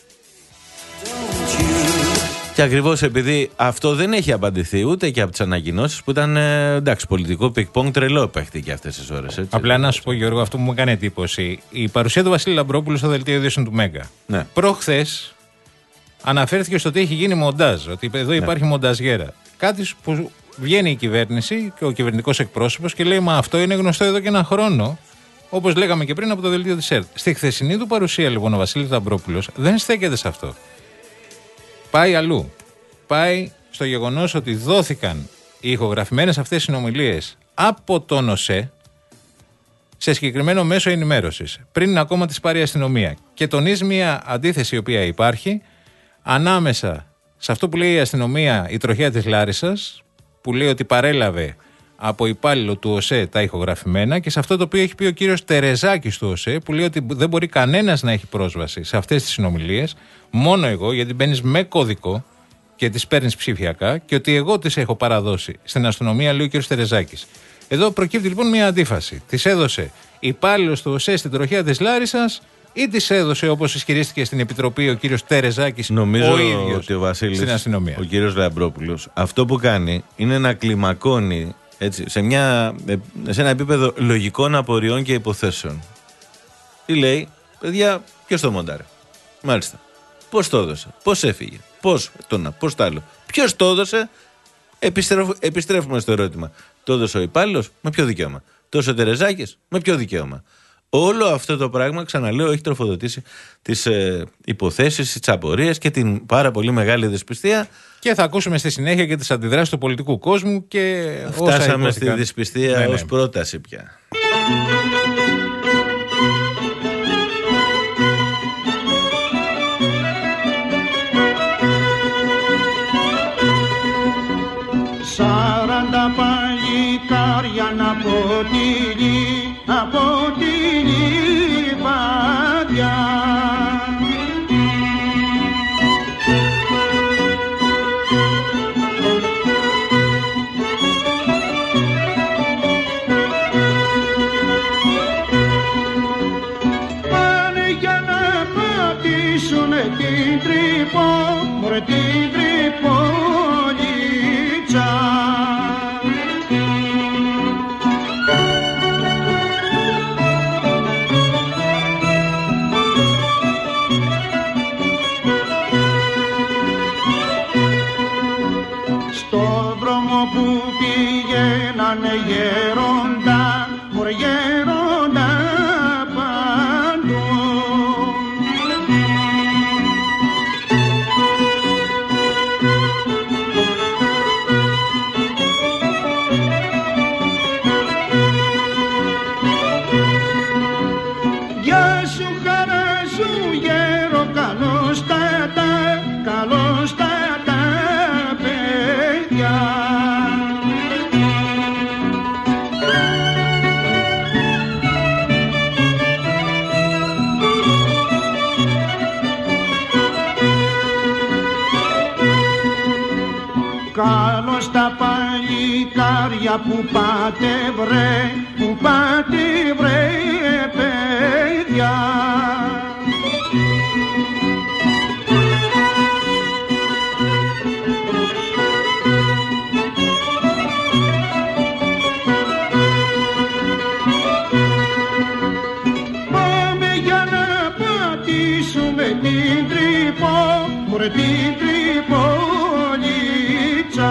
Και ακριβώς επειδή αυτό δεν έχει απαντηθεί ούτε και από τις ανακοινώσεις που ήταν εντάξει, πολιτικό πικ-πονγκ τρελό παίχτηκε αυτές τις ώρες. Έτσι. Απλά να σου πω, Γιώργο, αυτό που μου έκανε εντύπωση. Η παρουσία του Βασίλη Λαμπρόπουλου στο δελτίο ειδήσεων του Μέγκα. Ναι. Προχθές αναφέρθηκε στο ότι έχει γίνει μοντάζ, ότι εδώ υπάρχει ναι. μονταζιέρα. Κάτι που βγαίνει η κυβέρνηση και ο κυβερνητικός εκπρόσωπος και λέει: μα αυτό είναι γνωστό εδώ και ένα χρόνο. Όπως λέγαμε και πριν από το δελτίο της ΕΡΤ. Στη χθεσινή του παρουσία, λοιπόν, ο Βασίλης Λαμπρόπουλος δεν στέκεται σε αυτό. Πάει αλλού. Πάει στο γεγονός ότι δόθηκαν οι ηχογραφημένες αυτές συνομιλίες από τον ΟΣΕ σε συγκεκριμένο μέσο ενημέρωσης, πριν ακόμα τις πάρει η αστυνομία. Και τονίζει μια αντίθεση η οποία υπάρχει ανάμεσα σε αυτό που λέει η αστυνομία, η τροχιά της Λάρισσας, που λέει ότι παρέλαβε από υπάλληλο του ΟΣΕ τα ηχογραφημένα, και σε αυτό το οποίο έχει πει ο κύριος Τερεζάκης του ΟΣΕ, που λέει ότι δεν μπορεί κανένας να έχει πρόσβαση σε αυτές τις συνομιλίες, μόνο εγώ, γιατί μπαίνεις με κωδικό και τις παίρνεις ψηφιακά, και ότι εγώ τις έχω παραδώσει στην αστυνομία, λέει ο κύριος Τερεζάκης. Εδώ προκύπτει λοιπόν μια αντίφαση. Τις έδωσε υπάλληλος του ΟΣΕ στην τροχιά της Λάρισσας, ή τις έδωσε, όπως ισχυρίστηκε στην Επιτροπή ο κύριος Τερεζάκης, νομίζω ο ίδιος ότι ο Βασίλης, στην αστυνομία. Ο κύριος Λαμπρόπουλος, αυτό που κάνει είναι να κλιμακώνει έτσι, σε, μια, σε ένα επίπεδο λογικών απορριών και υποθέσεων. Τι λέει, παιδιά, ποιος το μοντάρε? Μάλιστα. Πώς το έδωσε, πώς έφυγε, πώς το να, πώς το άλλο. Ποιος το έδωσε? Επιστρέφ, επιστρέφουμε στο ερώτημα. Το έδωσε ο υπάλληλος, με ποιο δικαίωμα? Το έδωσε ο Τερεζάκης, με ποιο δικαίωμα? Όλο αυτό το πράγμα, ξαναλέω, έχει τροφοδοτήσει τις ε, υποθέσεις, τις απορίες και την πάρα πολύ μεγάλη δυσπιστία. Και θα ακούσουμε στη συνέχεια και τις αντιδράσεις του πολιτικού κόσμου και φτάσαμε στη δυσπιστία ναι, ναι. ως πρόταση πια. Σαράντα παλικάρια να ποτήλει, από τη λιβάδια. μωρέ την Τριπολίτσα. Στο δρόμο που πηγαίνανε γέροντα, μωρέ γέροντα παντού. Γεια σου χαρά σου γέρο, καλώς τα τα, καλώς τα τα παιδιά. Καλώς τα παλικάρια που πάτε βρε, που πάτε βρε παιδιά. Πάμε για να πατήσουμε την Τρίπο, μωρέ την Τριπολίτσα.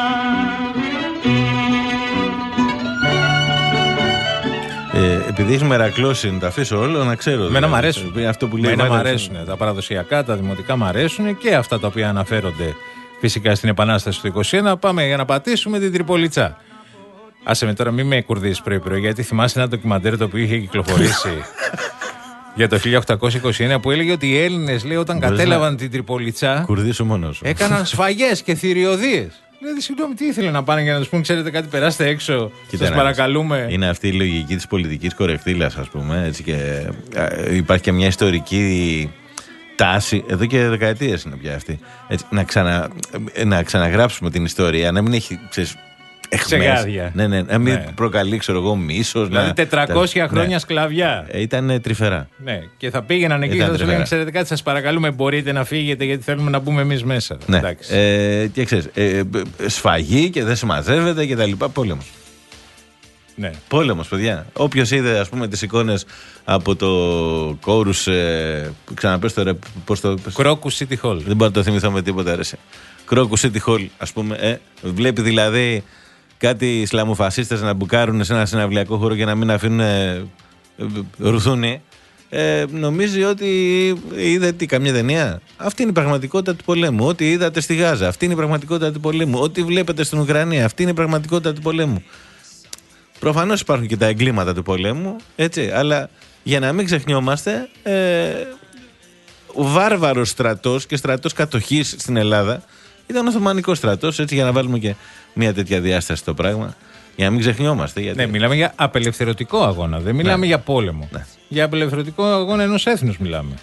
Ε, επειδή έχει μερακλώσει να τα αφήσω όλο, να ξέρω. Εμένα μ' αρέσουν. Αυτό που λέει. Εμένα μ' αρέσουν. Τα παραδοσιακά, τα δημοτικά μ' αρέσουν και αυτά τα οποία αναφέρονται φυσικά στην Επανάσταση του είκοσι ένα. Πάμε για να πατήσουμε την Τριπολίτσα. Άσε με τώρα, μην με κουρδίσεις πρωί-πρωί, γιατί θυμάσαι ένα ντοκιμαντέρ το οποίο είχε κυκλοφορήσει για το χίλια οκτακόσια είκοσι ένα που έλεγε ότι οι Έλληνες, λέει, όταν Μπορείς κατέλαβαν να την Τριπολίτσα, κουρδίσω μόνος σου. έκαναν σφαγές και θηριωδίες. Δηλαδή, συγγνώμη, τι ήθελε να πάνε για να τους πούν, ξέρετε κάτι, περάστε έξω, σας παρακαλούμε. Είναι αυτή η λογική της πολιτικής κορεχτήλας, ας πούμε. Έτσι, και ε, υπάρχει και μια ιστορική τάση, εδώ και δεκαετίες είναι πια αυτή. Έτσι, να, ξανα, να ξαναγράψουμε την ιστορία, να μην έχει, ξέρεις, εχμές. Ναι, ναι, να μην ναι. προκαλεί, ξέρω εγώ, μίσος. Δηλαδή να, τετρακόσια τα, χρόνια ναι. σκλαβιά. Ε, ήταν τρυφερά. Ναι, και θα πήγαιναν εκεί και θα τους λέγανε, ξέρετε κάτι, σας παρακαλούμε, μπορείτε να φύγετε γιατί θέλουμε να μπούμε εμείς μέσα. Ναι. Ε, και ξέρεις, ε, σφαγή και δεν συμμαζεύεται και τα λοιπά, πόλεμος. Ναι. Πόλεμος, παιδιά. Όποιος είδε, ας πούμε, τις εικόνες από το Κόρους, ε, ξαναπες τώρα, πώς το πες. Κρόκους City Hall. Δεν μπορώ να το θυμηθώ με τίποτα, αρέσει. Κρόκους City Hall, ας πούμε, ε, βλέπει δηλαδή κάτι Ισλαμοφασίστες να μπουκάρουν σε ένα συναυλιακό χώρο και να μην αφήνουν ε, ρουθούνι. Ε, νομίζει ότι είδε τι, καμιά ταινία. Αυτή είναι η πραγματικότητα του πολέμου. Ό,τι είδατε στη Γάζα, αυτή είναι η πραγματικότητα του πολέμου. Ό,τι βλέπετε στην Ουκρανία, αυτή είναι η πραγματικότητα του πολέμου. Προφανώς υπάρχουν και τα εγκλήματα του πολέμου, έτσι, αλλά για να μην ξεχνιόμαστε, ε, ο βάρβαρος στρατός και στρατός κατοχής στην Ελλάδα ήταν ο Οθωμανικός στρατός, έτσι, για να βάλουμε και μια τέτοια διάσταση στο πράγμα. Για να μην ξεχνιόμαστε. Γιατί... Ναι, μιλάμε για απελευθερωτικό αγώνα. Δεν μιλάμε ναι. για πόλεμο. Ναι. Για απελευθερωτικό αγώνα ενός έθνους μιλάμε.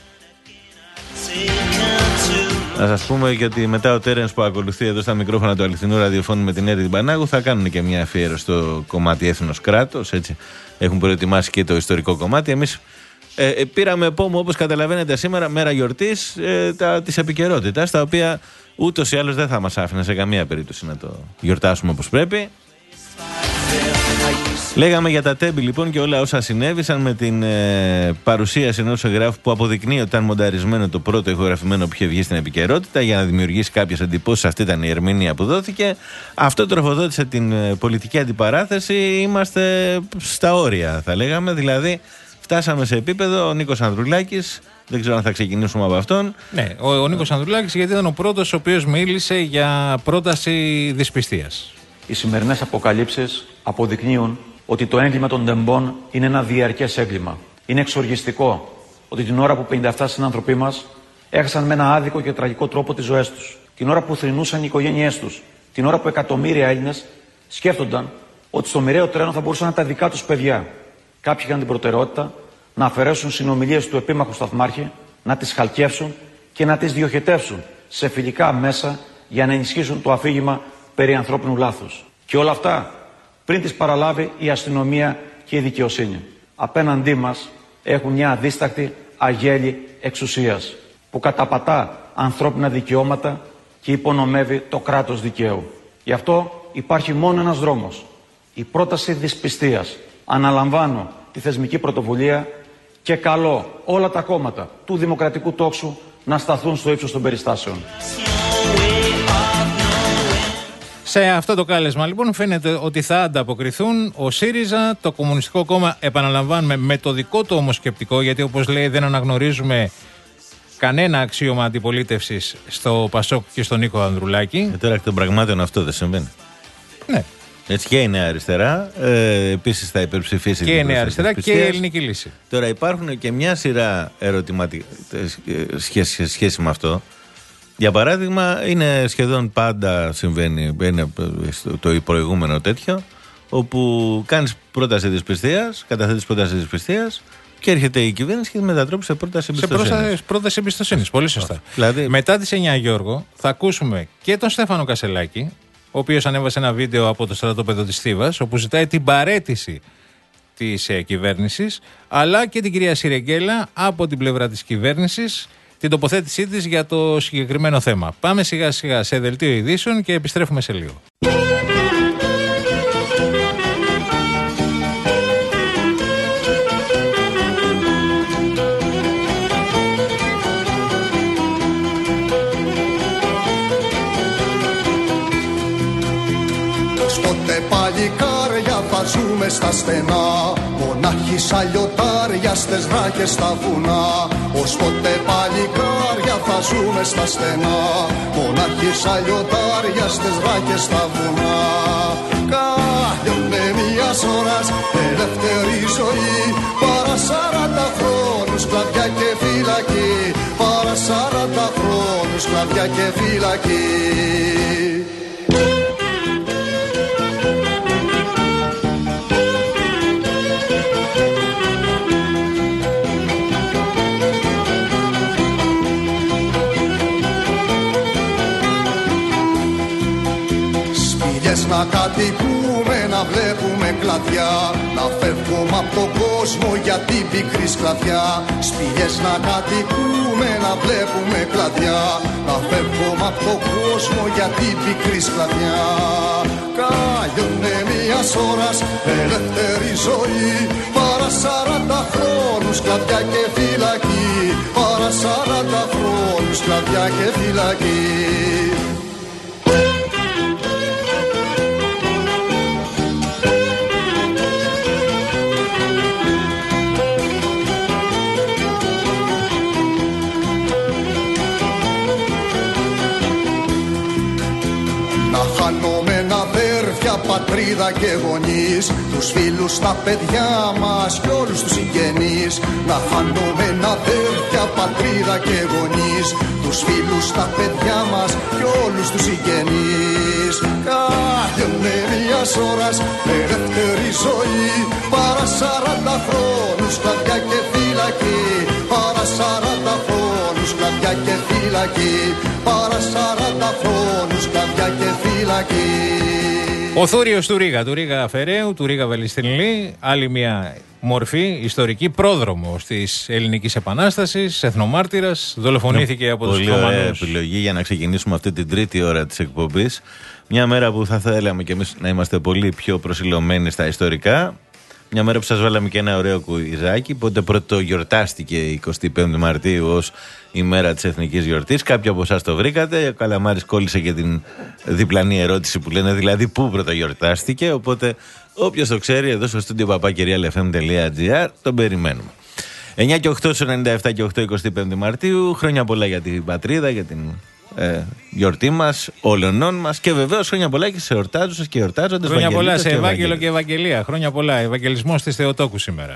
Να σας πούμε και ότι μετά ο Τέρενς που ακολουθεί εδώ στα μικρόφωνα του αληθινού ραδιοφώνου με την Έρη την Πανάγου θα κάνουν και μια αφιέρωση στο κομμάτι έθνος κράτος. Έτσι. Έχουν προετοιμάσει και το ιστορικό κομμάτι. Εμείς ε, ε, πήραμε πόμο, όπως καταλαβαίνετε σήμερα, μέρα γιορτής ε, τα, της επικαιρότητας, τα οποία ούτως ή άλλως δεν θα μας άφηνε σε καμία περίπτωση να το γιορτάσουμε όπως πρέπει. Λέγαμε για τα τέμπη λοιπόν και όλα όσα συνέβησαν με την ε, παρουσίαση ενός εγγράφου που αποδεικνύει ότι ήταν μονταρισμένο το πρώτο ηχογραφημένο που είχε βγει στην επικαιρότητα για να δημιουργήσει κάποιες εντυπώσεις. Αυτή ήταν η ερμηνεία που δόθηκε. Αυτό τροφοδότησε την ε, πολιτική αντιπαράθεση. Είμαστε στα όρια, θα λέγαμε. Δηλαδή, φτάσαμε σε επίπεδο ο Νίκος Ανδρουλάκης. Δεν ξέρω αν θα ξεκινήσουμε από αυτόν. Ναι, ο, ο Νίκος Ανδρουλάκης, γιατί ήταν ο πρώτος ο οποίος μίλησε για πρόταση δυσπιστίας. Οι σημερινές αποκαλύψεις αποδεικνύουν ότι το έγκλημα των τεμπών είναι ένα διαρκές έγκλημα. Είναι εξοργιστικό ότι την ώρα που πενήντα επτά συνάνθρωποι μας έχασαν με ένα άδικο και τραγικό τρόπο τις ζωές τους, την ώρα που θρηνούσαν οι οικογένειές τους, την ώρα που εκατομμύρια Έλληνες σκέφτονταν ότι στο μοιραίο τρένο θα μπορούσαν να είναι τα δικά τους παιδιά. Κάποιοι είχαν την προτεραιότητα να αφαιρέσουν συνομιλίες του επίμαχου σταθμάρχη, να τις χαλκεύσουν και να τις διοχετεύσουν σε φιλικά μέσα για να ενισχύσουν το αφήγημα περί ανθρώπινου λάθους. Και όλα αυτά πριν τις παραλάβει η αστυνομία και η δικαιοσύνη. Απέναντί μας έχουν μια αδίστακτη αγέλη εξουσίας που καταπατά ανθρώπινα δικαιώματα και υπονομεύει το κράτος δικαίου. Γι' αυτό υπάρχει μόνο ένας δρόμος. Η πρόταση δυσπιστίας. Αναλαμβάνω τη θεσμική πρωτοβουλία και καλώ όλα τα κόμματα του δημοκρατικού τόξου να σταθούν στο ύψος των περιστάσεων. Σε αυτό το κάλεσμα λοιπόν φαίνεται ότι θα ανταποκριθούν ο ΣΥΡΙΖΑ, το Κομμουνιστικό Κόμμα, επαναλαμβάνουμε, με το δικό του όμως σκεπτικό, γιατί όπως λέει δεν αναγνωρίζουμε κανένα αξίωμα αντιπολίτευσης στο Πασόκ και στον Νίκο Ανδρουλάκη. Ε, τώρα εκ των πραγμάτων αυτό δεν συμβαίνει. Ναι. Έτσι και η Νέα Αριστερά, ε, επίσης θα υπερψηφίσει. Και η Νέα Αριστερά και η Ελληνική Λύση. Τώρα υπάρχουν και μια σειρά ερωτηματικά σχέση, σχέση με αυτό. Για παράδειγμα, είναι σχεδόν πάντα συμβαίνει, είναι το προηγούμενο τέτοιο, όπου κάνεις πρόταση δυσπιστίας, καταθέτεις πρόταση δυσπιστίας και έρχεται η κυβέρνηση και μετατρέπει σε πρόταση εμπιστοσύνης. Σε πρόταση εμπιστοσύνης, πολύ σωστά. Δηλαδή, μετά τις εννιά, Γιώργο, θα ακούσουμε και τον Στέφανο Κασελάκη, ο οποίος ανέβασε ένα βίντεο από το στρατόπεδο της Θήβας, όπου ζητάει την παραίτηση της ε, κυβέρνησης, αλλά και την κυρία Σιρεγγέλα από την πλευρά της κυβέρνησης, την τοποθέτησή της για το συγκεκριμένο θέμα. Πάμε σιγά σιγά σε δελτίο ειδήσεων και επιστρέφουμε σε λίγο. Πότε παλικάρια θα ζούμε στα στενά, μονάχοι σαν λιωτάρια στες δράκες στα βουνά. Ως πότε παλικάρια θα ζούμε στα στενά, μονάχοι σαν λιωτάρια στες δράκες στα βουνά. Κάλλιονε μιας ώρας ελεύθερη ζωή, παρά σαράντα χρόνους σκλαβιά και φυλακή, παρά σαράντα χρόνους σκλαβιά και φυλακή. Να κατοικούμε, να βλέπουμε κλαδιά, να φεύγουμε από τον κόσμο για την πικρή σκλαβιά. Σπηλιές να κατοικούμε, να βλέπουμε κλαδιά, να φεύγουμε από τον κόσμο για την πικρή σκλαβιά. Κάλλιονε μιας ώρας ελεύθερη ζωή, παρά σαράντα χρόνους σκλαβιά και φυλακή, παρά σαράντα χρόνους σκλαβιά και φυλακή. Χανόμενα αδέρφια, πατρίδα και γονείς, τους φίλους, τα παιδιά μας και όλους τους συγγενείς. Να χανόμενα αδέρφια, πατρίδα και γονείς, τους φίλους, τα παιδιά μας και όλους τους συγγενείς. Κάλλιονε μιας ώρας ελεύθερη ζωή, παρά σαράντα χρόνους σκλαβιά και φυλακή, παρά σαράντα χρόνους σκλαβιά και φυλακή, παρά σαράντα χρόνους σκλαβιά και φυλακή. Ο Θούριος του Ρήγα, του Ρήγα Φεραίου, του Ρήγα Βελιστινλή, άλλη μια μορφή ιστορική, πρόδρομος της Ελληνικής Επανάστασης, εθνομάρτυρας, δολοφονήθηκε από τους Οθωμανούς. Πολύ ωραία επιλογή για να ξεκινήσουμε αυτή την τρίτη ώρα της εκπομπής. Μια μέρα που θα θέλαμε κι εμείς να είμαστε πολύ πιο προσιλωμένοι στα ιστορικά. Μια μέρα που σας βάλαμε και ένα ωραίο κουιζάκι. Πότε πρώτο γιορτάστηκε η εικοστή πέμπτη Μαρτίου ως ημέρα της εθνικής γιορτής. Κάποιοι από εσάς το βρήκατε. Ο Καλαμάρης κόλλησε και την διπλανή ερώτηση που λένε, δηλαδή πού πρώτο γιορτάστηκε. Οπότε όποιος το ξέρει, εδώ στο studio παπάκι real f m τελεία g r τον περιμένουμε. εννιά και οκτώ στο ενενήντα επτά και οκτώ εικοστή πέμπτη Μαρτίου. Χρόνια πολλά για την πατρίδα, για την ε, γιορτή μας, όλων μας, και βεβαίως χρόνια πολλά και σε εορτάζουσες και εορτάζοντες. Χρόνια πολλά σε Ευάγγελο και Ευαγγελία. Χρόνια πολλά. Ευαγγελισμός της Θεοτόκου σήμερα.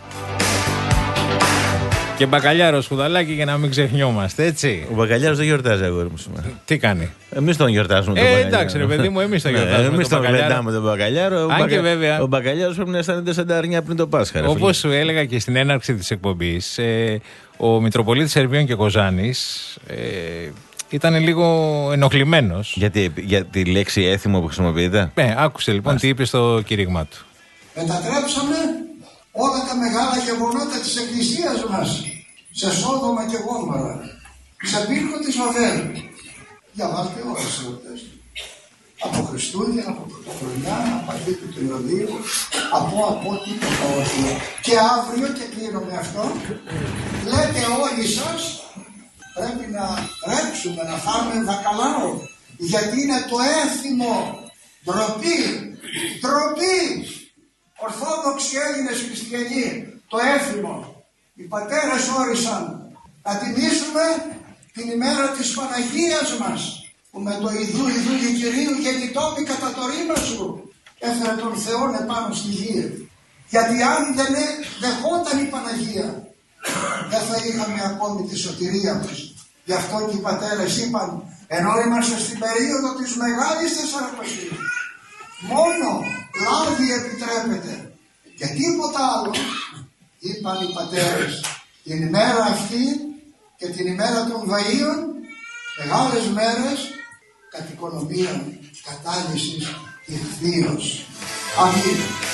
Και μπακαλιάρος Χουδαλάκη για να μην ξεχνιόμαστε, έτσι. Ο μπακαλιάρος δεν γιορτάζει, αγόρι μου σήμερα. Τι κάνει? Εμείς τον γιορτάζουμε. Ε, τον εντάξει, ρε παιδί μου, εμείς τον γιορτάζουμε. Εμείς τον γλεντάμε τον μπακαλιάρο. Αν μπακα... και βέβαια. Ο μπακαλιάρος πρέπει να αισθάνεται σαν τα αρνιά πριν το Πάσχα. Όπως σου έλεγα και στην έναρξη της εκπομπής, ε, ο Μητροπολίτης Σερβίων και Κοζάνης ε, ήταν λίγο ενοχλημένος. Γιατί, για τη λέξη έθιμο που χρησιμοποιείται. Ναι, άκουσε λοιπόν Άς. τι είπε στο κήρυγμά του. Μετατρέψαμε όλα τα μεγάλα γεγονότα της Εκκλησίας μας σε Σόδομα και Γόμορα, σε πύργο της Βαβέλ. Διαβάζετε όλες τις εορτές. Από Χριστούγεννα, από Πρωτοχρονιά, από αρχή του Τριωδίου, από από τίποτα όχι. Και αύριο, και κλείνω με αυτό, λέτε όλοι σας, πρέπει να ρέψουμε, να φάμε βακαλάο, γιατί είναι το έθιμο. Ντροπή, ντροπή. Ορθόδοξοι Έλληνες χριστιανοί, το έθιμο. Οι πατέρες όρισαν να τιμήσουμε την ημέρα της Παναγίας μας, που με το Ιδού Ιδού Κυρίου γεννητόμη κατά το ρήμα σου έφερε τον Θεό επάνω στη γη. Γιατί αν δεν δεχόταν η Παναγία, δεν θα είχαμε ακόμη τη σωτηρία μας. Γι' αυτό και οι πατέρες είπαν, ενώ είμαστε στην περίοδο της Μεγάλης Τεσσαρακοσίας, μόνο λάδι επιτρέπεται και τίποτα άλλο, είπαν οι πατέρες, την ημέρα αυτή και την ημέρα των Βαΐων, μεγάλες μέρες κατ' οικονομία κατάλυσης ηχθείως. Αμήν.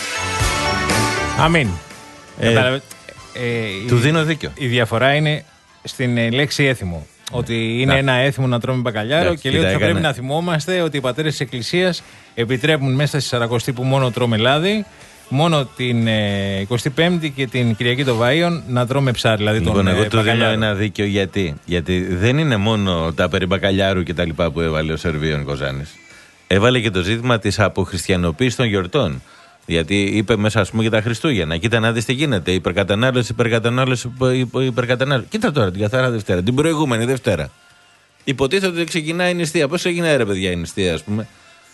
Αμήν. Ε, ε, του η, δίνω δίκιο. Η διαφορά είναι στην ε, λέξη έθιμο. Ότι είναι να. ένα έθιμο να τρώμε μπακαλιάρο να, και λέει ότι θα πρέπει να θυμόμαστε ότι οι πατέρες της Εκκλησίας επιτρέπουν μέσα στη Σαρακοστή που μόνο τρώμε λάδι, μόνο την ε, εικοστή πέμπτη και την Κυριακή των Βαΐων να τρώμε ψάρι. Δηλαδή λοιπόν, τον, εγώ ε, του δίνω ένα δίκιο γιατί. Γιατί δεν είναι μόνο τα περί μπακαλιάρου και τα λοιπά που έβαλε ο Σερβίων Κοζάνης. Έβαλε και το ζήτημα της αποχριστιανοποίησης των γιορτών. Γιατί είπε μέσα, ας πούμε, για τα Χριστούγεννα. Κοίτα να δεις τι γίνεται. Υπερκατανάλωση, υπερκατανάλωση, υπερκατανάλωση. Κοίτα τώρα την καθαρά Δευτέρα. Την προηγούμενη Δευτέρα. Υποτίθεται ότι ξεκινάει η νηστεία. Πώς έγινε, ρε παιδιά, η νηστεία, ας πούμε.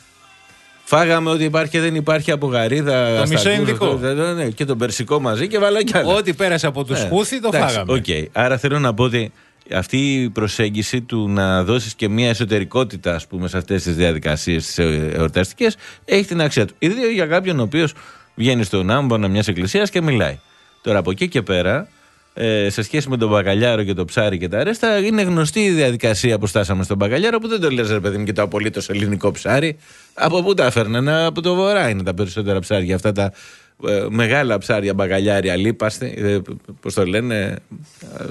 Φάγαμε ότι υπάρχει και δεν υπάρχει από γαρίδα. Το μισό Ινδικό. Ναι, και το περσικό μαζί και βάλα κι άλλα. Ό,τι πέρασε από τους Χούθη το εντάξει, φάγαμε. Okay. Άρα θέλω να πω ότι αυτή η προσέγγιση του να δώσεις και μια εσωτερικότητα, ας πούμε, σε αυτές τις διαδικασίες τις εορταστικές έχει την αξία του. Ιδίως για κάποιον ο οποίος βγαίνει στον άμβονα μιας εκκλησίας και μιλάει. Τώρα από εκεί και πέρα, ε, σε σχέση με τον μπακαλιάρο και το ψάρι και τα αρέστα, είναι γνωστή η διαδικασία που στάσαμε στον μπακαλιάρο, που δεν το λες, ρε παιδί μου, και το απολύτως ελληνικό ψάρι. Από πού τα έφερναν? Από το βορρά είναι τα περισσότερα ψάρια. Αυτά τα ε, μεγάλα ψάρια μπακαλιάρια λίπαστη, ε, πώς το λένε, ε,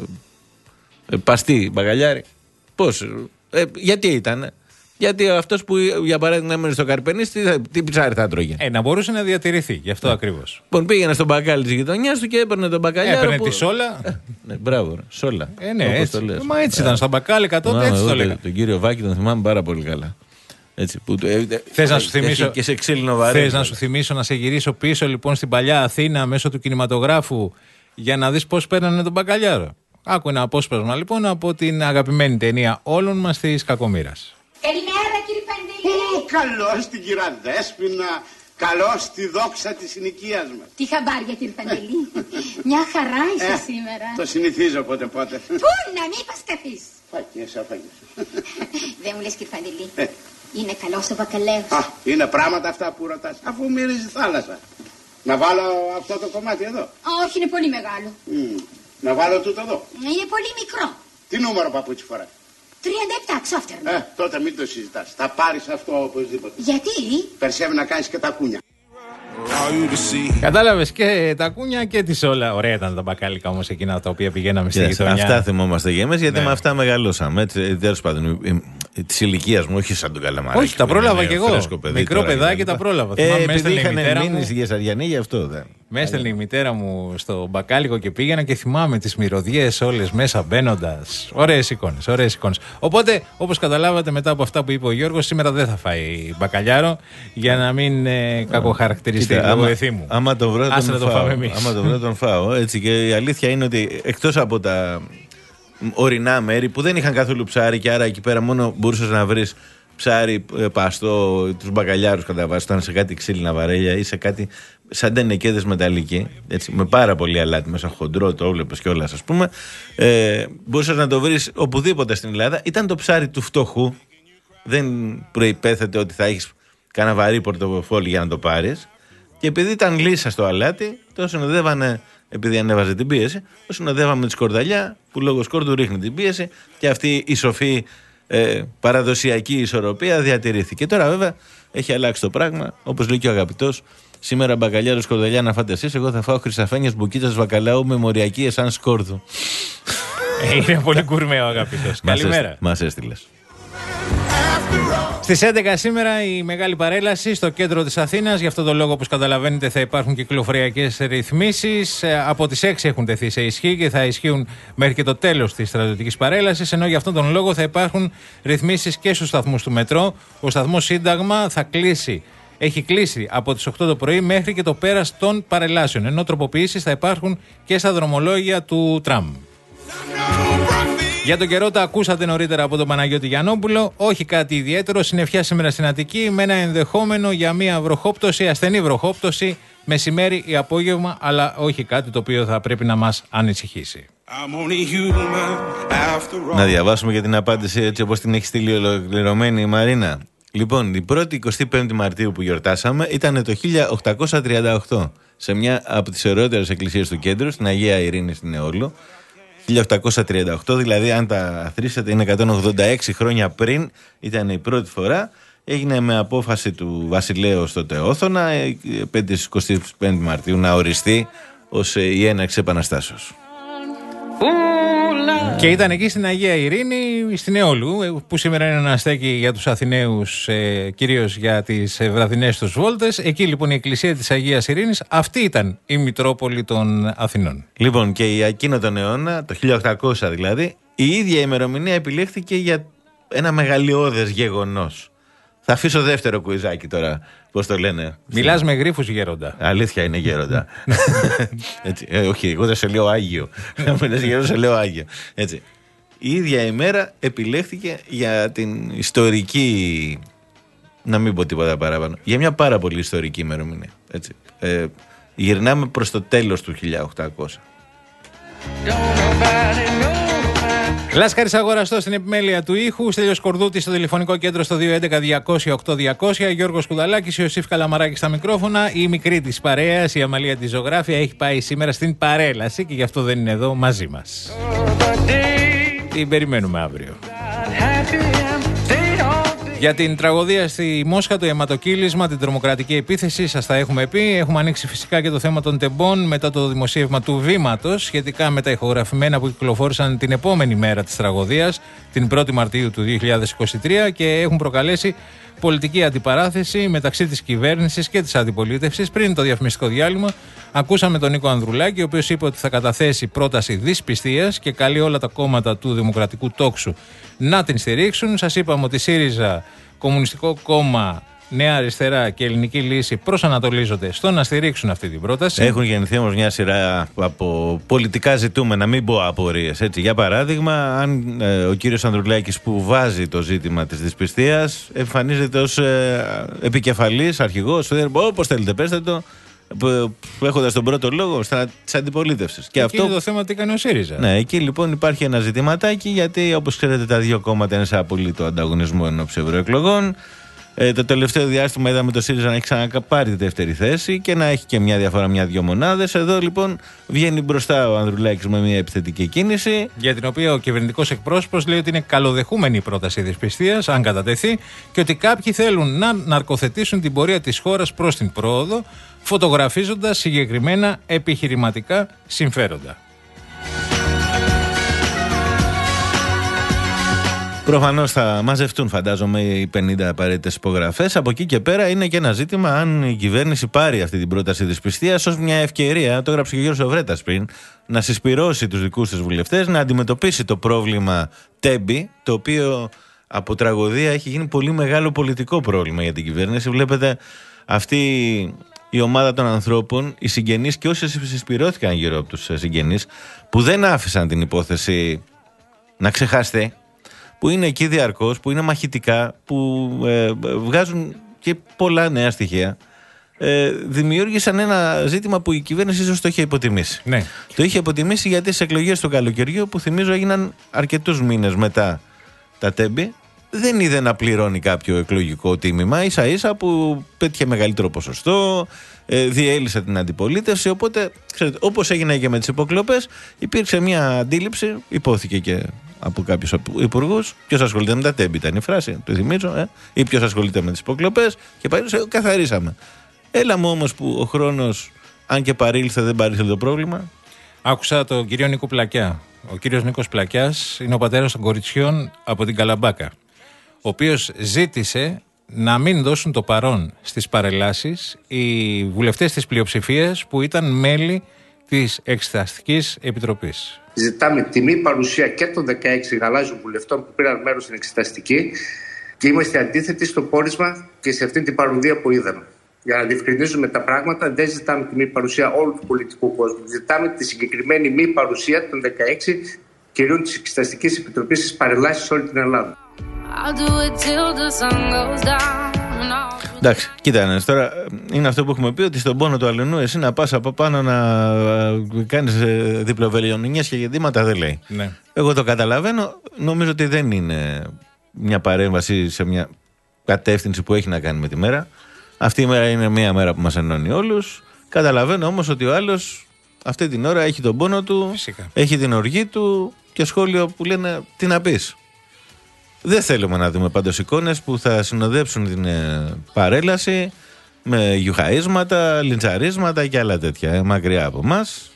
ε, παστί μπακαλιάρι. Πώς, ε, γιατί ήταν? Γιατί αυτός που για παράδειγμα έμενε στο Καρπενήσι, τι, τι ψάρι θα τρώγε? Ε, να μπορούσε να διατηρηθεί, γι' αυτό yeah. ακριβώς. Λοιπόν, πήγαινε στον μπακάλι της γειτονιάς του και έπαιρνε τον μπακαλιάρο. Έπαιρνε που... τη σόλα. Ε, ναι, μπράβο, ρε, σόλα. Ε, ναι, έτσι. Το λες. Μα έτσι ήταν, στα μπακάλι κατόπιν, έτσι το λέγα. Τον κύριο Βάκη τον θυμάμαι πάρα πολύ καλά. Έτσι, που, ε, ε, Θες να σου θυμίσω, και σε ξύλινο βαρύ. Θες να σου θυμίσω να σε γυρίσω πίσω λοιπόν στην παλιά Αθήνα μέσω του κινηματογράφου για να δεις πώς παίρνανε τον μπακαλιάρο. Άκου ένα απόσπασμα λοιπόν από την αγαπημένη ταινία όλων μας της Κακομοίρας. Καλημέρα κύριε Παντελή. Ω, καλώς την κυρία Δέσποινα. Καλώς τη δόξα της συνοικίας μας. Τι χαμπάρια κύριε Παντελή. Μια χαρά είσαι ε, σήμερα. Το συνηθίζω πότε πότε. Πού να μην πας καθείς. Φάκες, αφάκες. Δεν μου λες κύριε Παντελή. Ε. Είναι καλός ο μπακαλαίος. Α, είναι πράγματα αυτά που ρωτάς. Αφού μυρίζει θάλασσα. Να βάλω αυτό το κομμάτι εδώ. Όχι, είναι πολύ μεγάλο. Mm. Να βάλω τούτο εδώ. Είναι πολύ μικρό. Τι νούμερο παπούτσι φοράς? τριάντα επτά ξόφτερνο. Ε, τότε μην το συζητάς. Θα πάρεις αυτό οπωσδήποτε. Γιατί? Περισσεύει να κάνεις και τα κούνια. Κατάλαβες, και τα κούνια και τη όλα. Ωραία ήταν τα μπακάλικα όμως εκείνα τα οποία πηγαίναμε στη yes, γειτονιά. Αυτά θυμόμαστε για εμάς, γιατί ναι. με αυτά μεγαλώσαμε. Τέλος πάντων, τη ηλικία μου, όχι σαν τον Καλαμαράκη. Όχι, τα πρόλαβα κι εγώ. Παιδί, Μικρό παιδάκι τα πρόλαβα. Ε, επειδή είχαν μείνει στη Γεσαριανή, γι' αυτό δεν. Με έστελνε η μητέρα μου στο μπακάλικο και πήγαινα και θυμάμαι τις μυρωδιές όλες μέσα μπαίνοντας. Ωραίες εικόνες, ωραίες εικόνες. Οπότε, όπως καταλάβατε, μετά από αυτά που είπε ο Γιώργος, σήμερα δεν θα φάει μπακαλιάρο για να μην ε, κακοχαρακτηριστεί το εθήμου. Άμα το βρω, τον το φάω. Άμα το βρω, τον φάω. Έτσι, και η αλήθεια είναι ότι εκτός από τα ορεινά μέρη που δεν είχαν καθόλου ψάρι και άρα εκεί πέρα μόνο μπορούσες να βρεις ψάρι παστό, τους μπακαλιάρους κατά βάση, ήταν σε κάτι ξύλινα βαρέλια ή σε κάτι σαν τενεκέδες μεταλλικοί, έτσι, με πάρα πολύ αλάτι μέσα, χοντρό, το έβλεπες κιόλας, ας πούμε. Ε, μπορούσες να το βρεις οπουδήποτε στην Ελλάδα. Ήταν το ψάρι του φτωχού. Δεν προϋπέθεται ότι θα έχεις κανένα βαρύ πορτοφόλι για να το πάρεις. Και επειδή ήταν λύσα στο αλάτι, το συνοδεύανε, επειδή ανέβαζε την πίεση, το συνοδεύαμε τη σκορδαλιά που λόγω σκόρδου ρίχνει την πίεση και αυτή η σοφή ε, παραδοσιακή ισορροπία διατηρήθηκε. Τώρα βέβαια έχει αλλάξει το πράγμα, όπως λέει και ο αγαπητός. Σήμερα μπακαλιάρο σκορδαλιά να φάτε εσείς, εγώ θα φάω χρυσαφένιες μπουκίτσας βακαλάου με μοριακή εσάν σκόρδου. Είναι πολύ κουρμαίο ο αγαπητός. Καλημέρα. Μας έστειλες. Στις έντεκα σήμερα η μεγάλη παρέλαση στο κέντρο της Αθήνας. Γι' αυτό το λόγο, όπως καταλαβαίνετε, θα υπάρχουν κυκλοφοριακές ρυθμίσεις. Από τις έξι έχουν τεθεί σε ισχύ και θα ισχύουν μέχρι και το τέλος της στρατιωτικής παρέλασης. Ενώ για αυτόν τον λόγο θα υπάρχουν ρυθμίσεις και στους σταθμούς του μετρό. Ο σταθμός Σύνταγμα θα κλείσει. Έχει κλείσει από τις οκτώ το πρωί μέχρι και το πέρας των παρελάσεων. Ενώ τροποποιήσεις θα υπάρχουν και στα δρομολόγια του τραμ. Για τον καιρό τα ακούσατε νωρίτερα από τον Παναγιώτη Γιαννόπουλο. Όχι κάτι ιδιαίτερο. Συννεφιά σήμερα στην Αττική με ένα ενδεχόμενο για μια βροχόπτωση, ασθενή βροχόπτωση, μεσημέρι ή απόγευμα, αλλά όχι κάτι το οποίο θα πρέπει να μας ανησυχήσει. Να διαβάσουμε για την απάντηση έτσι όπως την έχει στείλει ολοκληρωμένη η Μαρίνα. Λοιπόν, η πρώτη εικοστή πέμπτη Μαρτίου που γιορτάσαμε ήταν το χίλια οκτακόσια τριάντα οκτώ σε μια από τις ωραιότερες εκκλησίες του κέντρου, στην Αγία Ειρήνη στην Εόλου. χίλια οκτακόσια τριάντα οκτώ, δηλαδή αν τα αθροίσετε είναι εκατόν ογδόντα έξι χρόνια πριν, ήταν η πρώτη φορά. Έγινε με απόφαση του βασιλέως τότε Όθωνα, πέντε εικοστή πέμπτη Μαρτίου, να οριστεί ως η έναρξη επαναστάσεως. Και ήταν εκεί στην Αγία Ειρήνη, στην Εόλου, που σήμερα είναι ένα στέκι για τους Αθηναίους, ε, κυρίως για τις ε, βραδινές τους βόλτες. Εκεί λοιπόν η εκκλησία της Αγίας Ειρήνης, αυτή ήταν η Μητρόπολη των Αθηνών. Λοιπόν, και για εκείνο τον αιώνα, το χίλια οκτακόσια δηλαδή, η ίδια ημερομηνία επιλέχθηκε για ένα μεγαλειώδες γεγονός. Θα αφήσω δεύτερο κουιζάκι τώρα, πώς το λένε. Μιλάς με γρίφους γέροντα. Αλήθεια είναι γέροντα. Έτσι, ε, όχι, εγώ δεν σε λέω Άγιο. Αν λες γέροντα, σε λέω Άγιο. Έτσι. Η ίδια ημέρα επιλέχθηκε για την ιστορική, να μην πω τίποτα παραπάνω, για μια πάρα πολύ ιστορική ημερομηνία. Έτσι. Ε, γυρνάμε προς το τέλος του χίλια οκτακόσια. Λάσκαρης αγοραστός στην επιμέλεια του ήχου, Στέλιος Κορδούτης στο τηλεφωνικό κέντρο στο δύο έντεκα διακόσια οκτώ διακόσια, Γιώργος Κουδαλάκης, Ιωσήφ Καλαμαράκης στα μικρόφωνα. Η μικρή της παρέας, η Αμαλία της Ζωγράφια, έχει πάει σήμερα στην παρέλαση και γι' αυτό δεν είναι εδώ μαζί μας. Την περιμένουμε αύριο. Για την τραγωδία στη Μόσχα, το αιματοκύλισμα, την τρομοκρατική επίθεση, σας τα έχουμε πει. Έχουμε ανοίξει φυσικά και το θέμα των τεμπών μετά το δημοσίευμα του Βήματος σχετικά με τα ηχογραφημένα που κυκλοφόρησαν την επόμενη μέρα της τραγωδίας, την πρώτη Μαρτίου του δύο χιλιάδες είκοσι τρία, και έχουν προκαλέσει πολιτική αντιπαράθεση μεταξύ της κυβέρνησης και της αντιπολίτευσης. Πριν το διαφημιστικό διάλειμμα, ακούσαμε τον Νίκο Ανδρουλάκη, ο οποίος είπε ότι θα καταθέσει πρόταση δυσπιστίας και καλεί όλα τα κόμματα του Δημοκρατικού Τόξου να την στηρίξουν. Σας είπαμε ότι ΣΥΡΙΖΑ, Κομμουνιστικό Κόμμα, Νέα Αριστερά και Ελληνική Λύση προσανατολίζονται στο να στηρίξουν αυτή την πρόταση. Έχουν γεννηθεί όμως μια σειρά από πολιτικά ζητούμενα, μην πω απορίες. Έτσι, για παράδειγμα, αν ε, ο κύριος Ανδρουλάκης που βάζει το ζήτημα της δυσπιστίας εμφανίζεται ως ε, επικεφαλής, αρχηγός, όπως θέλετε πέστε το, έχοντας τον πρώτο λόγο της αντιπολίτευσης. Και αυτό είναι το θέμα τι κάνει ο ΣΥΡΙΖΑ. Ναι, εκεί λοιπόν υπάρχει ένα ζητηματάκι, γιατί όπως ξέρετε τα δύο κόμματα είναι σε απολύτω ανταγωνισμό ενόψει ευρωεκλογών. Ε, το τελευταίο διάστημα είδαμε το ΣΥΡΙΖΑ να έχει ξαναπάρει τη δεύτερη θέση και να έχει και μια διαφορά μια-δυο μονάδες. Εδώ λοιπόν βγαίνει μπροστά ο Ανδρουλάκης με μια επιθετική κίνηση. Για την οποία ο κυβερνητικός εκπρόσωπος λέει ότι είναι καλοδεχούμενη η πρόταση δυσπιστίας, αν κατατεθεί, και ότι κάποιοι θέλουν να ναρκοθετήσουν την πορεία της χώρας προς την πρόοδο, φωτογραφίζοντας συγκεκριμένα επιχειρηματικά συμφέροντα. Προφανώς θα μαζευτούν, φαντάζομαι, οι πενήντα απαραίτητες υπογραφές. Από εκεί και πέρα είναι και ένα ζήτημα αν η κυβέρνηση πάρει αυτή την πρόταση δυσπιστίας ως μια ευκαιρία, το έγραψε και ο Γιώργος Οβρέτας πριν, να συσπυρώσει τους δικούς της βουλευτές, να αντιμετωπίσει το πρόβλημα Τέμπη, το οποίο από τραγωδία έχει γίνει πολύ μεγάλο πολιτικό πρόβλημα για την κυβέρνηση. Βλέπετε αυτή η ομάδα των ανθρώπων, οι συγγενείς και όσοι συσπυρώθηκαν γύρω από τους συγγενείς, που δεν άφησαν την υπόθεση να ξεχαστεί, που είναι εκεί διαρκώς, που είναι μαχητικά, που ε, βγάζουν και πολλά νέα στοιχεία, ε, δημιούργησαν ένα ζήτημα που η κυβέρνηση ίσως το είχε υποτιμήσει. Ναι. Το είχε υποτιμήσει γιατί στις εκλογές του καλοκαιριού, που θυμίζω έγιναν αρκετούς μήνες μετά τα Τέμπη, δεν είδε να πληρώνει κάποιο εκλογικό τίμημα, ίσα ίσα που πέτυχε μεγαλύτερο ποσοστό, ε, διέλυσε την αντιπολίτευση. Οπότε, ξέρετε, όπως έγινε και με τις υποκλοπές, υπήρξε μια αντίληψη, υπόθηκε και από κάποιους υπουργούς, ποιος ασχολείται με τα Τέμπη, ήταν η φράση, το θυμίζω, ε, ή ποιος ασχολείται με τις υποκλοπές, και πάλι καθαρίσαμε. Έλα μου όμως που ο χρόνος, αν και παρήλθε, δεν παρήλθε το πρόβλημα. Άκουσα τον κύριο Νίκο Πλακιά. Ο κύριος Νίκος Πλακιάς είναι ο πατέρας των κοριτσιών από την Καλαμπάκα. ο οποίος ζήτησε να μην δώσουν το παρόν στις παρελάσεις οι βουλευτές της πλειοψηφίας που ήταν μέλη της Εξεταστικής Επιτροπής. Ζητάμε τιμή παρουσία και των δεκαέξι γαλάζιων βουλευτών που πήραν μέρος στην Εξεταστική και είμαστε αντίθετοι στο πόρισμα και σε αυτή την παροδία που είδαμε. Για να διευκρινίζουμε τα πράγματα, δεν ζητάμε τη μη παρουσία όλου του πολιτικού κόσμου. Ζητάμε τη συγκεκριμένη μη παρουσία των δεκαέξι κυρίων της Εξεταστικής Επιτροπής στις παρελάσεις σε όλη την Ελλάδα. Εντάξει, κοίτανε, τώρα είναι αυτό που έχουμε πει, ότι στον πόνο του αλληνού εσύ να πας από πάνω να κάνεις διπλοβελιονινιές και γεννήματα δεν λέει. Ναι. Εγώ το καταλαβαίνω, νομίζω ότι δεν είναι μια παρέμβαση σε μια κατεύθυνση που έχει να κάνει με τη μέρα. Αυτή η μέρα είναι μια μέρα που μας ενώνει όλους. Καταλαβαίνω όμως ότι ο άλλος αυτή την ώρα έχει τον πόνο του, φυσικά, έχει την οργή του και σχόλιο που λένε τι να πεις. Δεν θέλουμε να δούμε πάντως εικόνες που θα συνοδέψουν την ε, παρέλαση με γιουχαίσματα, λιντσαρίσματα και άλλα τέτοια, ε, μακριά από εμάς.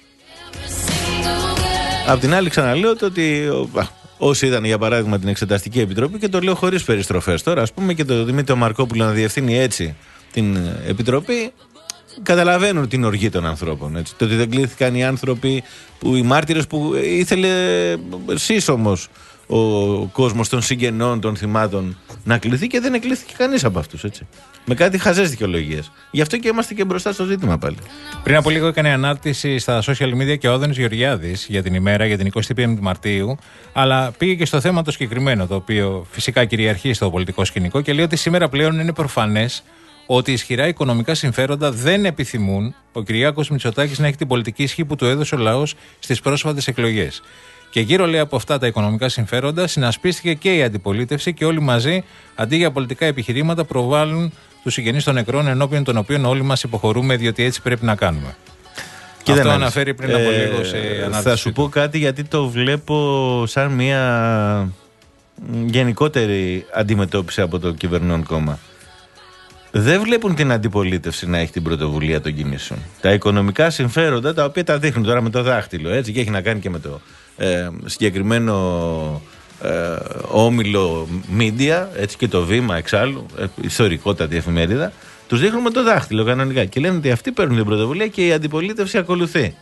Απ' την άλλη ξαναλέω το ότι ο, α, όσοι είδαν για παράδειγμα την Εξεταστική Επιτροπή, και το λέω χωρίς περιστροφές τώρα, ας πούμε, και το Δημήτριο Μαρκόπουλο να διευθύνει έτσι την Επιτροπή, καταλαβαίνουν την οργή των ανθρώπων. Έτσι. Το ότι δεν κλήθηκαν οι άνθρωποι, που, οι μάρτυρες που ήθελε σύσσωμος ο κόσμος των συγγενών, των θυμάτων να κληθεί, και δεν εκλήθηκε κανείς από αυτούς. Έτσι. Με κάτι χαζές δικαιολογίες. Γι' αυτό και είμαστε και μπροστά στο ζήτημα πάλι. Πριν από λίγο έκανε ανάρτηση στα social media και ο Άδωνης Γεωργιάδης για την ημέρα, για την εικοστή πέμπτη Μαρτίου, αλλά πήγε και στο θέμα το συγκεκριμένο, το οποίο φυσικά κυριαρχεί στο πολιτικό σκηνικό, και λέει ότι σήμερα πλέον είναι προφανές ότι ισχυρά οικονομικά συμφέροντα δεν επιθυμούν ο Κυριάκος Μητσοτάκης να έχει την πολιτική ισχύ που του έδωσε ο λαός στις πρόσφατες εκλογές. Και γύρω, λέει, από αυτά τα οικονομικά συμφέροντα συνασπίστηκε και η αντιπολίτευση, και όλοι μαζί, αντί για πολιτικά επιχειρήματα, προβάλλουν τους συγγενείς των νεκρών, ενώπιον των οποίων όλοι μας υποχωρούμε, διότι έτσι πρέπει να κάνουμε. Και αυτό αναφέρει πριν από ε, λίγο σε ανάρτηση. Θα σου πω κάτι, γιατί το βλέπω σαν μια γενικότερη αντιμετώπιση από το κυβερνών κόμμα. Δεν βλέπουν την αντιπολίτευση να έχει την πρωτοβουλία των κινήσεων. Τα οικονομικά συμφέροντα, τα οποία τα δείχνουν τώρα με το δάχτυλο, έτσι, και έχει να κάνει και με το ε, συγκεκριμένο ε, όμιλο media, έτσι, και το Βήμα εξάλλου, ε, ιστορικότατη εφημερίδα, τους δείχνουν με το δάχτυλο κανονικά και λένε ότι αυτοί παίρνουν την πρωτοβουλία και η αντιπολίτευση ακολουθεί.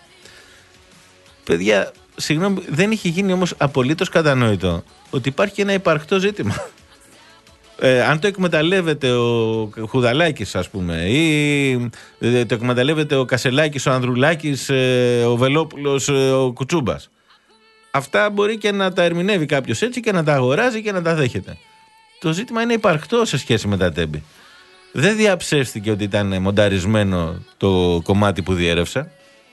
Παιδιά, συγγνώμη, δεν είχε γίνει όμως απολύτως κατανοητό ότι υπάρχει και ένα υπαρκτό ζήτημα. Ε, αν το εκμεταλλεύεται ο Χουδαλάκης, ας πούμε, ή ε, το εκμεταλλεύεται ο Κασελάκης, ο Ανδρουλάκης, ε, ο Βελόπουλος, ε, ο Κουτσούμπας, αυτά μπορεί και να τα ερμηνεύει κάποιος έτσι και να τα αγοράζει και να τα δέχεται. Το ζήτημα είναι υπαρκτό σε σχέση με τα τέμπη. Δεν διαψεύστηκε ότι ήταν μονταρισμένο το κομμάτι που διέρευσα.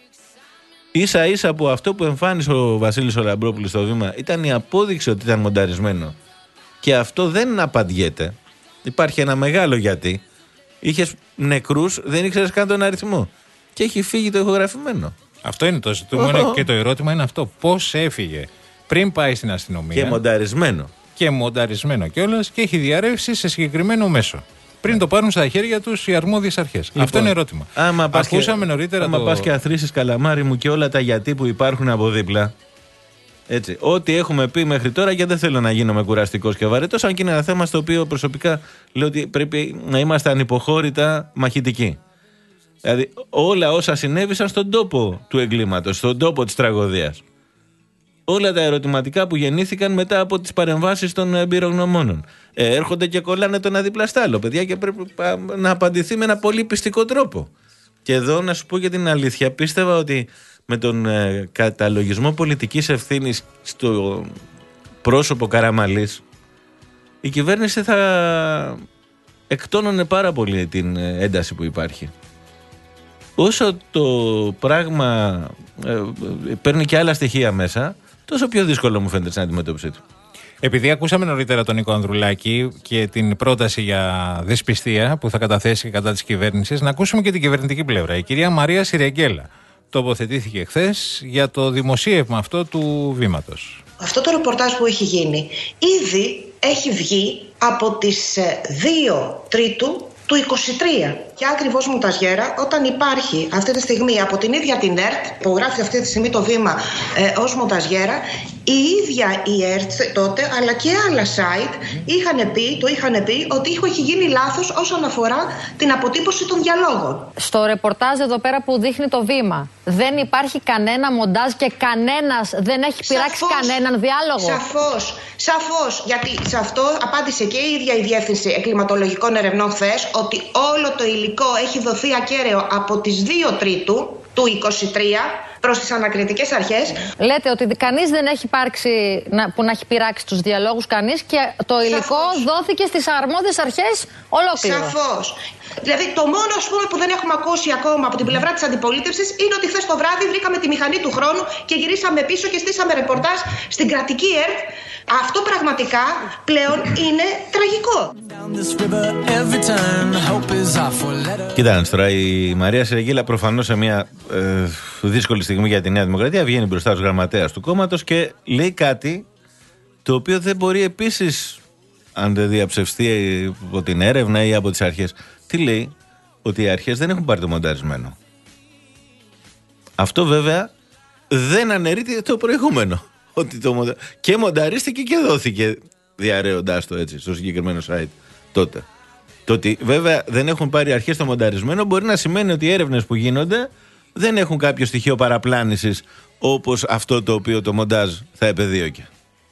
Ίσα ίσα που αυτό που εμφάνισε ο Βασίλης ο Λαμπρόπουλος στο Βήμα ήταν η απόδειξη ότι ήταν μονταρισμένο. Και αυτό δεν απαντιέται. Υπάρχει ένα μεγάλο γιατί. Είχες νεκρούς, δεν ήξερες καν τον αριθμό. Και έχει φύγει το ηχογραφημένο. Αυτό είναι το ζητούμενο oh. και το ερώτημα είναι αυτό. Πώς έφυγε πριν πάει στην αστυνομία. Και μονταρισμένο. Και μονταρισμένο κιόλας, και έχει διαρρεύσει σε συγκεκριμένο μέσο. Πριν το πάρουν στα χέρια τους οι αρμόδιες αρχές. Λοιπόν, αυτό είναι ερώτημα. Άμα πας Ακούσαμε και, νωρίτερα. Άμα το... πας και αθροίσεις, καλαμάρι μου, και όλα τα γιατί που υπάρχουν από δίπλα. Έτσι. Ό,τι έχουμε πει μέχρι τώρα, και δεν θέλω να γίνομαι κουραστικός και βαρετός, αν και είναι ένα θέμα στο οποίο προσωπικά λέω ότι πρέπει να είμαστε ανυποχώρητα μαχητικοί. Δηλαδή, όλα όσα συνέβησαν στον τόπο του εγκλήματος, στον τόπο της τραγωδίας. Όλα τα ερωτηματικά που γεννήθηκαν μετά από τις παρεμβάσεις των εμπειρογνωμόνων. Ε, έρχονται και κολλάνε το ένα δίπλα στ' άλλο, παιδιά, και πρέπει να απαντηθεί με ένα πολύ πιστικό τρόπο. Και εδώ να σου πω για την αλήθεια, πίστευα ότι με τον ε, καταλογισμό πολιτικής ευθύνης στο πρόσωπο Καραμαλής, η κυβέρνηση θα εκτόνωνε πάρα πολύ την ένταση που υπάρχει. Όσο το πράγμα ε, παίρνει και άλλα στοιχεία μέσα, τόσο πιο δύσκολο μου φαίνεται στην αντιμετώπιση του. Επειδή ακούσαμε νωρίτερα τον Νίκο Ανδρουλάκη και την πρόταση για δυσπιστία που θα καταθέσει κατά της κυβέρνησης, να ακούσουμε και την κυβερνητική πλευρά. Η κυρία Μαρία Σιρεγγέλα τοποθετήθηκε χθες για το δημοσίευμα αυτό του Βήματος. Αυτό το ρεπορτάζ που έχει γίνει ήδη έχει βγει από τις δύο Τρίτου του είκοσι τρία. Και ακριβώς μονταζιέρα, όταν υπάρχει αυτή τη στιγμή από την ίδια την ΕΡΤ, που γράφει αυτή τη στιγμή το Βήμα ε, ως μονταζιέρα, Η ίδια η ΕΡΤ τότε, αλλά και άλλα site, είχαν πει, το είχαν πει ότι έχει γίνει λάθος όσον αφορά την αποτύπωση των διαλόγων. Στο ρεπορτάζ εδώ πέρα που δείχνει το βήμα, δεν υπάρχει κανένα μοντάζ και κανένας δεν έχει πειράξει σαφώς, κανέναν διάλογο. Σαφώς, σαφώς. Γιατί σε αυτό απάντησε και η ίδια η Διεύθυνση Εγκληματολογικών Ερευνών χθες, ότι όλο το υλικό έχει δοθεί ακέραιο από τις δύο Τρίτου του είκοσι τρία προς τις ανακριτικές αρχές. Λέτε ότι κανείς δεν έχει υπάρξει που να έχει πειράξει τους διαλόγους, κανείς, και το υλικό σαφώς δόθηκε στις αρμόδιες αρχές ολόκληρο. Σαφώς. Δηλαδή το μόνο, ας πούμε, που δεν έχουμε ακούσει ακόμα από την πλευρά της αντιπολίτευσης είναι ότι χθες το βράδυ βρήκαμε τη μηχανή του χρόνου και γυρίσαμε πίσω και στήσαμε ρεπορτάζ στην κρατική ΕΡΤ. Αυτό πραγματικά πλέον είναι τραγικό. Κοιτάξτε τώρα, η Μαρία Σερεγγίλα προφανώς σε μια ε, δύσκολη στιγμή για τη Νέα Δημοκρατία βγαίνει μπροστά ως γραμματέας του κόμματος και λέει κάτι το οποίο δεν μπορεί επίσης, αν δεν διαψευστεί από την έρευνα ή από τις αρχές. Τι λέει? Ότι οι αρχές δεν έχουν πάρει το μονταρισμένο. Αυτό βέβαια δεν αναιρείται το προηγούμενο. Ότι το μοντα... Και μονταρίστηκε και δόθηκε διαρρέοντάς το έτσι στο συγκεκριμένο site τότε. Το ότι βέβαια δεν έχουν πάρει αρχές το μονταρισμένο μπορεί να σημαίνει ότι οι έρευνες που γίνονται δεν έχουν κάποιο στοιχείο παραπλάνησης όπως αυτό το οποίο το μοντάζ θα επεδίωκε.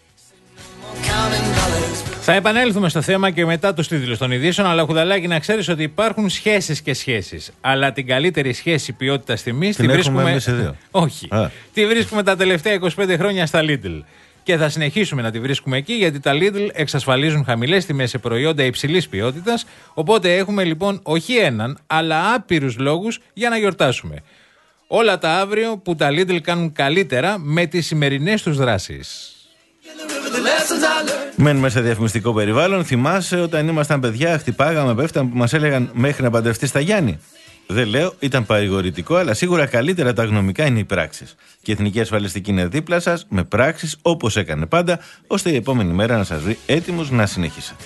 Θα επανέλθουμε στο θέμα και μετά τους τίτλους των ειδήσεων, αλλά Χουδαλάκη, να ξέρεις ότι υπάρχουν σχέσεις και σχέσεις. Αλλά την καλύτερη σχέση ποιότητας τιμής τη βρίσκουμε. Εμείς εδώ. Όχι. Α. Τη βρίσκουμε τα τελευταία είκοσι πέντε χρόνια στα Lidl. Και θα συνεχίσουμε να τη βρίσκουμε εκεί, γιατί τα Lidl εξασφαλίζουν χαμηλές τιμές σε προϊόντα υψηλής ποιότητας. Οπότε έχουμε λοιπόν όχι έναν, αλλά άπειρους λόγους για να γιορτάσουμε. Όλα τα αύριο που τα Lidl κάνουν καλύτερα με τις σημερινές τους δράσεις. Μένουμε σε διαφημιστικό περιβάλλον. Θυμάσαι όταν ήμασταν παιδιά, χτυπάγαμε, πέφταμε που μας έλεγαν μέχρι να παντρευτείς τα Γιάννη? Δεν λέω, ήταν παρηγορητικό, αλλά σίγουρα καλύτερα τα γνωμικά είναι οι πράξεις. Και η Εθνική Ασφαλιστική είναι δίπλα σας με πράξεις όπως έκανε πάντα, ώστε η επόμενη μέρα να σας βρει έτοιμους να συνεχίσετε.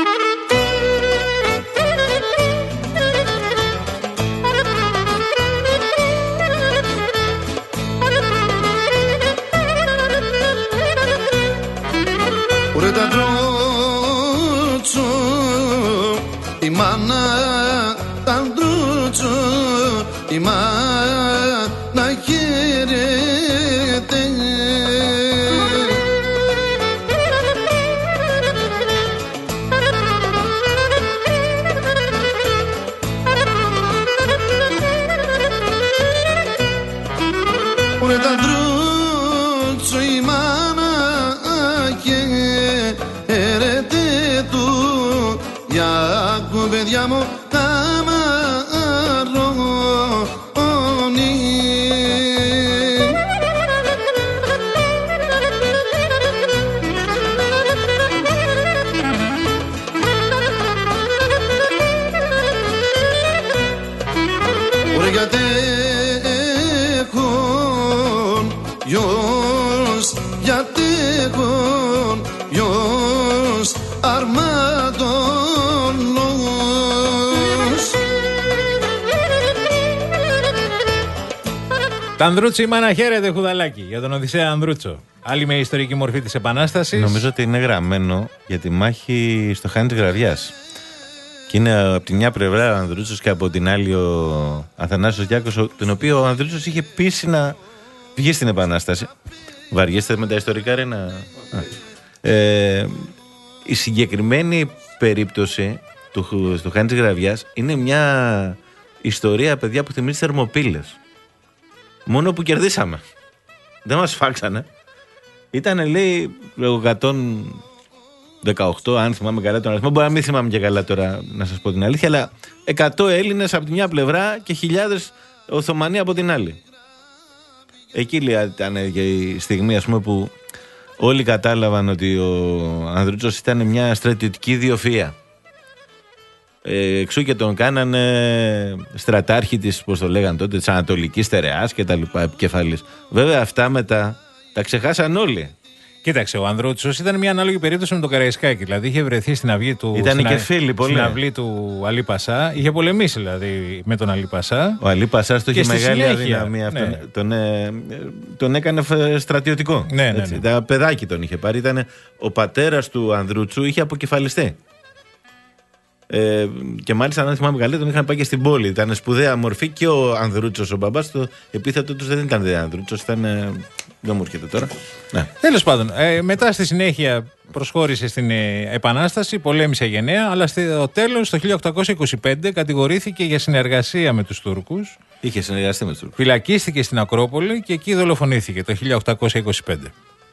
Ωρε τα ντρότσο, η μάνα τα ντρότσο, η μάνα χαίρεται. Ωρε τα ντρότσο, η μάνα χαίρεται του, για ακού παιδιά μου τα μαρώνει. Ωραία γιατί έχουν γιος, γιατί έχουν γιος αρμάτωνος. Τα Ανδρούτσο, η μάνα χαίρεται, Χουδαλάκη, για τον Οδυσσέα Ανδρούτσο. Άλλη με ιστορική μορφή της Επανάστασης. Νομίζω ότι είναι γραμμένο για τη μάχη στο Χάνι της Γραβιάς. Και είναι από τη μια πλευρά ο Ανδρούτσος και από την άλλη ο Αθανάσιος Διάκος, τον οποίο ο Ανδρούτσος είχε πείσει να βγει στην Επανάσταση. Βαριέστε με τα ιστορικά, ρε, να... Ε, η συγκεκριμένη περίπτωση του, του Χάνι της Γραβιάς είναι μια ιστορία, παιδιά, που θυμίζει Θερμοπύλες. Μόνο που κερδίσαμε. Δεν μας φάξανε. Ήτανε, λέει, εκατόν δεκαοκτώ, αν θυμάμαι καλά τον αριθμό. Μπορεί να μην θυμάμαι και καλά τώρα, να σας πω την αλήθεια, αλλά εκατό Έλληνες από τη μια πλευρά και χιλιάδες Οθωμανοί από την άλλη. Εκεί, λέει, ήταν και η στιγμή, ας πούμε, που όλοι κατάλαβαν ότι ο Ανδρούτσος ήταν μια στρατιωτική ιδιοφυΐα. Ε, εξού και τον κάνανε στρατάρχη της, πώς το λέγανε τότε, της Ανατολικής Στερεάς και τα λοιπά, επικεφαλής. Βέβαια αυτά μετά τα ξεχάσαν όλοι. Κοίταξε, ο Ανδρούτσος ήταν μια ανάλογη περίπτωση με τον Καραϊσκάκη. Δηλαδή είχε βρεθεί στην αυγή του. Ήταν και φίλοι πολύ. Στην αυλή του Αλή Πασά. Είχε πολεμήσει δηλαδή με τον Αλή Πασά. Ο Αλή Πασά το είχε μεγάλη αδυναμία. Ναι. Τον, ε, τον έκανε στρατιωτικό. Ναι, ναι, ναι. Τα παιδάκι τον είχε πάρει. Ήταν, ο πατέρας του Ανδρούτσου είχε αποκεφαλιστεί. Ε, και μάλιστα, αν θυμάμαι καλά, τον είχαν πάει και στην πόλη. Ήταν σπουδαία μορφή και ο Ανδρούτσος, ο μπαμπάς, το επίθετο του δεν ήταν δε Ανδρούτσος, ήταν. Ε, δεν μου έρχεται τώρα. Ναι. Τέλος πάντων, ε, μετά στη συνέχεια προσχώρησε στην ε, Επανάσταση, πολέμησε γενναία, αλλά στο τέλος, το χίλια οκτακόσια είκοσι πέντε, κατηγορήθηκε για συνεργασία με τους Τούρκους. Είχε συνεργαστεί με τους Τούρκους. Φυλακίστηκε στην Ακρόπολη και εκεί δολοφονήθηκε το χίλια οκτακόσια είκοσι πέντε.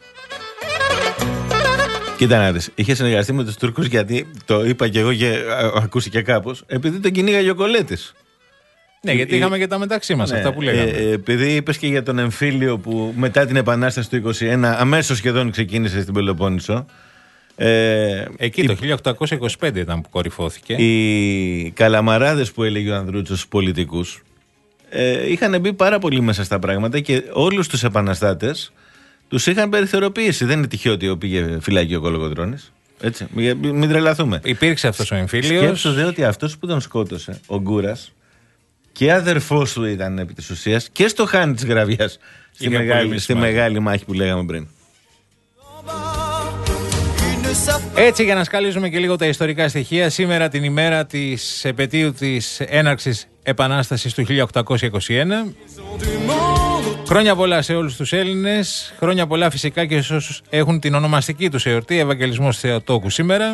Κοίτα να δεις, είχε συνεργαστεί με τους Τούρκους γιατί, το είπα και εγώ και ακούστηκε κάπως, επειδή τον κυνήγαγε ο Κολέτης. Ναι, γιατί ε, είχαμε και τα μεταξύ μας, ναι, αυτά που λέγαμε. Ε, επειδή είπες και για τον εμφύλιο που μετά την Επανάσταση του είκοσι ένα αμέσως σχεδόν ξεκίνησε στην Πελοπόννησο. Ε, Εκεί το η, χίλια οκτακόσια είκοσι πέντε ήταν που κορυφώθηκε. Οι καλαμαράδες που έλεγε ο Ανδρούτσος στους πολιτικούς ε, είχαν μπει πάρα πολύ μέσα στα πράγματα και όλους τους επαναστάτες τους είχαν περιθωριοποιήσει. Δεν είναι τυχαίο ότι πήγε φυλάκι ο Κολοκοτρώνης. Έτσι, μην, μην τρελαθούμε. Υπήρξε αυτός ο εμφύλιος. Σκέψου δε ότι αυτός που τον σκότωσε, ο Γκούρας, και αδερφός του ήταν επί της ουσίας και στο χάνι της Γραβιάς, στη, μεγάλη, στη μεγάλη μάχη που λέγαμε πριν. Έτσι, για να σκαλίζουμε και λίγο τα ιστορικά στοιχεία, σήμερα την ημέρα της επετείου της έναρξης Επανάστασης του χίλια οκτακόσια είκοσι ένα. Χρόνια πολλά σε όλους τους Έλληνες, χρόνια πολλά φυσικά και σε όσους έχουν την ονομαστική τους εορτή, Ευαγγελισμός Θεοτόκου σήμερα.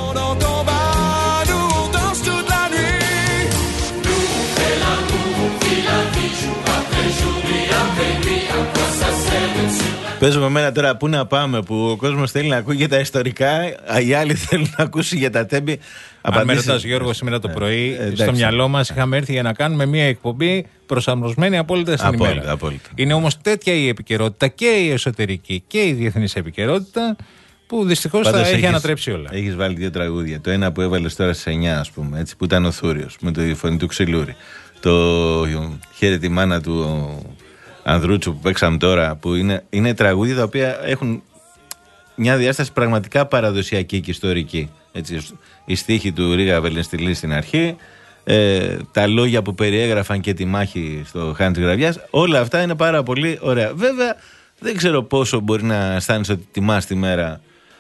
Παίζουμε εμένα τώρα πού να πάμε, που ο κόσμος θέλει να ακούει για τα ιστορικά, οι άλλοι θέλουν να ακούσει για τα τέμπη. Αν με ρωτάς, Γιώργο, σήμερα το πρωί, ε, στο μυαλό μας είχαμε έρθει για να κάνουμε μια εκπομπή προσαρμοσμένη απόλυτα στην απόλυτα, ημέρα. Απόλυτα. Είναι όμως τέτοια η επικαιρότητα και η εσωτερική και η διεθνής επικαιρότητα που δυστυχώς θα έχει έχεις, ανατρέψει όλα. Έχεις βάλει δύο τραγούδια. Το ένα που έβαλες τώρα στις εννιά, ας πούμε, έτσι, που ήταν ο Θούριος με τη φωνή του Ξυλούρη. Το χαίρε τη μάνα του Ανδρούτσου που παίξαμε τώρα, που είναι, είναι τραγούδια τα οποία έχουν μια διάσταση πραγματικά παραδοσιακή και ιστορική. Έτσι, η στίχη του Ρίγα Βελενστιλή στην αρχή, ε, τα λόγια που περιέγραφαν και τη μάχη στο χάνι της Γραβιάς, όλα αυτά είναι πάρα πολύ ωραία. Βέβαια, δεν ξέρω πόσο μπορεί να αισθάνεσαι ότι τιμάς τη μέρα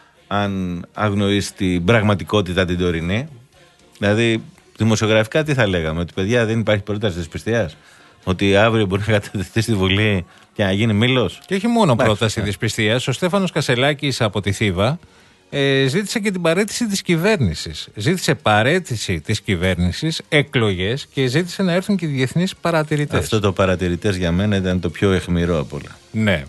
αν αγνοείς την πραγματικότητα την τωρινή. Δηλαδή, δημοσιογραφικά τι θα λέγαμε, ότι παιδιά δεν υπάρχει πρόταση της πιστείας, ότι αύριο μπορεί να κατατεθεί στη Βουλή και να γίνει μήλος. Και όχι μόνο πρόταση της πιστείας, ο Στέφανος Κασελάκης από τη Θήβα ε, ζήτησε και την παραίτηση της κυβέρνησης. Ζήτησε παραίτηση της κυβέρνησης, εκλογές και ζήτησε να έρθουν και οι διεθνείς παρατηρητές. Αυτό το παρατηρητές για μένα ήταν το πιο αιχμηρό από όλα. Ναι.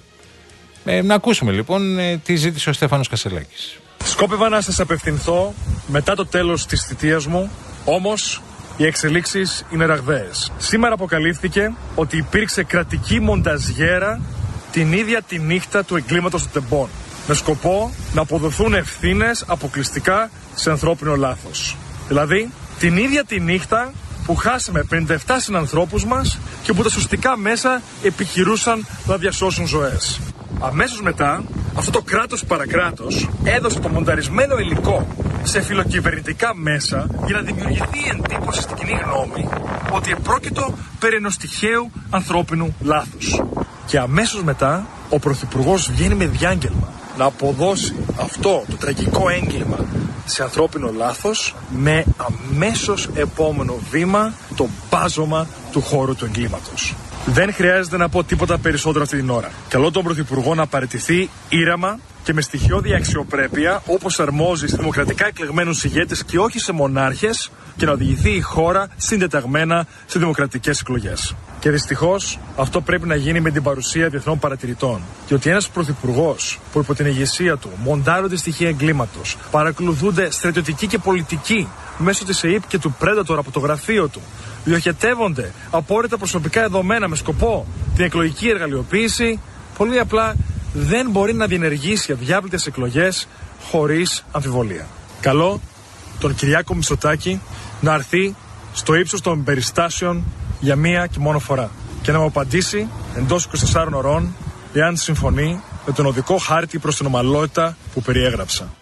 Ε, να ακούσουμε λοιπόν ε, τι ζήτησε ο Στέφανος Κασελάκης. Σκόπευα να σας απευθυνθώ μετά το τέλος της θητείας μου, όμως οι εξελίξεις είναι ραγδαίες. Σήμερα αποκαλύφθηκε ότι υπήρξε κρατική μονταζιέρα την ίδια τη νύχτα του εγκλήματος των τεμπών, με σκοπό να αποδοθούν ευθύνες αποκλειστικά σε ανθρώπινο λάθος. Δηλαδή, την ίδια τη νύχτα που χάσαμε πενήντα επτά συνανθρώπους μας και που τα σωστικά μέσα επιχειρούσαν να διασώσουν ζωές. Αμέσως μετά, αυτό το κράτος παρακράτος έδωσε το μονταρισμένο υλικό σε φιλοκυβερνητικά μέσα για να δημιουργηθεί η εντύπωση στην κοινή γνώμη ότι επρόκειτο περί ενός τυχαίου ανθρώπινου λάθους. Και αμέσως μετά, ο Πρωθυπουργός βγαίνει με διάγγελμα να αποδώσει αυτό το τραγικό έγκλημα σε ανθρώπινο λάθος, με αμέσως επόμενο βήμα το μπάζωμα του χώρου του εγκλήματος. Δεν χρειάζεται να πω τίποτα περισσότερο αυτή την ώρα. Καλώ τον Πρωθυπουργό να παραιτηθεί ήρεμα και με στοιχειώδη αξιοπρέπεια, όπως αρμόζει σε δημοκρατικά εκλεγμένους ηγέτες και όχι σε μονάρχες, και να οδηγηθεί η χώρα συντεταγμένα σε δημοκρατικές εκλογές. Και δυστυχώς αυτό πρέπει να γίνει με την παρουσία διεθνών παρατηρητών. Διότι ένας πρωθυπουργός που υπό την ηγεσία του μοντάρονται στοιχεία εγκλήματος, παρακολουθούνται στρατιωτικοί και πολιτικοί μέσω της ΕΕΠ και του Predator από το γραφείο του, διοχετεύονται απόρριτα προσωπικά δεδομένα με σκοπό την εκλογική εργαλειοποίηση, πολύ απλά δεν μπορεί να διενεργήσει αδιάβλητες εκλογές χωρίς αμφιβολία. Καλώ τον Κυριάκο Μητσοτάκη να έρθει στο ύψος των περιστάσεων για μία και μόνο φορά και να μου απαντήσει εντός είκοσι τεσσάρων ωρών εάν συμφωνεί με τον οδικό χάρτη προς την ομαλότητα που περιέγραψα.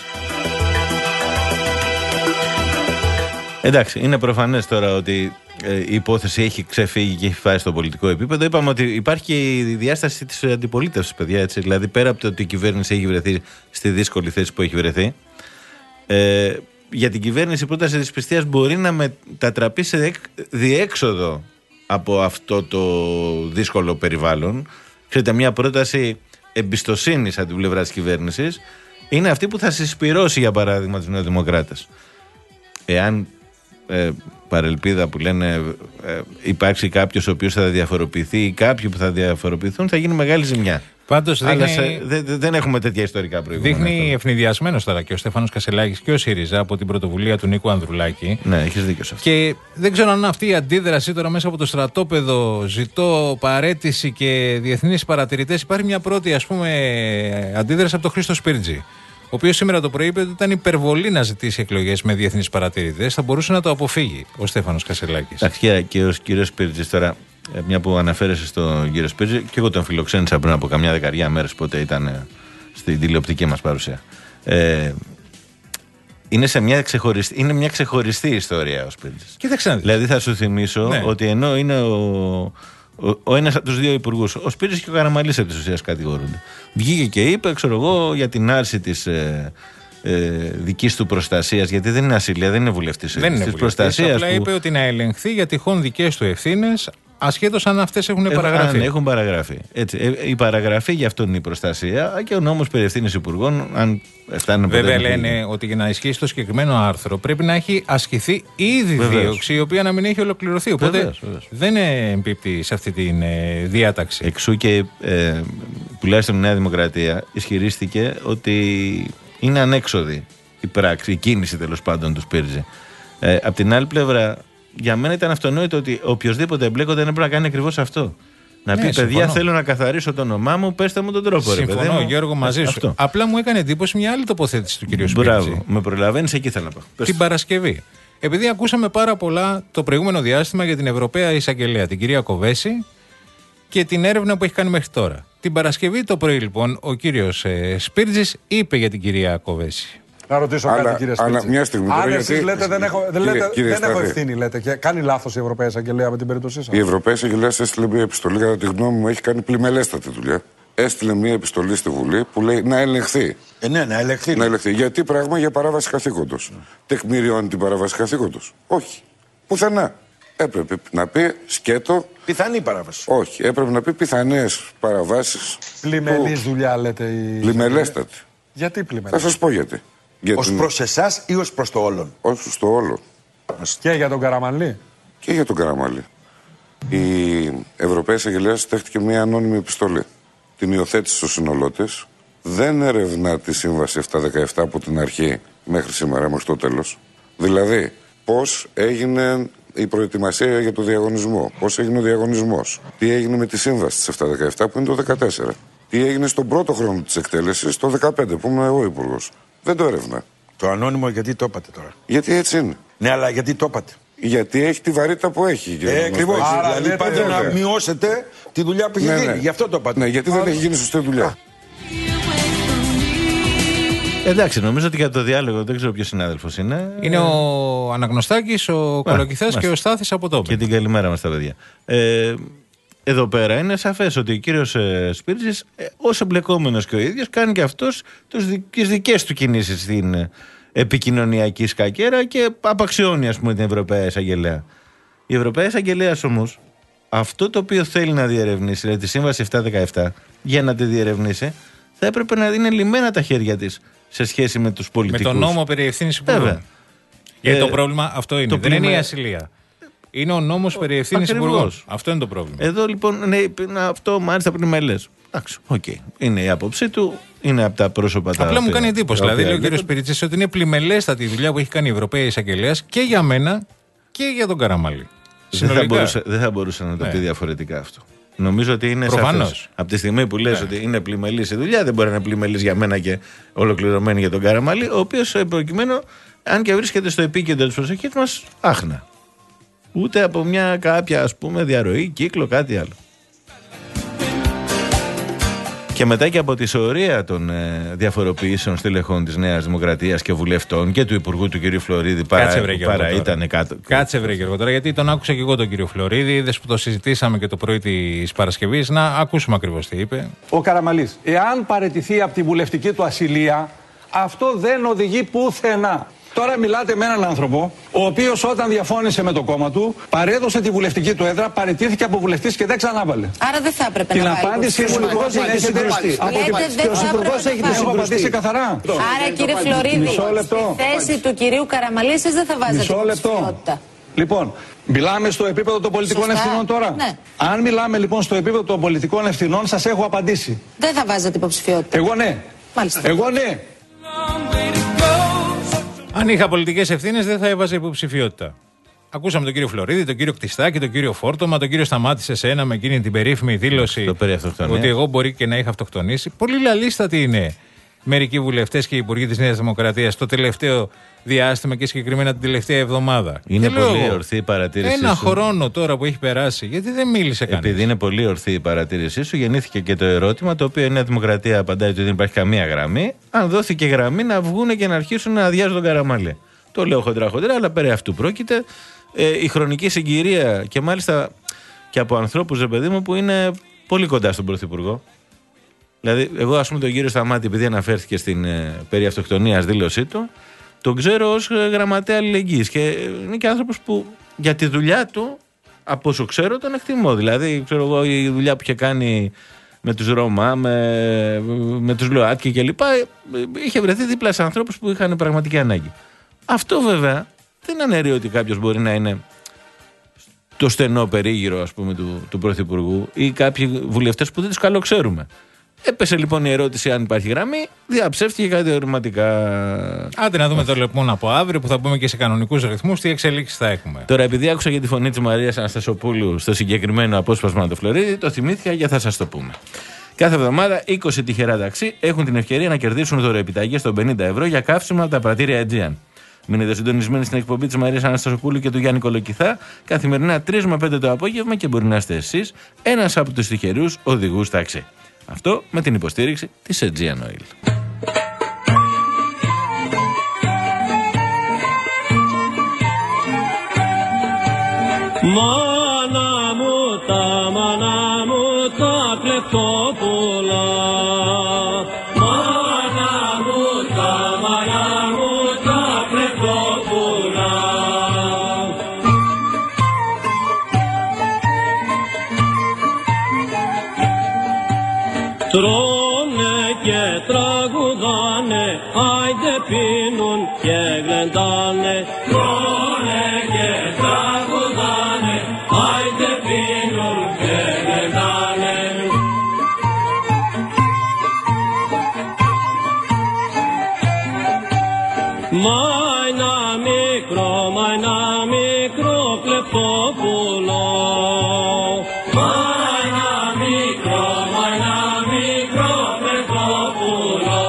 Εντάξει, είναι προφανές τώρα ότι ε, η υπόθεση έχει ξεφύγει και έχει φτάσει στο πολιτικό επίπεδο. Είπαμε ότι υπάρχει και η διάσταση της αντιπολίτευσης, παιδιά. Έτσι. Δηλαδή, πέρα από το ότι η κυβέρνηση έχει βρεθεί στη δύσκολη θέση που έχει βρεθεί, ε, για την κυβέρνηση η πρόταση της πιστείας μπορεί να μετατραπεί σε διέξοδο από αυτό το δύσκολο περιβάλλον. Ξέρετε, μια πρόταση εμπιστοσύνης από την πλευρά της κυβέρνησης είναι αυτή που θα συσπυρώσει, για παράδειγμα, τους νεοδημοκράτες. Εάν ε, παρελπίδα που λένε ε, υπάρξει κάποιος ο οποίος θα διαφοροποιηθεί ή κάποιοι που θα διαφοροποιηθούν, θα γίνει μεγάλη ζημιά. Πάντως δείχνει... σε, δε, δε, δεν έχουμε τέτοια ιστορικά προηγούμενα. Δείχνει ευνηδιασμένος τώρα και ο Στέφανος Κασελάκης και ο ΣΥΡΙΖΑ από την πρωτοβουλία του Νίκου Ανδρουλάκη. Ναι, έχεις δίκιο σε αυτό. Και δεν ξέρω αν αυτή η αντίδραση τώρα μέσα από το στρατόπεδο, ζητώ παρέτηση και διεθνείς παρατηρητές, υπάρχει μια πρώτη, ας πούμε, αντίδραση από τον Χρήστο Σπίρτζη, ο οποίος σήμερα το πρωί είπε ότι ήταν υπερβολή να ζητήσει εκλογές με διεθνείς παρατηρητές, θα μπορούσε να το αποφύγει ο Στέφανος Κασελάκης. Εντάξει, και ο κύριος Σπίρτζης τώρα, μια που αναφέρεσαι στον κύριο Σπίρτζη, και εγώ τον φιλοξένησα πριν από καμιά δεκαριά μέρες, πότε ήταν στην τηλεοπτική μας παρουσία. Ε, είναι, σε μια ξεχωριστή, είναι μια ξεχωριστή ιστορία ο Σπίρτζης. Κοίταξε να δεις. Δηλαδή θα σου θυμίσω ναι. ότι ενώ είναι ο, ο, ο ένας από τους δύο υπουργούς, ο Σπίρτζης και ο Καραμανλής επί της ουσίας κατηγορούνται. Βγήκε και είπε, ξέρω εγώ, για την άρση της ε, ε, δικής του προστασίας, γιατί δεν είναι ασυλία, δεν είναι βουλευτής. Δεν είναι βουλευτής, απλά που... είπε ότι να ελεγχθεί για τυχόν δικές του ευθύνες, ασχέτως αν αυτές έχουν παραγραφεί. Αν έχουν παραγραφεί. Έτσι, η παραγραφή για αυτόν είναι η προστασία και ο νόμος περί ευθύνης υπουργών, αν φτάνει. Βέβαια λένε ότι για να ισχύσει το συγκεκριμένο άρθρο πρέπει να έχει ασκηθεί ήδη Βεβαίως. δίωξη, η οποία να μην έχει ολοκληρωθεί. Οπότε Βεβαίως, Βεβαίως. δεν εμπίπτει σε αυτή τη ε, διάταξη. Εξού και ε, τουλάχιστον η Νέα Δημοκρατία ισχυρίστηκε ότι είναι ανέξοδη η πράξη, η κίνηση τέλος πάντων του Σπίρτζη. Ε, απ' την άλλη πλευρά, για μένα ήταν αυτονόητο ότι οποιοδήποτε εμπλέκονται δεν πρέπει να κάνει ακριβώς αυτό. Να ναι, πει, συμφωνώ. Παιδιά, θέλω να καθαρίσω το όνομά μου, πέστε μου τον τρόπο. Συμφωνώ, ρε, παιδί, Γιώργο, μαζί σου. Αυτό. Απλά μου έκανε εντύπωση μια άλλη τοποθέτηση του κ. Σπίρτζη. Μπράβο, με προλαβαίνεις, εκεί θέλω να πάω. Την Παρασκευή. Επειδή ακούσαμε πάρα πολλά το προηγούμενο διάστημα για την Ευρωπαία Εισαγγελέα, την κυρία Κοβέση, και την έρευνα που έχει κάνει μέχρι τώρα. Την Παρασκευή το πρωί, λοιπόν, ο κύριος ε, Σπίρτζης είπε για την κυρία Κοβέση. Να ρωτήσω αλλά, κάτι, κύριε Σπίρτζη. Μια στιγμή, αν γιατί... εσείς λέτε δεν έχω, δεν κύριε, λέτε, κύριε δεν έχω ευθύνη, λέτε, και κάνει λάθος η Ευρωπαϊκή Εισαγγελέα με την περίπτωσή σας. Η Ευρωπαϊκή Εισαγγελέα έστειλε μια επιστολή, κατά τη γνώμη μου, έχει κάνει πλημελέστατη δουλειά. Έστειλε μια επιστολή στη Βουλή που λέει να ελεγχθεί. Ε, ναι, να ελεγχθεί. Να ελεγχθεί. Γιατί πράγμα για παράβαση καθήκοντος. Mm. Τεκμηριώνει την παράβαση καθήκοντος. Όχι. Πουθενά. Έπρεπε να πει σκέτο. Πιθανή παράβαση. Όχι. Έπρεπε να πει πιθανές παραβάσεις. Πλημελής που... δουλειά, λέτε. Η... Πλημελέστατη. Γιατί πλημελής? Θα σας πω γιατί. Ως την... προς εσάς ή ως προς το όλον? Ως προς το όλον. Και για τον Καραμανλή. Και για τον Καραμανλή. Η Ευρωπαϊκή Εισαγγελέα στέχτηκε μια ανώνυμη επιστολή. Την υιοθέτησε στο σύνολό της. Δεν ερευνά τη Σύμβαση επτακόσια δεκαεπτά από την αρχή μέχρι σήμερα, μέχρι το τέλος. Δηλαδή, πώς έγινε η προετοιμασία για το διαγωνισμό, πώς έγινε ο διαγωνισμός, τι έγινε με τη Σύμβαση της επτακόσια δεκαεπτά που είναι το δεκατέσσερα, τι έγινε στον πρώτο χρόνο της εκτέλεσης το δεκαπέντε που ήμουν εγώ υπουργός. Δεν το έρευνα. Το ανώνυμο γιατί το είπατε τώρα? Γιατί έτσι είναι. Ναι, αλλά γιατί το είπατε? Γιατί έχει τη βαρύτητα που έχει. Ε, ακριβώς. Δηλαδή πάτε να μειώσετε τη δουλειά που έχει ναι, γίνει. Ναι. Γι' αυτό το είπατε. Ναι, γιατί Άρα... δεν έχει γίνει σωστή δουλειά. Εντάξει, νομίζω ότι για το διάλογο δεν ξέρω ποιος συνάδελφος είναι. Είναι ο Αναγνωστάκης, ο Κολοκυθάς και ο Στάθης από Τόπι. Και την καλημέρα μας τα παιδιά. Ε, εδώ πέρα είναι σαφές ότι ο κύριος ε, Σπίρτζης, ε, ως εμπλεκόμενος και ο ίδιος, κάνει και αυτός τις δικές του κινήσεις στην ε, επικοινωνιακή σκακέρα και απαξιώνει, ας πούμε, την Ευρωπαϊκή Εισαγγελέα. Η Ευρωπαϊκή Εισαγγελέα όμως, αυτό το οποίο θέλει να διερευνήσει, δηλαδή τη Σύμβαση επτακόσια δεκαεπτά, για να τη διερευνήσει, θα έπρεπε να είναι λυμμένα τα χέρια της σε σχέση με τους πολιτικούς. Με τον νόμο περί ευθύνης υπουργών. Γιατί ε, το πρόβλημα αυτό είναι. Δεν πλήμα... είναι η ασυλία. Είναι ο νόμος περί ευθύνης υπουργών. Αυτό είναι το πρόβλημα. Εδώ λοιπόν, ναι, αυτό μάλιστα πριν με λες. Εντάξει, οκ. Okay. Είναι η άποψή του, είναι από τα πρόσωπα τα. Απλά μου κάνει εντύπωση. Δηλαδή, λέει ο κ. Σπιριτσής ότι είναι πλημελέστατη η δουλειά που έχει κάνει η Ευρωπαϊκή Εισαγγελέα και για μένα και για τον Καραμανλή. Δεν θα, μπορούσα, δεν θα μπορούσα να το ναι. πει διαφορετικά αυτό. Νομίζω ότι είναι σαφές. Από τη στιγμή που λες ναι. ότι είναι πλημελής η δουλειά, δεν μπορεί να είναι πλημελής για μένα και ολοκληρωμένη για τον Καραμανλή, ο οποίος προκειμένου, αν και βρίσκεται στο επίκεντρο της προσοχής μας, άχνα. Ούτε από μια κάποια, ας πούμε, διαρροή, κύκλο, κάτι άλλο. Και μετά και από τη σωρία των ε, διαφοροποιήσεων στελεχών της Νέας Δημοκρατίας και βουλευτών και του Υπουργού του κ. Φλωρίδη παρά, Κάτσε βρε, παρά ήταν κάτω. Κάτσε βρε Γιώργο τώρα, γιατί τον άκουσα και εγώ τον κύριο Φλωρίδη. Είδες που το συζητήσαμε και το πρωί της Παρασκευής. Να ακούσουμε ακριβώς τι είπε. Ο Καραμαλής, εάν παραιτηθεί από τη βουλευτική του ασυλία, αυτό δεν οδηγεί πουθενά. Τώρα μιλάτε με έναν άνθρωπο, ο οποίος όταν διαφώνησε με το κόμμα του, παρέδωσε τη βουλευτική του έδρα, παραιτήθηκε από βουλευτής και δεν ξανάβαλε. Άρα δεν θα έπρεπε την να βάλει. Την απάντηση μου λοιπόν έχει συγκρουστεί. Και ο Υπουργός έχει τη έχω απαντήσει καθαρά. Άρα κύριε Φλωρίδη, στη θέση του κυρίου Καραμαλή, εσείς δεν θα βάζετε υποψηφιότητα. Λοιπόν, μιλάμε στο επίπεδο των πολιτικών Σωστά. ευθυνών τώρα. Ναι. Αν μιλάμε λοιπόν στο επίπεδο των πολιτικών ευθυνών, σας έχω απαντήσει. Δεν θα βάζετε υποψηφιότητα. Εγώ ναι. Μάλιστα. Εγώ ναι. Αν είχα πολιτικές ευθύνες, δεν θα έβαζε υποψηφιότητα. Ακούσαμε τον κύριο Φλωρίδη, τον κύριο Κτιστάκη, τον κύριο Φόρτωμα, τον κύριο Σταμάτησε Σένα με εκείνη την περίφημη δήλωση ότι εγώ μπορεί και να είχα αυτοκτονήσει. Πολύ λαλίστατη είναι μερικοί βουλευτές και υπουργοί της Νέας Δημοκρατίας το τελευταίο διάστημα και συγκεκριμένα την τελευταία εβδομάδα. Είναι πολύ λέω, ορθή η παρατήρησή ένα σου. Ένα χρόνο τώρα που έχει περάσει, γιατί δεν μίλησε κανείς. Επειδή είναι πολύ ορθή η παρατήρησή σου, γεννήθηκε και το ερώτημα, το οποίο η Νέα Δημοκρατία απαντάει ότι δεν υπάρχει καμία γραμμή. Αν δόθηκε γραμμή, να βγουν και να αρχίσουν να αδειάζουν τον Καραμαλή. Το λέω χοντρά-χοντρά, αλλά πέρα αυτού πρόκειται. Ε, η χρονική συγκυρία και μάλιστα και από ανθρώπους, ρε παιδί μου, που είναι πολύ κοντά στον Πρωθυπουργό. Δηλαδή, εγώ, ας πούμε, τον κύριο Σταμάτη, επειδή αναφέρθηκε στην ε, περί αυτοκτονίας δήλωσή του, τον ξέρω ως ε, γραμματέα αλληλεγγύης και είναι και άνθρωπος που για τη δουλειά του, από όσο ξέρω, τον εκτιμώ. Δηλαδή, ξέρω εγώ, η δουλειά που είχε κάνει με τους Ρώμα, με, με τους ΛΟΑΤΚΙ κλπ. Είχε βρεθεί δίπλα σε ανθρώπους που είχαν πραγματική ανάγκη. Αυτό βέβαια δεν αναιρεί ότι κάποιος μπορεί να είναι το στενό περίγυρο, ας πούμε, του, του Πρωθυπουργού ή κάποιοι βουλευτές που δεν τους καλό ξέρουμε. Έπεσε λοιπόν η ερώτηση αν υπάρχει γραμμή, διαψεύτηκε κατηγορηματικά. Άντε να δούμε το λοιπόν από αύριο που θα μπούμε και σε κανονικούς ρυθμούς, τι εξελίξεις θα έχουμε. Τώρα, επειδή άκουσα για τη φωνή της Μαρίας Αναστασοπούλου στο συγκεκριμένο απόσπασμα του Φλωρίδη, το θυμήθηκα και θα σας το πούμε. Κάθε εβδομάδα είκοσι τυχερά ταξί έχουν την ευκαιρία να κερδίσουν δωρεοεπιταγές των πενήντα ευρώ για καύσιμα από τα πρατήρια Aegean. Μείνετε συντονισμένοι στην εκπομπή της Μαρίας Αναστασοπούλου και του Γιάννη Κολοκυθά καθημερινά τρεις με πέντε το απόγευμα και μπορεί να είστε εσείς ένας από τους τυχερούς οδηγούς ταξί. Αυτό με την υποστήριξη της Aegean Oil. Μάνα μου τα, μάνα μου τα κλεπτόπουλα. Μάνα μου τα, μάνα μου τα κλεπτόπουλα. Τρώνε και τραγουδάνε, άιντε πίνουν και γλεντάνε. Τρώνε και τραγουδάνε, άιντε πίνουν και γλεντάνε. Μα ένα μικρό, μα ένα μικρό κλεπτόπουλο. Μα ένα μικρό, μα ένα μικρό κλεπτόπουλο.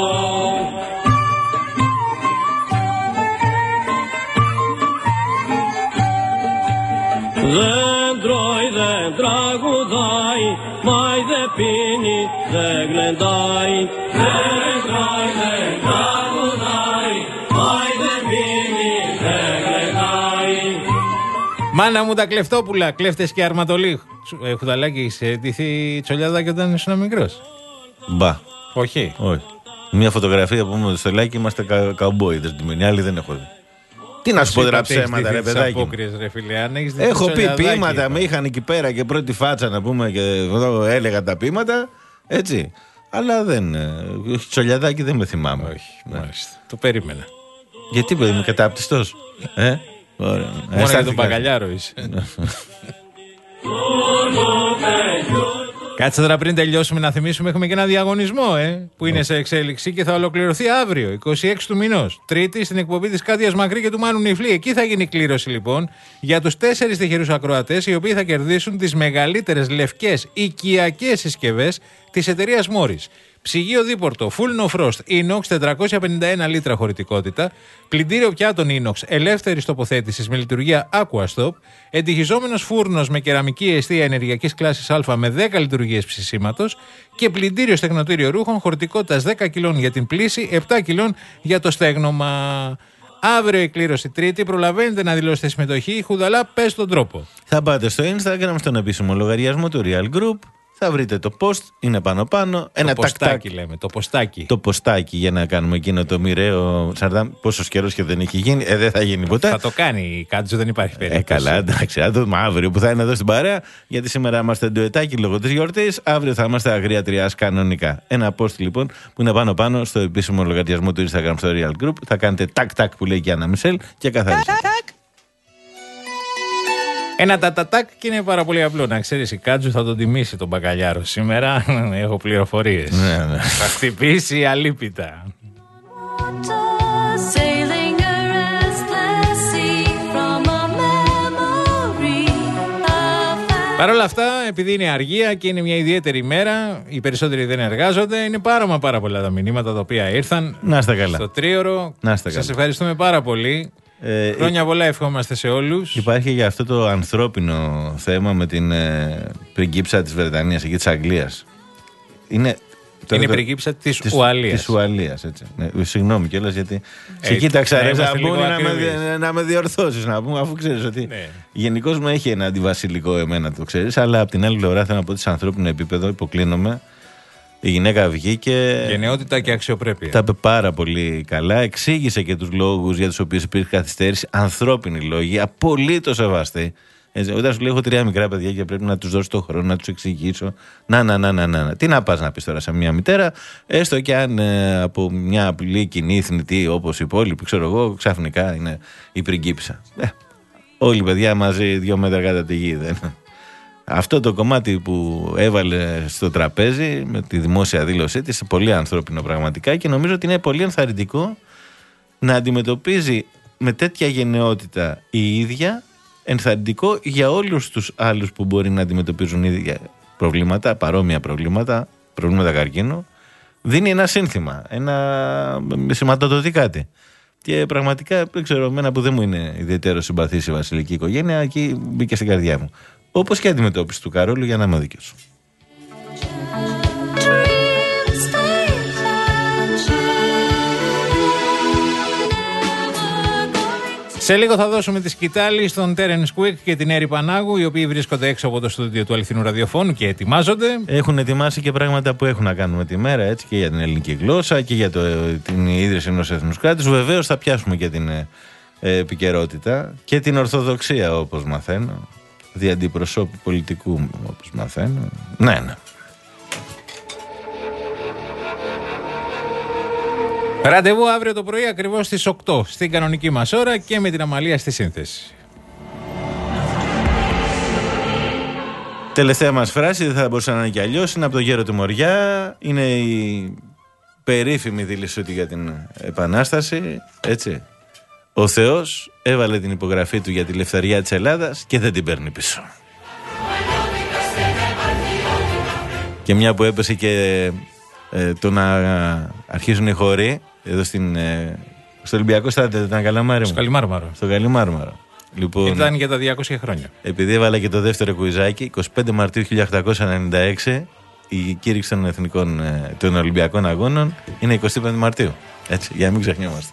Δεν τρώει, δεν τραγουδάει, μα δεν πίνει, δεν γλεντάει. Δεν τρώει, δεν τραγουδάει, μα δεν πίνει, δεν γλεντάει. Μάνα μου τα κλεφτόπουλα, κλέφτες και αρματολί. Ε, Χουδαλάκη, είσαι ντυθεί τσολιάδα και όταν ήσουν μικρός? Μπα. Όχι. Όχι. Μια φωτογραφία που είμαι στο Λάκη, είμαστε κα, καουμπόιδες. Την άλλη δεν έχω δει. Τι να σου πω τώρα ψέματα, ρε παιδάκι. Ρε, φίλε, αν έχεις έχω πει ποίηματα, με είχαν εκεί πέρα και πρώτη φάτσα να πούμε και εδώ έλεγα τα ποίηματα. Έτσι. Αλλά δεν. Τσολιαδάκι δεν με θυμάμαι. Όχι. Μάλιστα. Το περίμενα. Γιατί παιδί είμαι κατάπτυστος. Ε, ωραία. Μόνο για τον Μπαγκαλιάρο είσαι. Κάτσε τώρα πριν τελειώσουμε να θυμίσουμε, έχουμε και ένα διαγωνισμό ε, που είναι σε εξέλιξη και θα ολοκληρωθεί αύριο, είκοσι έξι του μηνός. Τρίτη στην εκπομπή της Κάτιας Μακρύ και του Μάνου Νιφλή. Εκεί θα γίνει κλήρωση λοιπόν για τους τέσσερις τυχερούς ακροατές, οι οποίοι θα κερδίσουν τις μεγαλύτερες λευκές οικιακές συσκευές της εταιρείας Morris. Ψυγείο δίπορτο, full no frost, inox τετρακόσια πενήντα ένα λίτρα χωρητικότητα, πλυντήριο πιάτων inox ελεύθερης τοποθέτησης με λειτουργία Aquastop, εντυχιζόμενος φούρνος με κεραμική εστία ενεργειακής κλάσης Α με δέκα λειτουργίες ψησίματος και πλυντήριο στεγνοτήριο ρούχων χωρητικότητας δέκα κιλών για την πλύση, επτά κιλών για το στέγνομα. Αύριο η κλήρωση Τρίτη. Προλαβαίνετε να δηλώσετε συμμετοχή. Χουδαλά, πες τον τρόπο. Θα πάτε στο Instagram, στον επίσημο λογαριασμό του Real Group. Θα βρείτε το post, είναι πάνω-πάνω. Το ένα ποστάκι λέμε, το ποστάκι. Το ποστάκι για να κάνουμε εκείνο το μοιραίο. Σαρδάμ, πόσος καιρός και δεν έχει γίνει. Ε, δεν θα γίνει ποτέ. Θα το κάνει η Κάτζο, δεν υπάρχει περίπτωση. Ε, καλά, εντάξει. Θα το δούμε αύριο που θα είναι εδώ στην παρέα. Γιατί σήμερα είμαστε ντουετάκι λόγω της γιορτής. Αύριο θα είμαστε αγρία τριάς κανονικά. Ένα post λοιπόν που είναι πάνω-πάνω στο επίσημο λογαριασμό του Instagram στο Real Group. Θα κάνετε τάκ-τάκ που λέει και η Άννα Μισελ και καθαρίζετε. Ένα τατατάκ και είναι πάρα πολύ απλό. Να ξέρεις, η Κάτζου θα τον τιμήσει τον μπακαλιάρο σήμερα. Έχω πληροφορίες. Ναι, ναι. Θα χτυπήσει αλίπητα. Παρ' όλα αυτά, επειδή είναι αργία και είναι μια ιδιαίτερη ημέρα, οι περισσότεροι δεν εργάζονται, είναι πάρα μα πάρα πολλά τα μηνύματα τα οποία ήρθαν. Να είστε καλά. Στο τρίωρο. Να είστε καλά. Σας ευχαριστούμε πάρα πολύ. Ε, Χρόνια πολλά ευχόμαστε σε όλους. Υπάρχει για αυτό το ανθρώπινο θέμα με την ε, πριγκίψα της Βρετανίας, εκεί της Αγγλίας. Είναι, είναι η πριγκίψα της, της Ουαλίας. Της Ουαλίας, έτσι. Ναι, συγγνώμη κιόλας γιατί. Ε, σε κοίταξα ρε Ζαμπούνι να, με, να με διορθώσεις να πούμε, αφού ξέρεις ότι. Ναι. Γενικώς μου έχει ένα αντιβασιλικό εμένα, το ξέρεις. Αλλά από την άλλη πλευρά θέλω να πω ότι σε ανθρώπινο επίπεδο υποκλίνομαι. Η γυναίκα βγήκε. Γενναιότητα και αξιοπρέπεια. Τα είπε πάρα πολύ καλά. Εξήγησε και τους λόγους για τους οποίους υπήρχε καθυστέρηση. Ανθρώπινοι λόγοι, απολύτως σεβαστοί. Έτσι, όταν σου λέω έχω τρία μικρά παιδιά και πρέπει να τους δώσω το χρόνο να τους εξηγήσω. Να, να, να, να, να. Τι να πας να πεις τώρα σε μια μητέρα, έστω και αν ε, από μια απλή κοινή θνητή όπως οι υπόλοιποι, ξέρω εγώ, ξαφνικά είναι η πριγκίψα. Ε, όλοι παιδιά μαζί δύο μέτρα κατά τη γη, δεν. Αυτό το κομμάτι που έβαλε στο τραπέζι με τη δημόσια δήλωσή της, πολύ ανθρώπινο πραγματικά και νομίζω ότι είναι πολύ ενθαρρυντικό να αντιμετωπίζει με τέτοια γενναιότητα η ίδια, ενθαρρυντικό για όλους τους άλλους που μπορεί να αντιμετωπίζουν ίδια προβλήματα, παρόμοια προβλήματα, προβλήματα καρκίνου. Δίνει ένα σύνθημα, ένα σηματοδοτεί κάτι. Και πραγματικά, δεν ξέρω, εμένα που δεν μου είναι ιδιαίτερο συμπαθής η βασιλική οικογένεια, εκεί μπήκε στην καρδιά μου. Όπως και η αντιμετώπιση του Καρόλου, για να είμαι δίκαιος. Σε λίγο θα δώσουμε τη σκητάλη στον Τέρενς Κουίκ και την Έρη Πανάγου, οι οποίοι βρίσκονται έξω από το στούντιο του Αληθινού Ραδιοφώνου και ετοιμάζονται. Έχουν ετοιμάσει και πράγματα που έχουν να κάνουν με τη μέρα, έτσι, και για την ελληνική γλώσσα και για το, την ίδρυση ενός εθνούς κράτους. Βεβαίως θα πιάσουμε και την ε, επικαιρότητα και την ορθοδοξία, όπως μαθαίνω. Δι' αντιπροσώπου πολιτικού, όπως μαθαίνω. Ναι, ναι. Ραντεβού αύριο το πρωί ακριβώς στις οκτώ στην κανονική μας ώρα και με την Αμαλία στη σύνθεση. Τελευταία μας φράση, δεν θα μπορούσε να είναι κι αλλιώς, είναι από τον Γέρο του Μοριά. Είναι η περίφημη δήλωση για την Επανάσταση, έτσι. Ο Θεός έβαλε την υπογραφή του για τη ελευθερία της Ελλάδας και δεν την παίρνει πίσω. Και μια που έπεσε και ε, το να αρχίσουν οι χώροι εδώ στην, ε, στο Ολυμπιακό Στάδιο, ήταν Καλαμάρι. Στο Καλιμάρμαρο. Στο Καλιμάρμαρο. Λοιπόν, ήταν για τα διακόσια χρόνια. Επειδή έβαλα και το δεύτερο κουιζάκι, εικοστή πέμπτη Μαρτίου χίλια οκτακόσια ενενήντα έξι, η κήρυξη των, εθνικών, ε, των Ολυμπιακών Αγώνων είναι εικοστή πέμπτη Μαρτίου. Έτσι, για να μην ξεχνιόμαστε.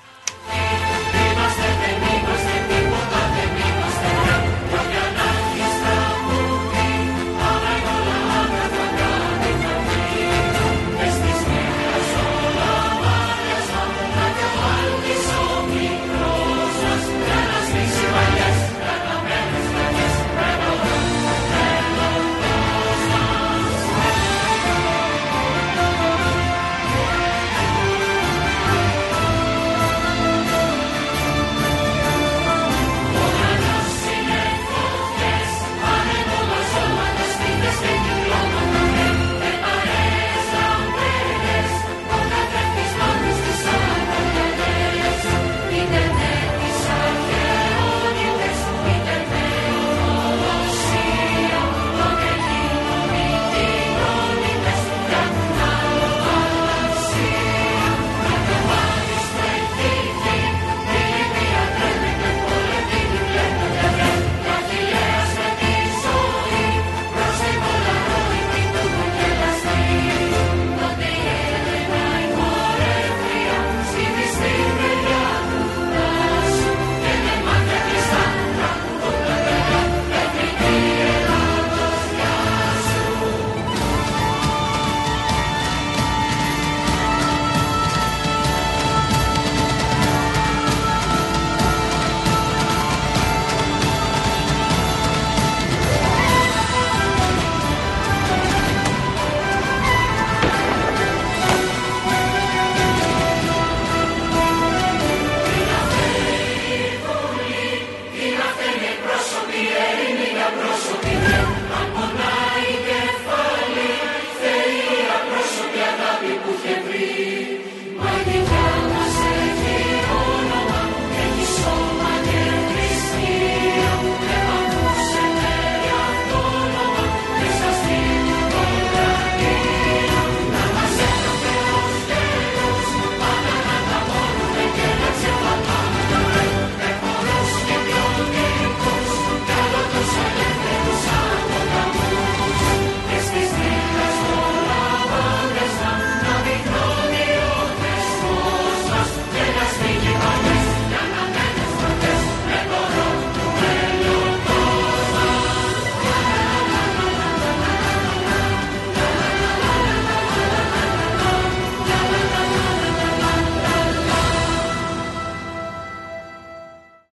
διαπνώσου